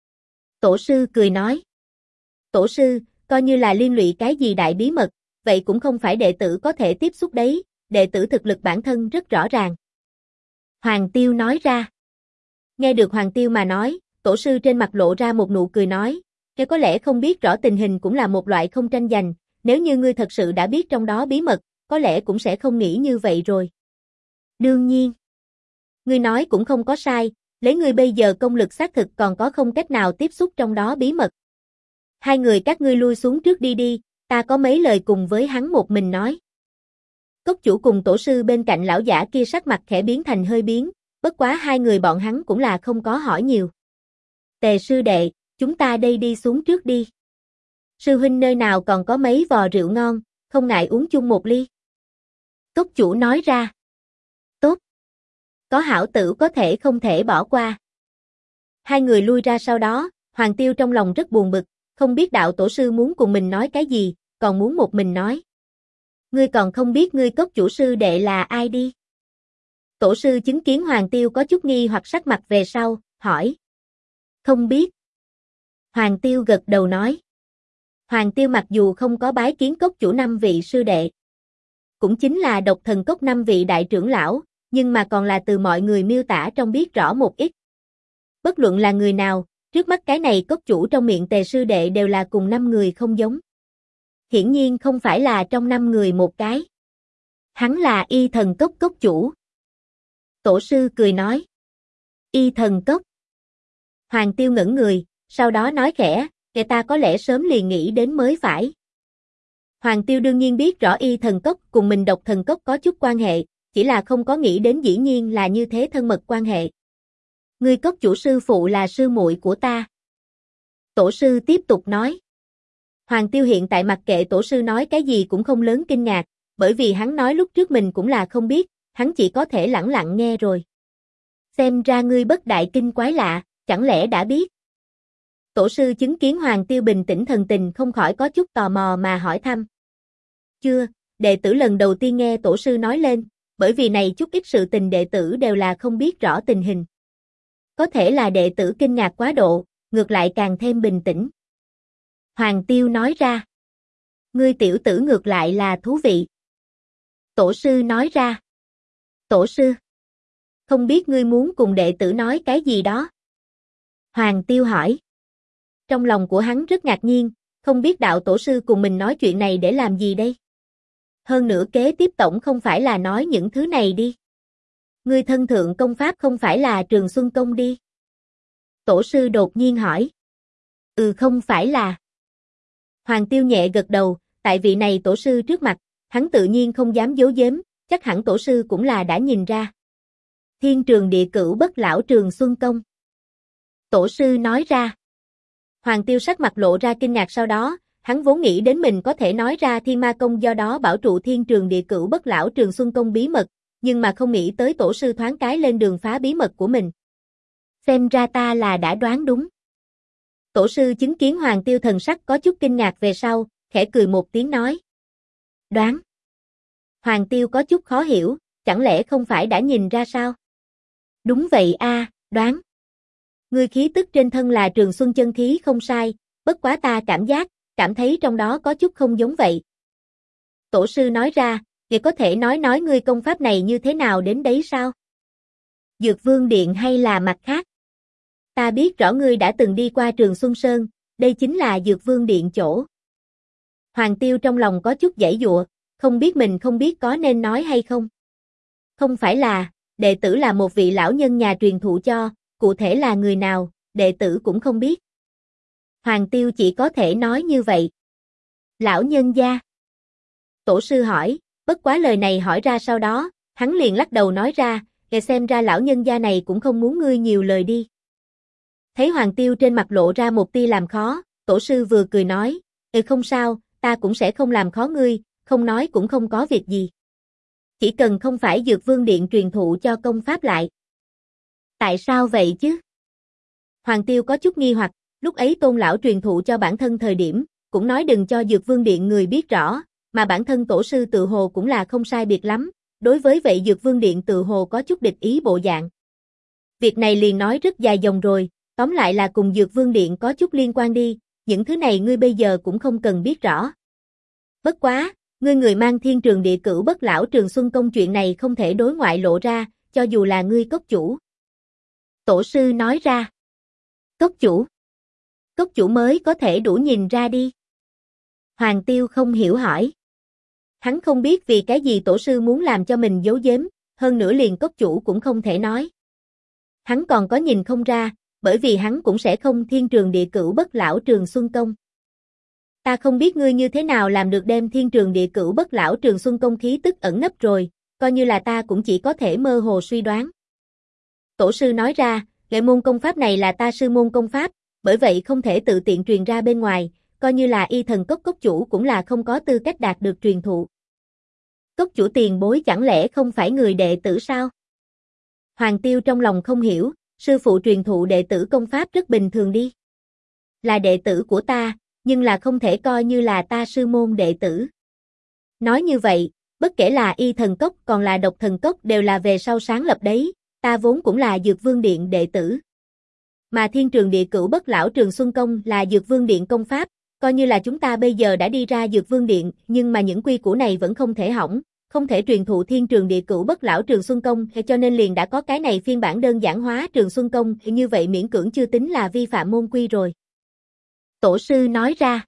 Tổ sư cười nói. Tổ sư, coi như là liên lụy cái gì đại bí mật, vậy cũng không phải đệ tử có thể tiếp xúc đấy, đệ tử thực lực bản thân rất rõ ràng. Hoàng Tiêu nói ra. Nghe được Hoàng Tiêu mà nói, tổ sư trên mặt lộ ra một nụ cười nói, ngươi có lẽ không biết rõ tình hình cũng là một loại không tranh giành, nếu như ngươi thật sự đã biết trong đó bí mật, có lẽ cũng sẽ không nghĩ như vậy rồi. Đương nhiên. Ngươi nói cũng không có sai, lấy ngươi bây giờ công lực xác thực còn có không cách nào tiếp xúc trong đó bí mật. Hai người các ngươi lui xuống trước đi đi, ta có mấy lời cùng với hắn một mình nói. Cốc chủ cùng tổ sư bên cạnh lão giả kia sắc mặt khẽ biến thành hơi biến, bất quá hai người bọn hắn cũng là không có hỏi nhiều. Tề sư đệ, chúng ta đây đi xuống trước đi. Sư huynh nơi nào còn có mấy vò rượu ngon, không ngại uống chung một ly. Cốc chủ nói ra. Tốt. Có hảo tử có thể không thể bỏ qua. Hai người lui ra sau đó, Hoàng Tiêu trong lòng rất buồn bực, không biết đạo tổ sư muốn cùng mình nói cái gì, còn muốn một mình nói. Ngươi còn không biết ngươi cốc chủ sư đệ là ai đi. Tổ sư chứng kiến Hoàng Tiêu có chút nghi hoặc sắc mặt về sau, hỏi. Không biết. Hoàng Tiêu gật đầu nói. Hoàng Tiêu mặc dù không có bái kiến cốc chủ 5 vị sư đệ, cũng chính là độc thần cốc 5 vị đại trưởng lão, nhưng mà còn là từ mọi người miêu tả trong biết rõ một ít. Bất luận là người nào, trước mắt cái này cốc chủ trong miệng Tề sư đệ đều là cùng 5 người không giống. Hiển nhiên không phải là trong 5 người một cái. Hắn là Y Thần Cốc cốc chủ. Tổ sư cười nói. Y Thần Cốc. Hoàng Tiêu ngẩn người, sau đó nói khẽ, người ta có lẽ sớm liền nghĩ đến mới phải. Hoàng Tiêu đương nhiên biết rõ Y Thần Cốc cùng mình Độc Thần Cốc có chút quan hệ, chỉ là không có nghĩ đến dĩ nhiên là như thế thân mật quan hệ. Ngươi cốc chủ sư phụ là sư muội của ta. Tổ sư tiếp tục nói. Hoàng Tiêu hiện tại mặc kệ tổ sư nói cái gì cũng không lớn kinh ngạc, bởi vì hắn nói lúc trước mình cũng là không biết, hắn chỉ có thể lẳng lặng nghe rồi. Xem ra ngươi bất đại kinh quái lạ, chẳng lẽ đã biết? Tổ sư chứng kiến Hoàng Tiêu bình tĩnh thần tình không khỏi có chút tò mò mà hỏi thăm. Chưa, đệ tử lần đầu tiên nghe tổ sư nói lên, bởi vì này chút ít sự tình đệ tử đều là không biết rõ tình hình. Có thể là đệ tử kinh ngạc quá độ, ngược lại càng thêm bình tĩnh. Hoàng Tiêu nói ra. Ngươi tiểu tử ngược lại là thú vị. Tổ sư nói ra. Tổ sư. Không biết ngươi muốn cùng đệ tử nói cái gì đó? Hoàng Tiêu hỏi. Trong lòng của hắn rất ngạc nhiên, không biết đạo tổ sư cùng mình nói chuyện này để làm gì đây? Hơn nữa kế tiếp tổng không phải là nói những thứ này đi. Ngươi thân thượng công pháp không phải là Trường Xuân Công đi? Tổ sư đột nhiên hỏi. Không phải là. Hoàng Tiêu nhẹ gật đầu, tại vị này tổ sư trước mặt, hắn tự nhiên không dám giấu giếm, chắc hẳn tổ sư cũng là đã nhìn ra. Thiên Trường Địa Cửu Bất Lão Trường Xuân Công. Tổ sư nói ra. Hoàng Tiêu sắc mặt lộ ra kinh ngạc sau đó, hắn vốn nghĩ đến mình có thể nói ra Thiên Ma Công do đó bảo trụ Thiên Trường Địa Cửu Bất Lão Trường Xuân Công bí mật, nhưng mà không nghĩ tới tổ sư thoáng cái lên đường phá bí mật của mình. Xem ra ta là đã đoán đúng. Tổ sư chứng kiến Hoàng Tiêu thần sắc có chút kinh ngạc về sau, khẽ cười một tiếng nói. Đoán. Hoàng Tiêu có chút khó hiểu, chẳng lẽ không phải đã nhìn ra sao? Đúng vậy a, đoán. Ngươi khí tức trên thân là Trường Xuân chân khí không sai, bất quá ta cảm thấy trong đó có chút không giống vậy. Tổ sư nói ra, ngươi có thể nói ngươi công pháp này như thế nào đến đấy sao? Dược Vương Điện hay là mặt khác? Ta biết rõ ngươi đã từng đi qua Trường Xuân Sơn, đây chính là Dược Vương Điện chỗ. Hoàng Tiêu trong lòng có chút giãy giụa, không biết mình không biết có nên nói hay không. Không phải là, đệ tử là một vị lão nhân nhà truyền thụ cho, cụ thể là người nào, đệ tử cũng không biết. Hoàng Tiêu chỉ có thể nói như vậy. Lão nhân gia. Tổ sư hỏi, bất quá lời này hỏi ra sau đó, hắn liền lắc đầu nói ra, nghe xem ra lão nhân gia này cũng không muốn ngươi nhiều lời đi. Thấy Hoàng Tiêu trên mặt lộ ra một tia làm khó, tổ sư vừa cười nói, không sao, ta cũng sẽ không làm khó ngươi, không nói cũng không có việc gì. Chỉ cần không phải Dược Vương Điện truyền thụ cho công pháp lại. Tại sao vậy chứ? Hoàng Tiêu có chút nghi hoặc, lúc ấy Tôn lão truyền thụ cho bản thân thời điểm, cũng nói đừng cho Dược Vương Điện người biết rõ, mà bản thân tổ sư tự hồ cũng là không sai biệt lắm, đối với vậy Dược Vương Điện tự hồ có chút địch ý bộ dạng. Việc này liền nói rất dài dòng rồi, tóm lại là cùng Dược Vương Điện có chút liên quan đi, những thứ này ngươi bây giờ cũng không cần biết rõ. Bất quá, ngươi người mang Thiên Trường Địa Cửu Bất Lão Trường Xuân Công chuyện này không thể đối ngoại lộ ra, cho dù là ngươi cốc chủ. Tổ sư nói ra. Cốc chủ? Cốc chủ mới có thể đủ nhìn ra đi. Hoàng Tiêu không hiểu hỏi. Hắn không biết vì cái gì tổ sư muốn làm cho mình giấu giếm, hơn nữa liền cốc chủ cũng không thể nói. Hắn còn có nhìn không ra, bởi vì hắn cũng sẽ không Thiên Trường Địa Cửu Bất Lão Trường Xuân Công. Ta không biết ngươi như thế nào làm được đem Thiên Trường Địa Cửu Bất Lão Trường Xuân Công khí tức ẩn nấp rồi, coi như là ta cũng chỉ có thể mơ hồ suy đoán. Tổ sư nói ra, nghệ môn công pháp này là ta sư môn công pháp, bởi vậy không thể tự tiện truyền ra bên ngoài, coi như là Y Thần Cốc cốc chủ cũng là không có tư cách đạt được truyền thụ. Cốc chủ tiền bối chẳng lẽ không phải người đệ tử sao? Hoàng Tiêu trong lòng không hiểu, sư phụ truyền thụ đệ tử công pháp rất bình thường đi. Là đệ tử của ta, nhưng là không thể coi như là ta sư môn đệ tử. Nói như vậy, bất kể là Y Thần Cốc còn là Độc Thần Cốc đều là về sau sáng lập đấy, ta vốn cũng là Dược Vương Điện đệ tử. Mà Thiên Trường Địa Cửu Bất Lão Trường Xuân Công là Dược Vương Điện công pháp, coi như là chúng ta bây giờ đã đi ra Dược Vương Điện, nhưng mà những quy củ này vẫn không thể hỏng, không thể truyền thụ Thiên Trường Địa Cửu Bất Lão Trường Xuân Công, cho nên liền đã có cái này phiên bản đơn giản hóa Trường Xuân Công, như vậy miễn cưỡng chưa tính là vi phạm môn quy rồi. Tổ sư nói ra.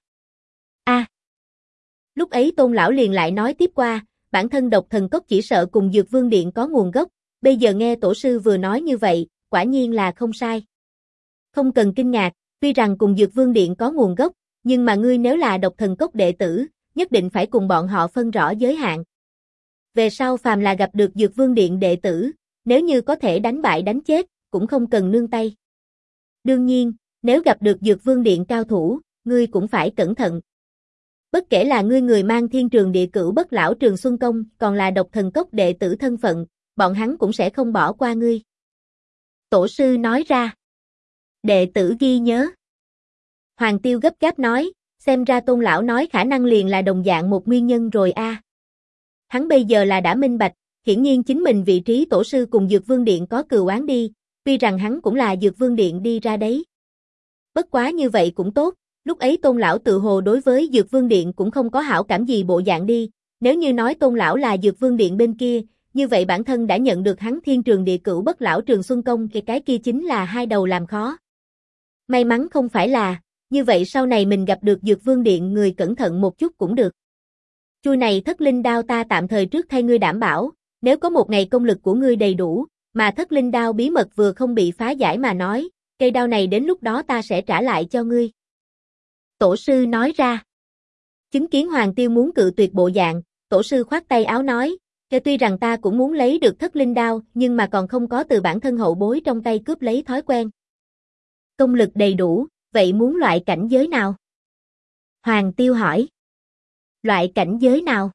Lúc ấy Tôn lão liền lại nói tiếp qua, bản thân Độc Thần Cốc chỉ sợ cùng Dược Vương Điện có nguồn gốc, bây giờ nghe tổ sư vừa nói như vậy, quả nhiên là không sai. Không cần kinh ngạc, tuy rằng cùng Dược Vương Điện có nguồn gốc, nhưng mà ngươi nếu là Độc Thần Cốc đệ tử, nhất định phải cùng bọn họ phân rõ giới hạn. Về sau phàm là gặp được Dược Vương Điện đệ tử, nếu như có thể đánh bại đánh chết, cũng không cần nương tay. Đương nhiên, nếu gặp được Dược Vương Điện cao thủ, ngươi cũng phải cẩn thận. Bất kể là ngươi người mang Thiên Trường Địa Cửu Bất Lão Trường Xuân Công, còn là Độc Thần Cốc đệ tử thân phận, bọn hắn cũng sẽ không bỏ qua ngươi. Tổ sư nói ra. Đệ tử ghi nhớ. Hoàng Tiêu gấp gáp nói, xem ra Tôn lão nói khả năng liền là đồng dạng một nguyên nhân rồi a. Hắn bây giờ là đã minh bạch, hiển nhiên chính mình vị trí tổ sư cùng Dược Vương Điện có cừu oán đi, tuy rằng hắn cũng là Dược Vương Điện đi ra đấy. Bất quá như vậy cũng tốt, lúc ấy Tôn lão tự hồ đối với Dược Vương Điện cũng không có hảo cảm gì bộ dạng đi, nếu như nói Tôn lão là Dược Vương Điện bên kia, như vậy bản thân đã nhận được hắn Thiên Trường Địa Cửu Bất Lão Trường Xuân Công thì cái kia chính là hai đầu làm khó. May mắn không phải là, như vậy sau này mình gặp được Dược Vương Điện người cẩn thận một chút cũng được. Chuôi này Thất Linh Đao ta tạm thời trước thay ngươi đảm bảo, nếu có một ngày công lực của ngươi đầy đủ, mà Thất Linh Đao bí mật vừa không bị phá giải mà nói, cây đao này đến lúc đó ta sẽ trả lại cho ngươi. Tổ sư nói ra. Chứng kiến Hoàng Tiêu muốn cự tuyệt bộ dạng, tổ sư khoát tay áo nói, tuy rằng ta cũng muốn lấy được Thất Linh Đao, nhưng mà còn không có từ bản thân hậu bối trong tay cướp lấy thói quen. Công lực đầy đủ, vậy muốn loại cảnh giới nào? Hoàng Tiêu hỏi. Loại cảnh giới nào?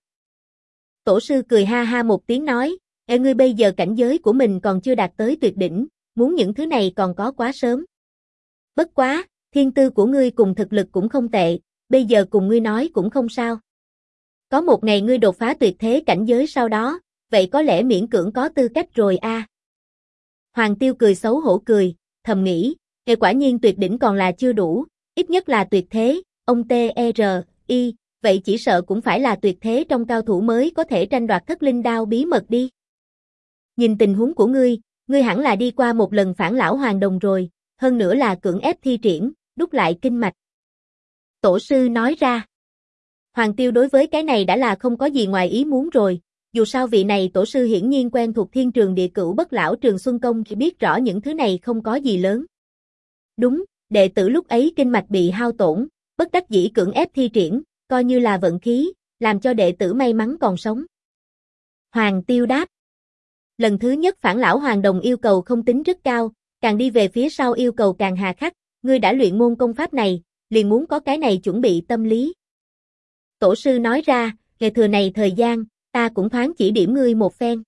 Tổ sư cười ha ha một tiếng nói, ngươi bây giờ cảnh giới của mình còn chưa đạt tới tuyệt đỉnh, muốn những thứ này còn có quá sớm. Bất quá, thiên tư của ngươi cùng thực lực cũng không tệ, bây giờ cùng ngươi nói cũng không sao. Có một ngày ngươi đột phá tuyệt thế cảnh giới sau đó, vậy có lẽ miễn cưỡng có tư cách rồi a. Hoàng Tiêu cười xấu hổ cười, thầm nghĩ, quả nhiên tuyệt đỉnh còn là chưa đủ, ít nhất là tuyệt thế, ông T.E.R.I, vậy chỉ sợ cũng phải là tuyệt thế trong cao thủ mới có thể tranh đoạt Thất Linh Đao bí mật đi. Nhìn tình huống của ngươi hẳn là đi qua một lần phản lão hoàng đồng rồi, hơn nữa là cưỡng ép thi triển, đúc lại kinh mạch. Tổ sư nói ra. Hoàng Tiêu đối với cái này đã là không có gì ngoài ý muốn rồi, dù sao vị này tổ sư hiển nhiên quen thuộc Thiên Trường Địa Cửu Bất Lão Trường Xuân Công thì biết rõ những thứ này không có gì lớn. Đúng, đệ tử lúc ấy kinh mạch bị hao tổn, bất đắc dĩ cưỡng ép thi triển, coi như là vận khí, làm cho đệ tử may mắn còn sống. Hoàng Tiêu đáp. Lần thứ nhất phản lão hoàng đồng yêu cầu không tính rất cao, càng đi về phía sau yêu cầu càng hà khắc, ngươi đã luyện môn công pháp này, liền muốn có cái này chuẩn bị tâm lý. Tổ sư nói ra, ngày thừa này thời gian, ta cũng thoáng chỉ điểm ngươi một phen.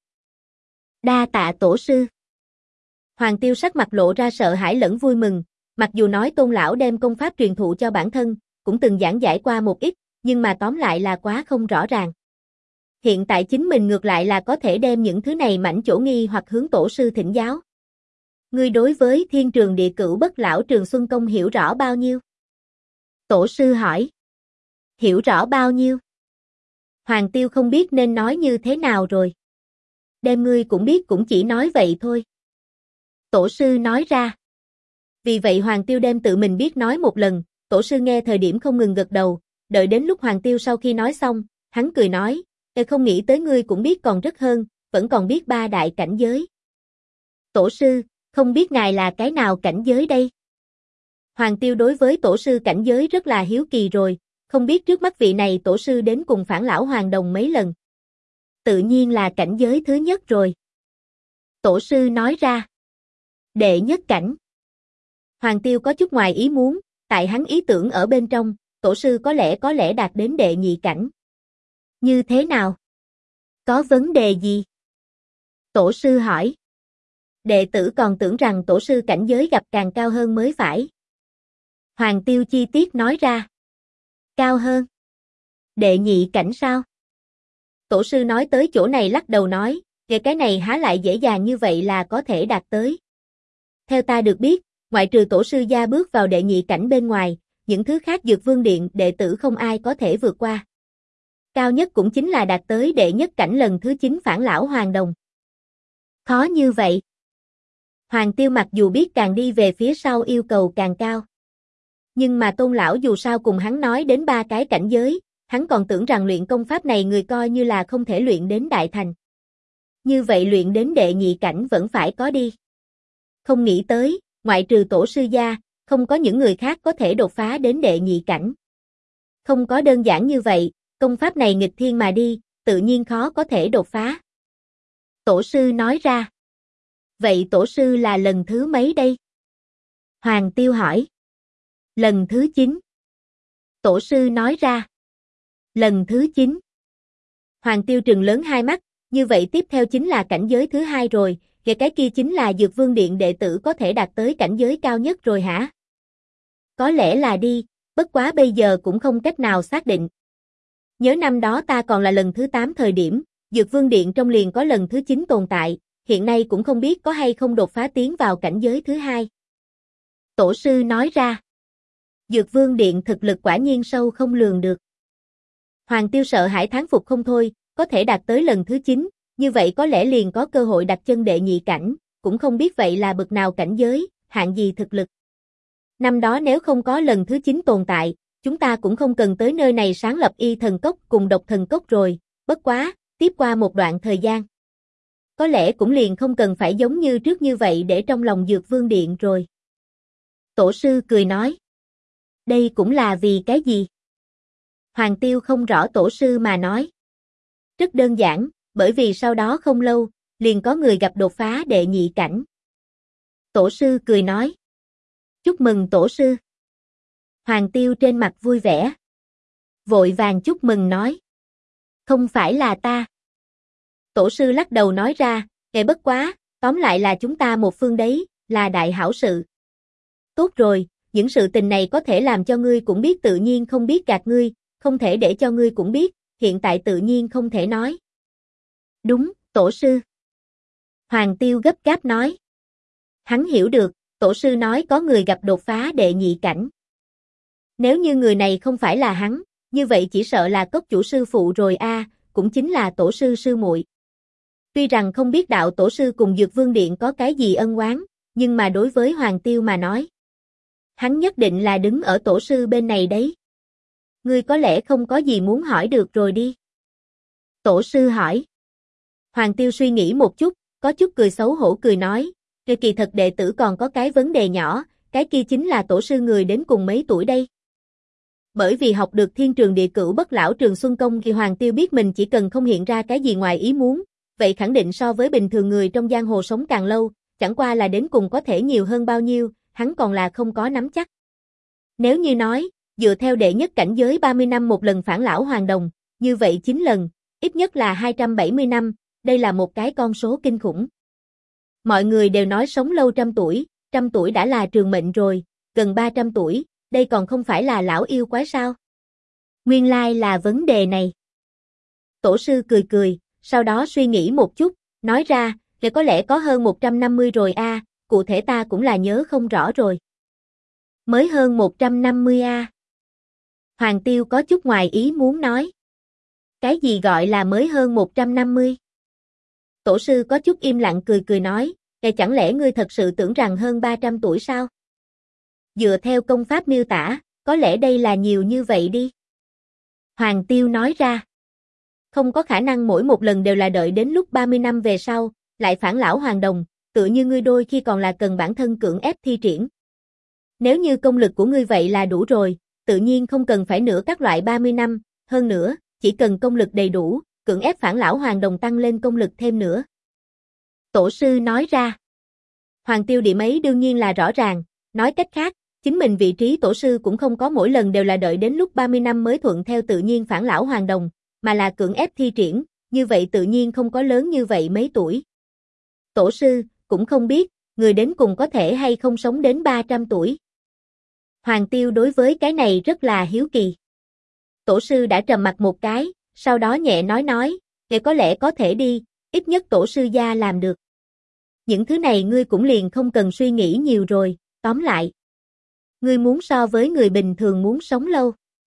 Đa tạ tổ sư. Hoàng Tiêu sắc mặt lộ ra sợ hãi lẫn vui mừng, mặc dù nói Tôn lão đem công pháp truyền thụ cho bản thân, cũng từng giảng giải qua một ít, nhưng mà tóm lại là quá không rõ ràng. Hiện tại chính mình ngược lại là có thể đem những thứ này mảnh chỗ nghi hoặc hướng tổ sư thỉnh giáo. Ngươi đối với thiên trường địa cửu bất lão Trường Xuân Công hiểu rõ bao nhiêu? Tổ sư hỏi. Hiểu rõ bao nhiêu? Hoàng Tiêu không biết nên nói như thế nào rồi. Đem ngươi cũng biết cũng chỉ nói vậy thôi. Tổ sư nói ra. Vì vậy Hoàng Tiêu đem tự mình biết nói một lần, tổ sư nghe thời điểm không ngừng gật đầu, đợi đến lúc Hoàng Tiêu sau khi nói xong, hắn cười nói, không nghĩ tới ngươi cũng biết còn rất hơn, vẫn còn biết ba đại cảnh giới. Tổ sư, không biết ngài là cái nào cảnh giới đây? Hoàng Tiêu đối với tổ sư cảnh giới rất là hiếu kỳ rồi, không biết trước mắt vị này tổ sư đến cùng Phản Lão Hoàng Đồng mấy lần. Tự nhiên là cảnh giới thứ nhất rồi. Tổ sư nói ra. Đệ nhất cảnh. Hoàng Tiêu có chút ngoài ý muốn, tại hắn ý tưởng ở bên trong, tổ sư có lẽ đạt đến đệ nhị cảnh. Như thế nào? Có vấn đề gì? Tổ sư hỏi. Đệ tử còn tưởng rằng tổ sư cảnh giới gặp càng cao hơn mới phải. Hoàng Tiêu chi tiết nói ra. Cao hơn? Đệ nhị cảnh sao? Tổ sư nói tới chỗ này lắc đầu nói, cái này há lại dễ dàng như vậy là có thể đạt tới. Theo ta được biết, ngoại trừ tổ sư gia bước vào đệ nhị cảnh bên ngoài, những thứ khác Dược Vương Điện đệ tử không ai có thể vượt qua. Cao nhất cũng chính là đạt tới đệ nhất cảnh lần thứ 9 Phản Lão Hoàng Đồng. Khó như vậy. Hoàng Tiêu mặc dù biết càng đi về phía sau yêu cầu càng cao. Nhưng mà Tôn Lão dù sao cùng hắn nói đến 3 cái cảnh giới, hắn còn tưởng rằng luyện công pháp này người coi như là không thể luyện đến đại thành. Như vậy luyện đến đệ nhị cảnh vẫn phải có đi. Không nghĩ tới, ngoại trừ tổ sư gia, không có những người khác có thể đột phá đến đệ nhị cảnh. Không có đơn giản như vậy, công pháp này nghịch thiên mà đi, tự nhiên khó có thể đột phá. Tổ sư nói ra. Vậy tổ sư là lần thứ mấy đây? Hoàng Tiêu hỏi. Lần thứ 9. Tổ sư nói ra. Lần thứ 9. Hoàng Tiêu trừng lớn hai mắt, như vậy tiếp theo chính là cảnh giới thứ 2 rồi, cái kia chính là Dược Vương Điện đệ tử có thể đạt tới cảnh giới cao nhất rồi hả? Có lẽ là đi, bất quá bây giờ cũng không cách nào xác định. Nhớ năm đó ta còn là lần thứ 8 thời điểm, Dược Vương Điện trong liền có lần thứ 9 tồn tại, hiện nay cũng không biết có hay không đột phá tiến vào cảnh giới thứ 2. Tổ sư nói ra. Dược Vương Điện thực lực quả nhiên sâu không lường được. Hoàng Tiêu sợ hãi thán phục không thôi, có thể đạt tới lần thứ 9, như vậy có lẽ liền có cơ hội đặt chân đệ nhị cảnh, cũng không biết vậy là bậc nào cảnh giới, hạng gì thực lực. Năm đó nếu không có lần thứ 9 tồn tại, chúng ta cũng không cần tới nơi này sáng lập Y Thần Cốc cùng Độc Thần Cốc rồi, bất quá, tiếp qua một đoạn thời gian. Có lẽ cũng liền không cần phải giống như trước như vậy để trong lòng Dược Vương Điện rồi. Tổ sư cười nói. Đây cũng là vì cái gì? Hoàng Tiêu không rõ tổ sư mà nói. Rất đơn giản, bởi vì sau đó không lâu, liền có người gặp đột phá đệ nhị cảnh. Tổ sư cười nói. Chúc mừng tổ sư. Hoàng Tiêu trên mặt vui vẻ. Vội vàng chúc mừng nói. Không phải là ta. Tổ sư lắc đầu nói ra, bất quá, tóm lại là chúng ta một phương đấy, là đại hảo sự. Tốt rồi, những sự tình này có thể làm cho ngươi cũng biết tự nhiên không biết gạt ngươi, không thể để cho ngươi cũng biết, hiện tại tự nhiên không thể nói. Đúng, tổ sư. Hoàng Tiêu gấp gáp nói. Hắn hiểu được, tổ sư nói có người gặp đột phá đệ nhị cảnh. Nếu như người này không phải là hắn, như vậy chỉ sợ là cốc chủ sư phụ rồi a, cũng chính là tổ sư sư muội. Tuy rằng không biết đạo tổ sư cùng Dược Vương Điện có cái gì ân oán, nhưng mà đối với Hoàng Tiêu mà nói, hắn nhất định là đứng ở tổ sư bên này đấy. Ngươi có lẽ không có gì muốn hỏi được rồi đi. Tổ sư hỏi. Hoàng Tiêu suy nghĩ một chút, có chút cười xấu hổ cười nói, kỳ thật đệ tử còn có cái vấn đề nhỏ, cái kia chính là tổ sư người đến cùng mấy tuổi đây. Bởi vì học được thiên trường địa cửu bất lão Trường Xuân Công thì Hoàng Tiêu biết mình chỉ cần không hiện ra cái gì ngoài ý muốn, vậy khẳng định so với bình thường người trong giang hồ sống càng lâu, chẳng qua là đến cùng có thể nhiều hơn bao nhiêu, hắn còn là không có nắm chắc. Nếu như nói, dựa theo đệ nhất cảnh giới 30 năm một lần Phản Lão Hoàng Đồng, như vậy 9 lần, ít nhất là 270 năm, đây là một cái con số kinh khủng. Mọi người đều nói sống lâu trăm tuổi đã là trường mệnh rồi, gần 300 tuổi, đây còn không phải là lão yêu quái sao? Nguyên lai là vấn đề này. Tổ sư cười cười, sau đó suy nghĩ một chút, nói ra, có lẽ có hơn 150 rồi a, cụ thể ta cũng là nhớ không rõ rồi. Mới hơn 150 a. Hoàng Tiêu có chút ngoài ý muốn nói. Cái gì gọi là mới hơn 150? Tổ sư có chút im lặng cười cười nói, chẳng lẽ ngươi thật sự tưởng rằng hơn 300 tuổi sao? Dựa theo công pháp miêu tả, có lẽ đây là nhiều như vậy đi. Hoàng Tiêu nói ra. Không có khả năng mỗi một lần đều là đợi đến lúc 30 năm về sau, lại phản lão hoàn đồng, tựa như ngươi đôi khi còn là cần bản thân cưỡng ép thi triển. Nếu như công lực của ngươi vậy là đủ rồi, tự nhiên không cần phải nữa các loại 30 năm, hơn nữa, chỉ cần công lực đầy đủ, cưỡng ép phản lão hoàn đồng tăng lên công lực thêm nữa. Tổ sư nói ra. Hoàng Tiêu điểm ấy đương nhiên là rõ ràng, nói cách khác, chính mình vị trí tổ sư cũng không có mỗi lần đều là đợi đến lúc 30 năm mới thuận theo tự nhiên phản lão hoàn đồng, mà là cưỡng ép thi triển, như vậy tự nhiên không có lớn như vậy mấy tuổi. Tổ sư, cũng không biết, người đến cùng có thể hay không sống đến 300 tuổi. Hoàng Tiêu đối với cái này rất là hiếu kỳ. Tổ sư đã trầm mặt một cái, sau đó nhẹ nói, có lẽ có thể đi, ít nhất tổ sư gia làm được. Những thứ này ngươi cũng liền không cần suy nghĩ nhiều rồi, tóm lại. Ngươi muốn so với người bình thường muốn sống lâu.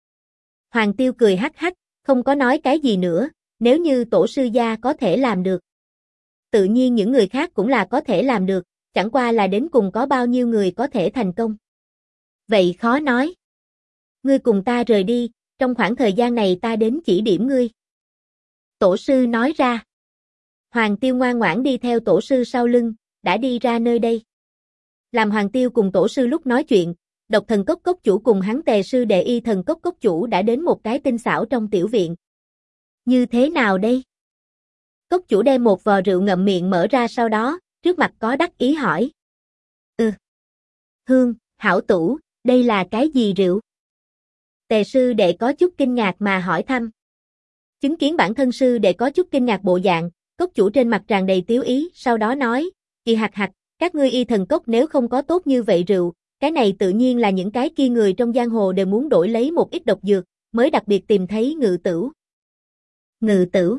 Hoàng Tiêu cười hắc hắc, không có nói cái gì nữa, nếu như tổ sư gia có thể làm được. Tự nhiên những người khác cũng là có thể làm được, chẳng qua là đến cùng có bao nhiêu người có thể thành công. Vậy khó nói. Ngươi cùng ta rời đi, trong khoảng thời gian này ta đến chỉ điểm ngươi. Tổ sư nói ra. Hoàng Tiêu ngoan ngoãn đi theo tổ sư sau lưng, đã đi ra nơi đây. Làm Hoàng Tiêu cùng tổ sư lúc nói chuyện, Độc Thần Cốc cốc chủ cùng hắn Tề sư đệ Y Thần Cốc cốc chủ đã đến một cái tinh xảo trong tiểu viện. Như thế nào đây? Cốc chủ đem một vò rượu ngậm miệng mở ra sau đó, trước mặt có đắc ý hỏi. Hương, hảo tủ, đây là cái gì rượu? Tề sư đệ có chút kinh ngạc mà hỏi thăm. Chứng kiến bản thân sư đệ có chút kinh ngạc bộ dạng, cốc chủ trên mặt tràn đầy tiếu ý, sau đó nói, kỳ hạc hạc, các ngươi Y Thần Cốc nếu không có tốt như vậy rượu, cái này tự nhiên là những cái kia người trong giang hồ đều muốn đổi lấy một ít độc dược, mới đặc biệt tìm thấy ngự tửu. Ngự tửu.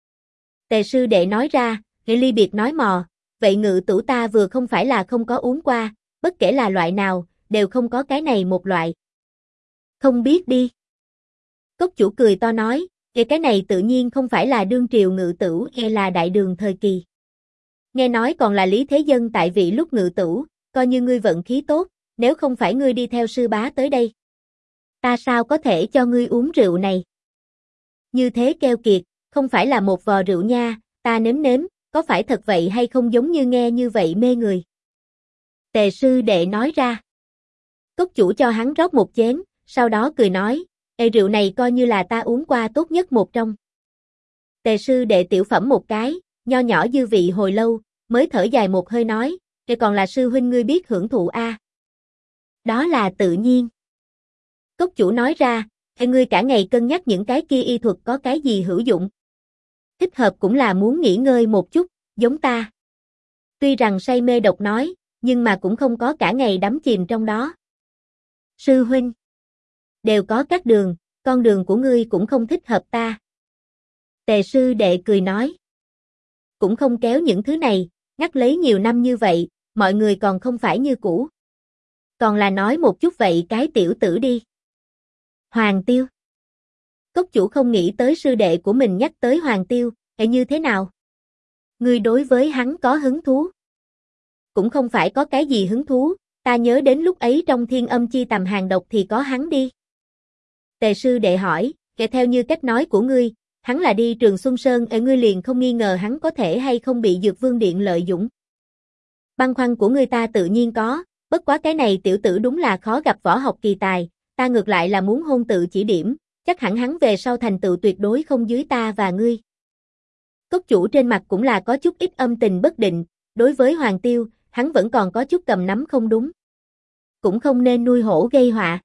Tề sư đệ nói ra, Nghệ ly biệt nói mò, vậy ngự tửu ta vừa không phải là không có uống qua, bất kể là loại nào, đều không có cái này một loại. Không biết đi. Cốc chủ cười to nói, cái này tự nhiên không phải là đương triều ngự tửu hay là đại đường thời kỳ. Nghe nói còn là Lý Thế Dân tại vị lúc ngự tửu, coi như ngươi vận khí tốt, nếu không phải ngươi đi theo sư bá tới đây. Ta sao có thể cho ngươi uống rượu này? Như thế keo kiệt, không phải là một vò rượu nha, ta nếm, có phải thật vậy hay không giống như nghe như vậy mê người? Tề sư đệ nói ra. Cốc chủ cho hắn rót một chén, sau đó cười nói, rượu này coi như là ta uống qua tốt nhất một trong. Tề sư đệ tiểu phẩm một cái, nho nhỏ dư vị hồi lâu, mới thở dài một hơi nói, còn là sư huynh ngươi biết hưởng thụ a. Đó là tự nhiên. Cốc chủ nói ra, ngươi cả ngày cân nhắc những cái kia y thuật có cái gì hữu dụng. Thích hợp cũng là muốn nghỉ ngơi một chút, giống ta. Tuy rằng say mê độc nói, nhưng mà cũng không có cả ngày đắm chìm trong đó. Sư huynh. Đều có các đường, con đường của ngươi cũng không thích hợp ta. Tề sư đệ cười nói. Cũng không kéo những thứ này, ngắt lấy nhiều năm như vậy, mọi người còn không phải như cũ. Còn là nói một chút vậy cái tiểu tử đi. Hoàng Tiêu. Cốc chủ không nghĩ tới sư đệ của mình nhắc tới Hoàng Tiêu, như thế nào? Ngươi đối với hắn có hứng thú? Cũng không phải có cái gì hứng thú, ta nhớ đến lúc ấy trong Thiên Âm Chi Tầm hàng độc thì có hắn đi. Tề sư đệ hỏi, theo như cách nói của ngươi, hắn là đi Trường Xuân Sơn, ngươi liền không nghi ngờ hắn có thể hay không bị Dược Vương Điện lợi dụng. Băn khoăn của ngươi ta tự nhiên có, bất quá cái này tiểu tử đúng là khó gặp võ học kỳ tài, ta ngược lại là muốn hôn tự chỉ điểm, chắc hẳn hắn về sau thành tựu tuyệt đối không dưới ta và ngươi. Cốc chủ trên mặt cũng là có chút ít âm tình bất định, đối với Hoàng Tiêu, hắn vẫn còn có chút cầm nắm không đúng. Cũng không nên nuôi hổ gây họa.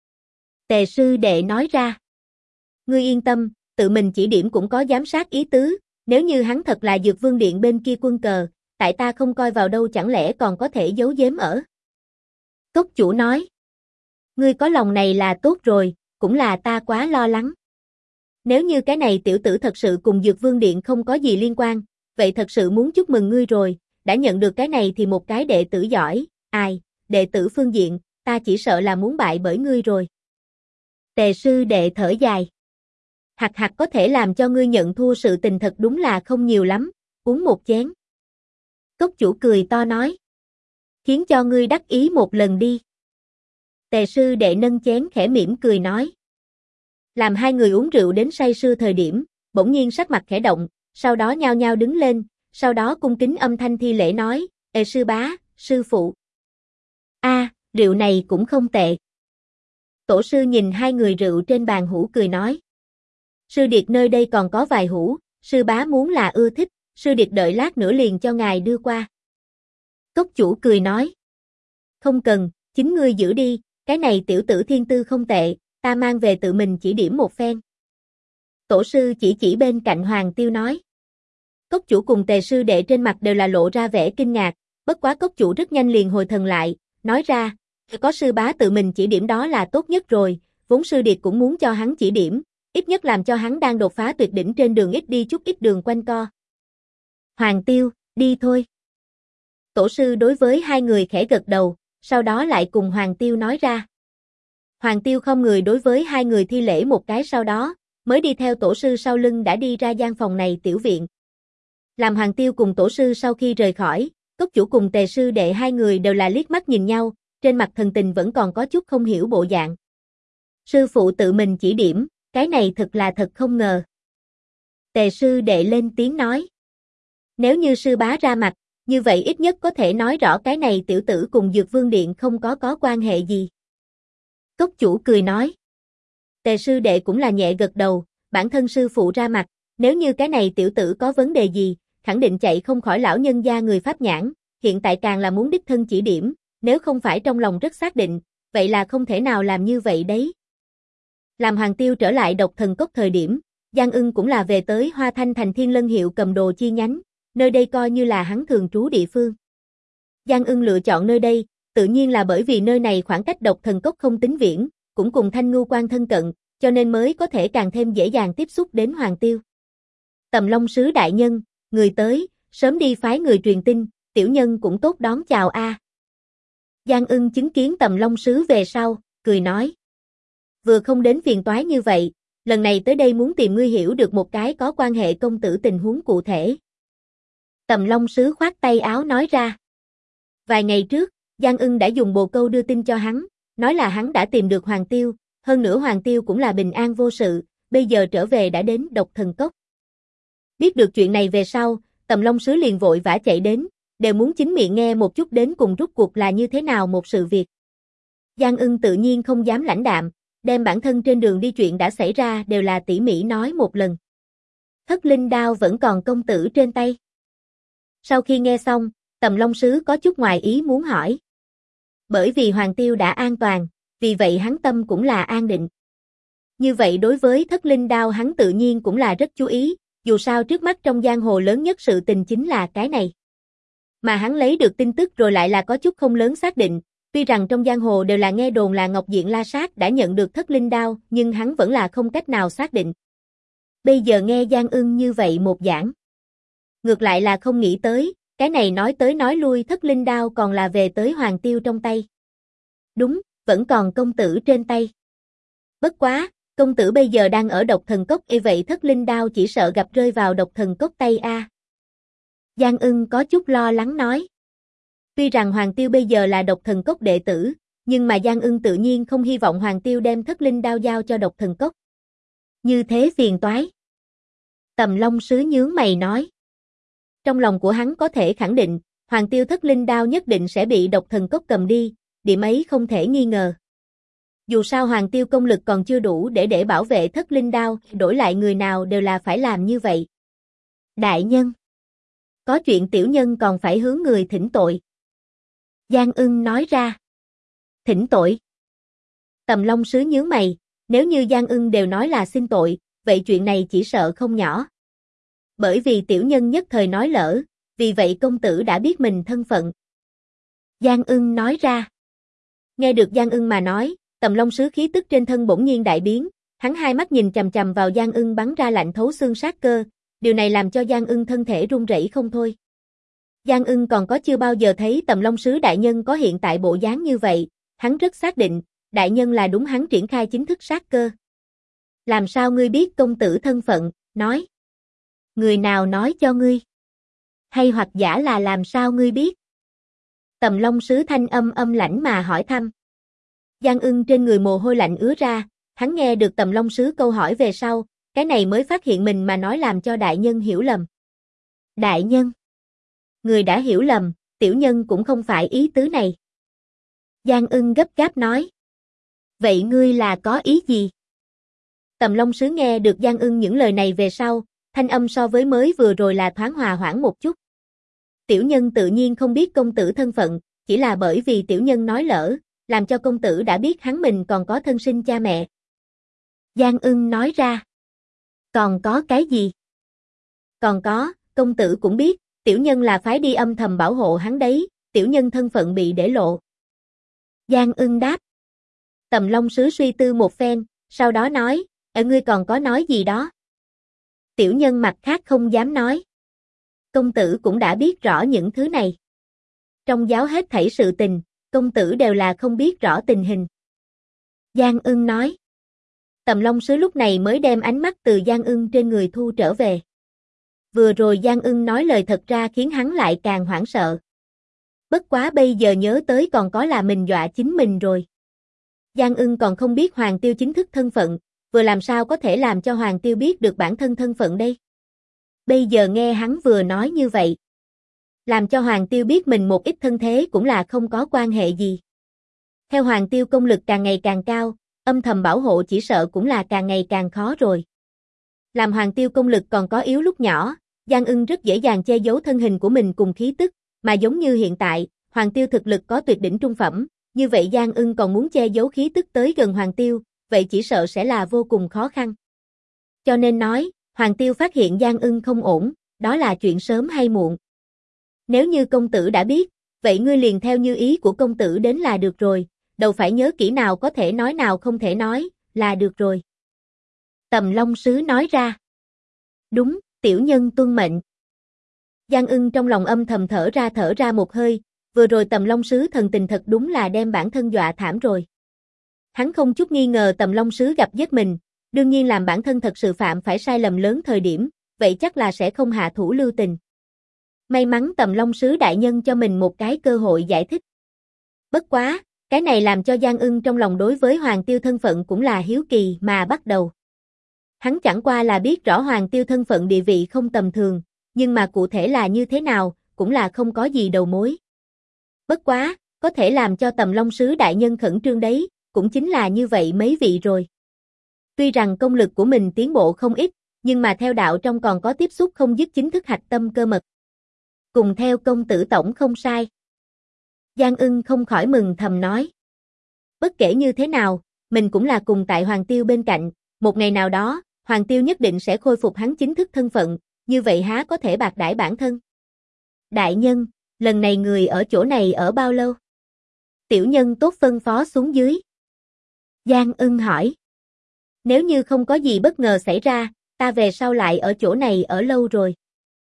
Tề sư đệ nói ra. Ngươi yên tâm, tự mình chỉ điểm cũng có giám sát ý tứ, nếu như hắn thật là Dược Vương Điện bên kia quân cờ, tại ta không coi vào đâu chẳng lẽ còn có thể giấu giếm ở. Cốc chủ nói. Ngươi có lòng này là tốt rồi, cũng là ta quá lo lắng. Nếu như cái này tiểu tử thật sự cùng Dược Vương Điện không có gì liên quan, vậy thật sự muốn chúc mừng ngươi rồi, đã nhận được cái này thì một cái đệ tử giỏi, ai, đệ tử phương diện, ta chỉ sợ là muốn bại bởi ngươi rồi. Tề sư đệ thở dài. Hạt hạt có thể làm cho ngươi nhận thua sự tình thật đúng là không nhiều lắm, uống một chén. Cốc chủ cười to nói. Khiến cho ngươi đắc ý một lần đi. Tề sư đệ nâng chén khẽ mỉm cười nói. Làm hai người uống rượu đến say sưa thời điểm, bỗng nhiên sắc mặt khẽ động, sau đó nhao nhao đứng lên, sau đó cung kính âm thanh thi lễ nói, Ê sư bá, sư phụ. Rượu này cũng không tệ. Tổ sư nhìn hai người rượu trên bàn hũ cười nói. Sư điệt nơi đây còn có vài hũ, sư bá muốn là ưa thích, sư điệt đợi lát nữa liền cho ngài đưa qua. Cốc chủ cười nói. Không cần, chính ngươi giữ đi, cái này tiểu tử thiên tư không tệ, ta mang về tự mình chỉ điểm một phen. Tổ sư chỉ bên cạnh Hoàng Tiêu nói. Cốc chủ cùng Tề sư đệ trên mặt đều là lộ ra vẻ kinh ngạc, bất quá cốc chủ rất nhanh liền hồi thần lại, nói ra, có sư bá tự mình chỉ điểm đó là tốt nhất rồi, vốn sư điệt cũng muốn cho hắn chỉ điểm, ít nhất làm cho hắn đang đột phá tuyệt đỉnh trên đường ít đi chút ít đường quanh co. Hoàng Tiêu, đi thôi. Tổ sư đối với hai người khẽ gật đầu, sau đó lại cùng Hoàng Tiêu nói ra. Hoàng Tiêu không người đối với hai người thi lễ một cái sau đó, mới đi theo tổ sư sau lưng đã đi ra gian phòng này tiểu viện. Làm Hoàng Tiêu cùng tổ sư sau khi rời khỏi, cốc chủ cùng Tề sư đệ hai người đều là liếc mắt nhìn nhau, trên mặt thần tình vẫn còn có chút không hiểu bộ dạng. Sư phụ tự mình chỉ điểm, cái này thật là thật không ngờ. Tề sư đệ lên tiếng nói. Nếu như sư bá ra mặt, như vậy ít nhất có thể nói rõ cái này tiểu tử cùng Dược Vương Điện không có quan hệ gì. Cốc chủ cười nói. Tề sư đệ cũng là nhẹ gật đầu, bản thân sư phụ ra mặt, nếu như cái này tiểu tử có vấn đề gì, khẳng định chạy không khỏi lão nhân gia người Pháp nhãn, hiện tại càng là muốn đích thân chỉ điểm, nếu không phải trong lòng rất xác định, vậy là không thể nào làm như vậy đấy. Làm Hoàng Tiêu trở lại Độc Thần Cốc thời điểm, Giang Ưng cũng là về tới Hoa Thanh Thành Thiên Lân Hiệu cầm đồ chi nhánh, nơi đây coi như là hắn thường trú địa phương. Giang Ưng lựa chọn nơi đây, tự nhiên là bởi vì nơi này khoảng cách Độc Thần Cốc không tính viễn, cũng cùng Thanh Ngưu Quan thân cận, cho nên mới có thể càng thêm dễ dàng tiếp xúc đến Hoàng Tiêu. Tầm Long Sứ đại nhân, người tới, sớm đi phái người truyền tin, tiểu nhân cũng tốt đón chào a. Giang Ưng chứng kiến Tầm Long Sứ về sau, cười nói. Vừa không đến phiền toái như vậy, lần này tới đây muốn tìm ngươi hiểu được một cái có quan hệ công tử tình huống cụ thể. Tầm Long Sứ khoát tay áo nói ra. Vài ngày trước, Giang Ưng đã dùng bồ câu đưa tin cho hắn, nói là hắn đã tìm được Hoàng Tiêu, hơn nữa Hoàng Tiêu cũng là bình an vô sự, bây giờ trở về đã đến Độc Thần Cốc. Biết được chuyện này về sau, Tầm Long Sứ liền vội vã chạy đến, đều muốn chính miệng nghe một chút đến cùng rút cuộc là như thế nào một sự việc. Giang Ưng tự nhiên không dám lãnh đạm, đem bản thân trên đường đi chuyện đã xảy ra đều là tỉ mỉ nói một lần. Thất linh đao vẫn còn công tử trên tay. Sau khi nghe xong, Tầm Long Sứ có chút ngoài ý muốn hỏi. Bởi vì Hoàng Tiêu đã an toàn, vì vậy hắn tâm cũng là an định. Như vậy đối với thất linh đao hắn tự nhiên cũng là rất chú ý, dù sao trước mắt trong giang hồ lớn nhất sự tình chính là cái này. Mà hắn lấy được tin tức rồi lại là có chút không lớn xác định, tuy rằng trong giang hồ đều là nghe đồn là Ngọc Diện La Sát đã nhận được thất linh đao, nhưng hắn vẫn là không cách nào xác định. Bây giờ nghe Giang Ưng như vậy một giảng. Ngược lại là không nghĩ tới, cái này nói tới nói lui thất linh đao còn là về tới Hoàng Tiêu trong tay. Đúng, vẫn còn công tử trên tay. Bất quá, công tử bây giờ đang ở Độc Thần Cốc, vậy thất linh đao chỉ sợ gặp rơi vào Độc Thần Cốc tay a. Giang Ưng có chút lo lắng nói. Tuy rằng Hoàng Tiêu bây giờ là Độc Thần Cốc đệ tử, nhưng mà Giang Ưng tự nhiên không hy vọng Hoàng Tiêu đem thất linh đao giao cho Độc Thần Cốc. Như thế phiền toái. Tầm Long Sứ nhướng mày nói. Trong lòng của hắn có thể khẳng định, Hoàng Tiêu thất linh đao nhất định sẽ bị Độc Thần Cốc cầm đi, điểm ấy không thể nghi ngờ. Dù sao Hoàng Tiêu công lực còn chưa đủ để bảo vệ thất linh đao, đổi lại người nào đều là phải làm như vậy. Đại nhân, có chuyện tiểu nhân còn phải hướng người thỉnh tội. Giang Ưng nói ra. Thỉnh tội. Tầm Long Sứ nhướng mày, nếu như Giang Ưng đều nói là xin tội, vậy chuyện này chỉ sợ không nhỏ. Bởi vì tiểu nhân nhất thời nói lỡ, vì vậy công tử đã biết mình thân phận. Giang Ưng nói ra. Nghe được Giang Ưng mà nói, Tầm Long Sứ khí tức trên thân bỗng nhiên đại biến, Hắn hai mắt nhìn chằm chằm vào Giang Ưng bắn ra lạnh thấu xương sát cơ, điều này làm cho Giang Ưng thân thể run rẩy không thôi. Giang Ưng còn có chưa bao giờ thấy Tầm Long Sứ đại nhân có hiện tại bộ dáng như vậy, hắn rất xác định, đại nhân là đúng hắn triển khai chính thức sát cơ. Làm sao ngươi biết công tử thân phận, nói. Người nào nói cho ngươi? Hay hoặc giả là làm sao ngươi biết? Tầm Long Sứ thanh âm âm lãnh mà hỏi thăm. Giang Ưng trên người mồ hôi lạnh ứa ra, hắn nghe được Tầm Long Sứ câu hỏi về sau, cái này mới phát hiện mình mà nói làm cho đại nhân hiểu lầm. Đại nhân. Người đã hiểu lầm, tiểu nhân cũng không phải ý tứ này. Giang Ưng gấp gáp nói. Vậy ngươi là có ý gì? Tầm Long Sứ nghe được Giang Ưng những lời này về sau, thanh âm so với mới vừa rồi là thoáng hòa hoãn một chút. Tiểu nhân tự nhiên không biết công tử thân phận, chỉ là bởi vì tiểu nhân nói lỡ, làm cho công tử đã biết hắn mình còn có thân sinh cha mẹ. Giang Ưng nói ra. Còn có cái gì? Còn có, công tử cũng biết, tiểu nhân là phái đi âm thầm bảo hộ hắn đấy, tiểu nhân thân phận bị để lộ. Giang Ưng đáp. Tầm Long Sứ suy tư một phen, sau đó nói, ngươi còn có nói gì đó? Tiểu nhân mặt khác không dám nói. Công tử cũng đã biết rõ những thứ này. Trong giáo hết thảy sự tình, công tử đều là không biết rõ tình hình. Giang Ưng nói. Tầm Long Sứ lúc này mới đem ánh mắt từ Giang Ưng trên người thu trở về. Vừa rồi Giang Ưng nói lời thật ra khiến hắn lại càng hoảng sợ. Bất quá bây giờ nhớ tới còn có là mình dọa chính mình rồi. Giang Ưng còn không biết Hoàng Tiêu chính thức thân phận, vừa làm sao có thể làm cho Hoàng Tiêu biết được bản thân thân phận đây. Bây giờ nghe hắn vừa nói như vậy. Làm cho Hoàng Tiêu biết mình một ít thân thế cũng là không có quan hệ gì. Theo Hoàng Tiêu công lực càng ngày càng cao, âm thầm bảo hộ chỉ sợ cũng là càng ngày càng khó rồi. Làm Hoàng Tiêu công lực còn có yếu lúc nhỏ, Giang Ưng rất dễ dàng che giấu thân hình của mình cùng khí tức, mà giống như hiện tại, Hoàng Tiêu thực lực có tuyệt đỉnh trung phẩm, như vậy Giang Ưng còn muốn che giấu khí tức tới gần Hoàng Tiêu, vậy chỉ sợ sẽ là vô cùng khó khăn. Cho nên nói, Hoàng Tiêu phát hiện Giang Ưng không ổn, đó là chuyện sớm hay muộn. Nếu như công tử đã biết, vậy ngươi liền theo như ý của công tử đến là được rồi, đâu phải nhớ kỹ nào có thể nói nào không thể nói, là được rồi. Tầm Long Sứ nói ra. Đúng, tiểu nhân tuân mệnh. Giang Ưng trong lòng âm thầm thở ra một hơi, vừa rồi Tầm Long Sứ thần tình thật đúng là đem bản thân dọa thảm rồi. Hắn không chút nghi ngờ Tầm Long Sứ gặp giết mình, đương nhiên làm bản thân thật sự phạm phải sai lầm lớn thời điểm, vậy chắc là sẽ không hạ thủ lưu tình. May mắn Tầm Long Sứ đại nhân cho mình một cái cơ hội giải thích. Bất quá, cái này làm cho Giang Ưng trong lòng đối với Hoàng Tiêu thân phận cũng là hiếu kỳ mà bắt đầu. Hắn chẳng qua là biết rõ Hoàng Tiêu thân phận địa vị không tầm thường, nhưng mà cụ thể là như thế nào, cũng là không có gì đầu mối. Bất quá, có thể làm cho Tầm Long Sứ đại nhân khẩn trương đấy, cũng chính là như vậy mấy vị rồi. Tuy rằng công lực của mình tiến bộ không ít, nhưng mà theo đạo trong còn có tiếp xúc không dứt chính thức hạch tâm cơ mật. Cùng theo công tử tổng không sai. Giang Ưng không khỏi mừng thầm nói. Bất kể như thế nào, mình cũng là cùng tại Hoàng Tiêu bên cạnh, một ngày nào đó, Hoàng Tiêu nhất định sẽ khôi phục hắn chính thức thân phận, như vậy há có thể bạc đãi bản thân. Đại nhân, lần này người ở chỗ này ở bao lâu? Tiểu nhân tốt phân phó xuống dưới. Giang Ưng hỏi. Nếu như không có gì bất ngờ xảy ra, ta về sau lại ở chỗ này ở lâu rồi.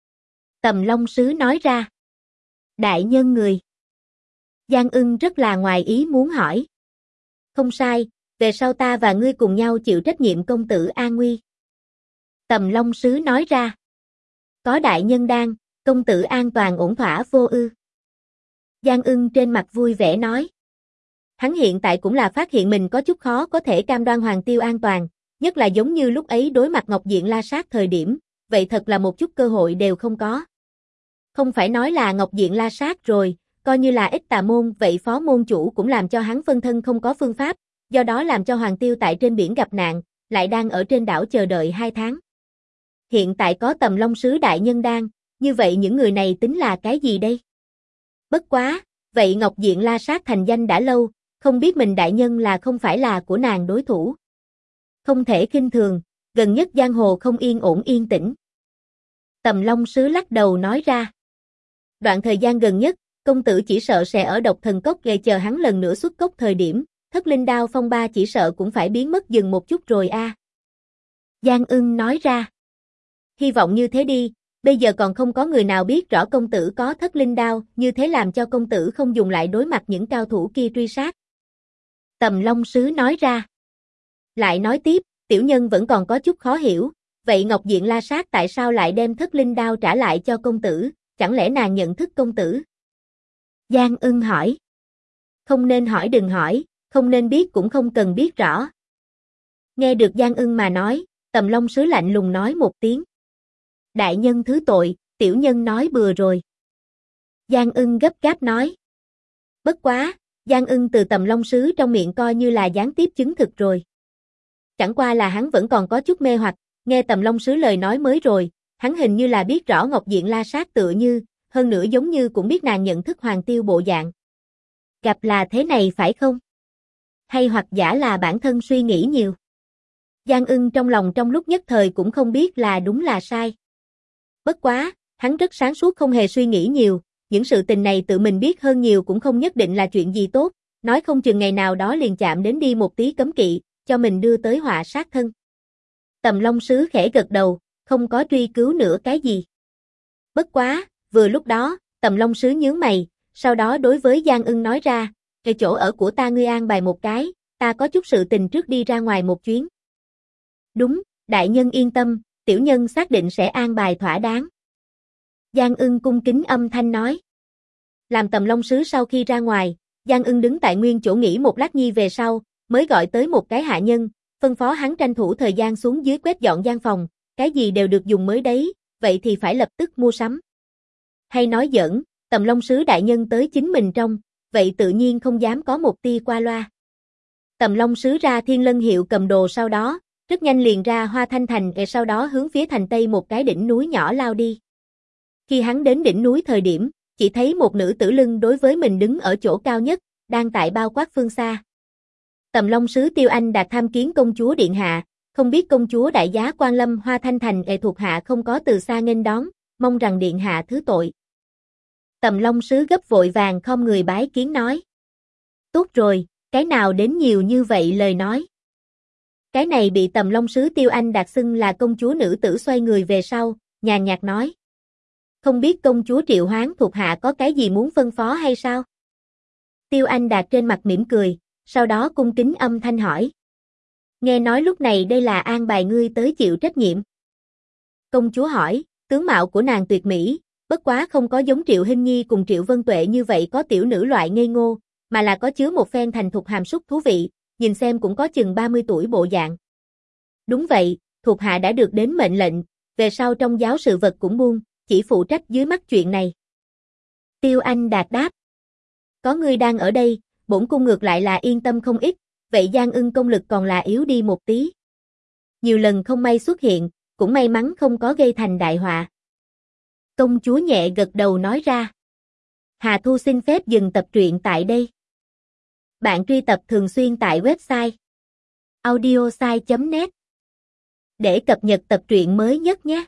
Tầm Long Sứ nói ra. Đại nhân người. Giang Ưng rất là ngoài ý muốn hỏi. Không sai, về sau ta và ngươi cùng nhau chịu trách nhiệm công tử an nguy. Tầm Long Sứ nói ra. Có đại nhân đang, công tử an toàn ổn thỏa vô ư. Giang Ưng trên mặt vui vẻ nói. Hắn hiện tại cũng là phát hiện mình có chút khó có thể cam đoan Hoàng Tiêu an toàn, nhất là giống như lúc ấy đối mặt Ngọc Diện La Sát thời điểm, vậy thật là một chút cơ hội đều không có. Không phải nói là Ngọc Diện La Sát rồi, coi như là Ích Tà Môn, vậy phó môn chủ cũng làm cho hắn phân thân không có phương pháp, do đó làm cho Hoàng Tiêu tại trên biển gặp nạn, lại đang ở trên đảo chờ đợi 2 tháng. Hiện tại có Tầm Long Sứ đại nhân đang, như vậy những người này tính là cái gì đây? Bất quá, vậy Ngọc Diện La Sát thành danh đã lâu, không biết mình đại nhân là không phải là của nàng đối thủ. Không thể khinh thường, gần nhất giang hồ không yên ổn yên tĩnh. Tầm Long Sứ lắc đầu nói ra. Đoạn thời gian gần nhất, công tử chỉ sợ sẽ ở Độc Thần Cốc để chờ hắn lần nữa xuất cốc thời điểm, Thất Linh Đao phong ba chỉ sợ cũng phải biến mất dừng một chút rồi a. Giang Ưng nói ra. Hy vọng như thế đi, bây giờ còn không có người nào biết rõ công tử có thất linh đao, như thế làm cho công tử không dùng lại đối mặt những cao thủ kia truy sát. Tầm Long Sứ nói ra. Lại nói tiếp, tiểu nhân vẫn còn có chút khó hiểu, vậy Ngọc Diện La Sát tại sao lại đem thất linh đao trả lại cho công tử, chẳng lẽ nàng nhận thức công tử? Giang Ưng hỏi. Không nên hỏi đừng hỏi, không nên biết cũng không cần biết rõ. Nghe được Giang Ưng mà nói, Tầm Long Sứ lạnh lùng nói một tiếng. Đại nhân thứ tội, tiểu nhân nói bừa rồi. Giang Ưng gấp gáp nói. Bất quá, Giang Ưng từ Tầm Long Sứ trong miệng coi như là gián tiếp chứng thực rồi. Chẳng qua là hắn vẫn còn có chút mê hoặc, nghe Tầm Long Sứ lời nói mới rồi, hắn hình như là biết rõ Ngọc Diện La Sát tựa như, hơn nữa giống như cũng biết nàng nhận thức Hoàng Tiêu bộ dạng. Gặp là thế này phải không? Hay hoặc giả là bản thân suy nghĩ nhiều? Giang Ưng trong lòng trong lúc nhất thời cũng không biết là đúng là sai. Bất quá, hắn rất sáng suốt không hề suy nghĩ nhiều, những sự tình này tự mình biết hơn nhiều cũng không nhất định là chuyện gì tốt, nói không chừng ngày nào đó liền chạm đến đi một tí cấm kỵ, cho mình đưa tới họa sát thân. Tầm Long Sứ khẽ gật đầu, không có truy cứu nữa cái gì. Bất quá, vừa lúc đó, Tầm Long Sứ nhướng mày, sau đó đối với Giang Ưng nói ra, cái chỗ ở của ta ngươi an bài một cái, ta có chút sự tình trước đi ra ngoài một chuyến. Đúng, đại nhân yên tâm, tiểu nhân xác định sẽ an bài thỏa đáng. Giang Ưng cung kính âm thanh nói. Làm Tầm Long Sứ sau khi ra ngoài, Giang Ưng đứng tại nguyên chỗ nghỉ một lát nhi về sau, mới gọi tới một cái hạ nhân, phân phó hắn tranh thủ thời gian xuống dưới quét dọn gian phòng, cái gì đều được dùng mới đấy, vậy thì phải lập tức mua sắm. Hay nói giỡn, Tầm Long Sứ đại nhân tới chính mình trong, vậy tự nhiên không dám có một tia qua loa. Tầm Long Sứ ra Thiên Lân Hiệu cầm đồ sau đó, rất nhanh liền ra Hoa Thanh Thành sau đó hướng phía thành tây một cái đỉnh núi nhỏ lao đi. Khi hắn đến đỉnh núi thời điểm, chỉ thấy một nữ tử lưng đối với mình đứng ở chỗ cao nhất, đang tại bao quát phương xa. Tầm Long Sứ Tiêu Anh Đạt tham kiến công chúa điện hạ, không biết công chúa đại giá quan lâm Hoa Thanh Thành thuộc hạ không có từ xa nghênh đón, mong rằng điện hạ thứ tội. Tầm Long Sứ gấp vội vàng khom người bái kiến nói. Tốt rồi, cái nào đến nhiều như vậy lời nói. Cái này bị Tầm Long Sứ Tiêu Anh Đạt xưng là công chúa nữ tử xoay người về sau, nhàn nhạt nói. Không biết công chúa triệu hoán thuộc hạ có cái gì muốn phân phó hay sao? Tiêu Anh Đạt trên mặt mỉm cười, sau đó cung kính âm thanh hỏi. Nghe nói lúc này đây là an bài ngươi tới chịu trách nhiệm. Công chúa hỏi, tướng mạo của nàng tuyệt mỹ, bất quá không có giống Triệu Hinh Nhi cùng Triệu Vân Tuệ như vậy có tiểu nữ loại ngây ngô, mà là có chứa một phen thành thục hàm súc thú vị, nhìn xem cũng có chừng 30 tuổi bộ dạng. Đúng vậy, thuộc hạ đã được đến mệnh lệnh, về sau trong giáo sự vật cũng buông, chỉ phụ trách dưới mắt chuyện này. Tiêu Anh Đạt đáp. Có ngươi đang ở đây, bổn cung ngược lại là yên tâm không ít, vậy Giang Ưng công lực còn là yếu đi một tí. Nhiều lần không may xuất hiện, cũng may mắn không có gây thành đại họa. Công chúa nhẹ gật đầu nói ra. Hà Thu xin phép dừng tập truyện tại đây. Bạn truy tập thường xuyên tại website audiosai.net để cập nhật tập truyện mới nhất nhé.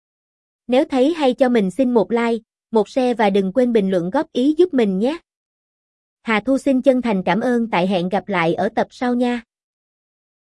Nếu thấy hay cho mình xin một like, một share và đừng quên bình luận góp ý giúp mình nhé. Hà Thu xin chân thành cảm ơn tại hẹn gặp lại ở tập sau nha.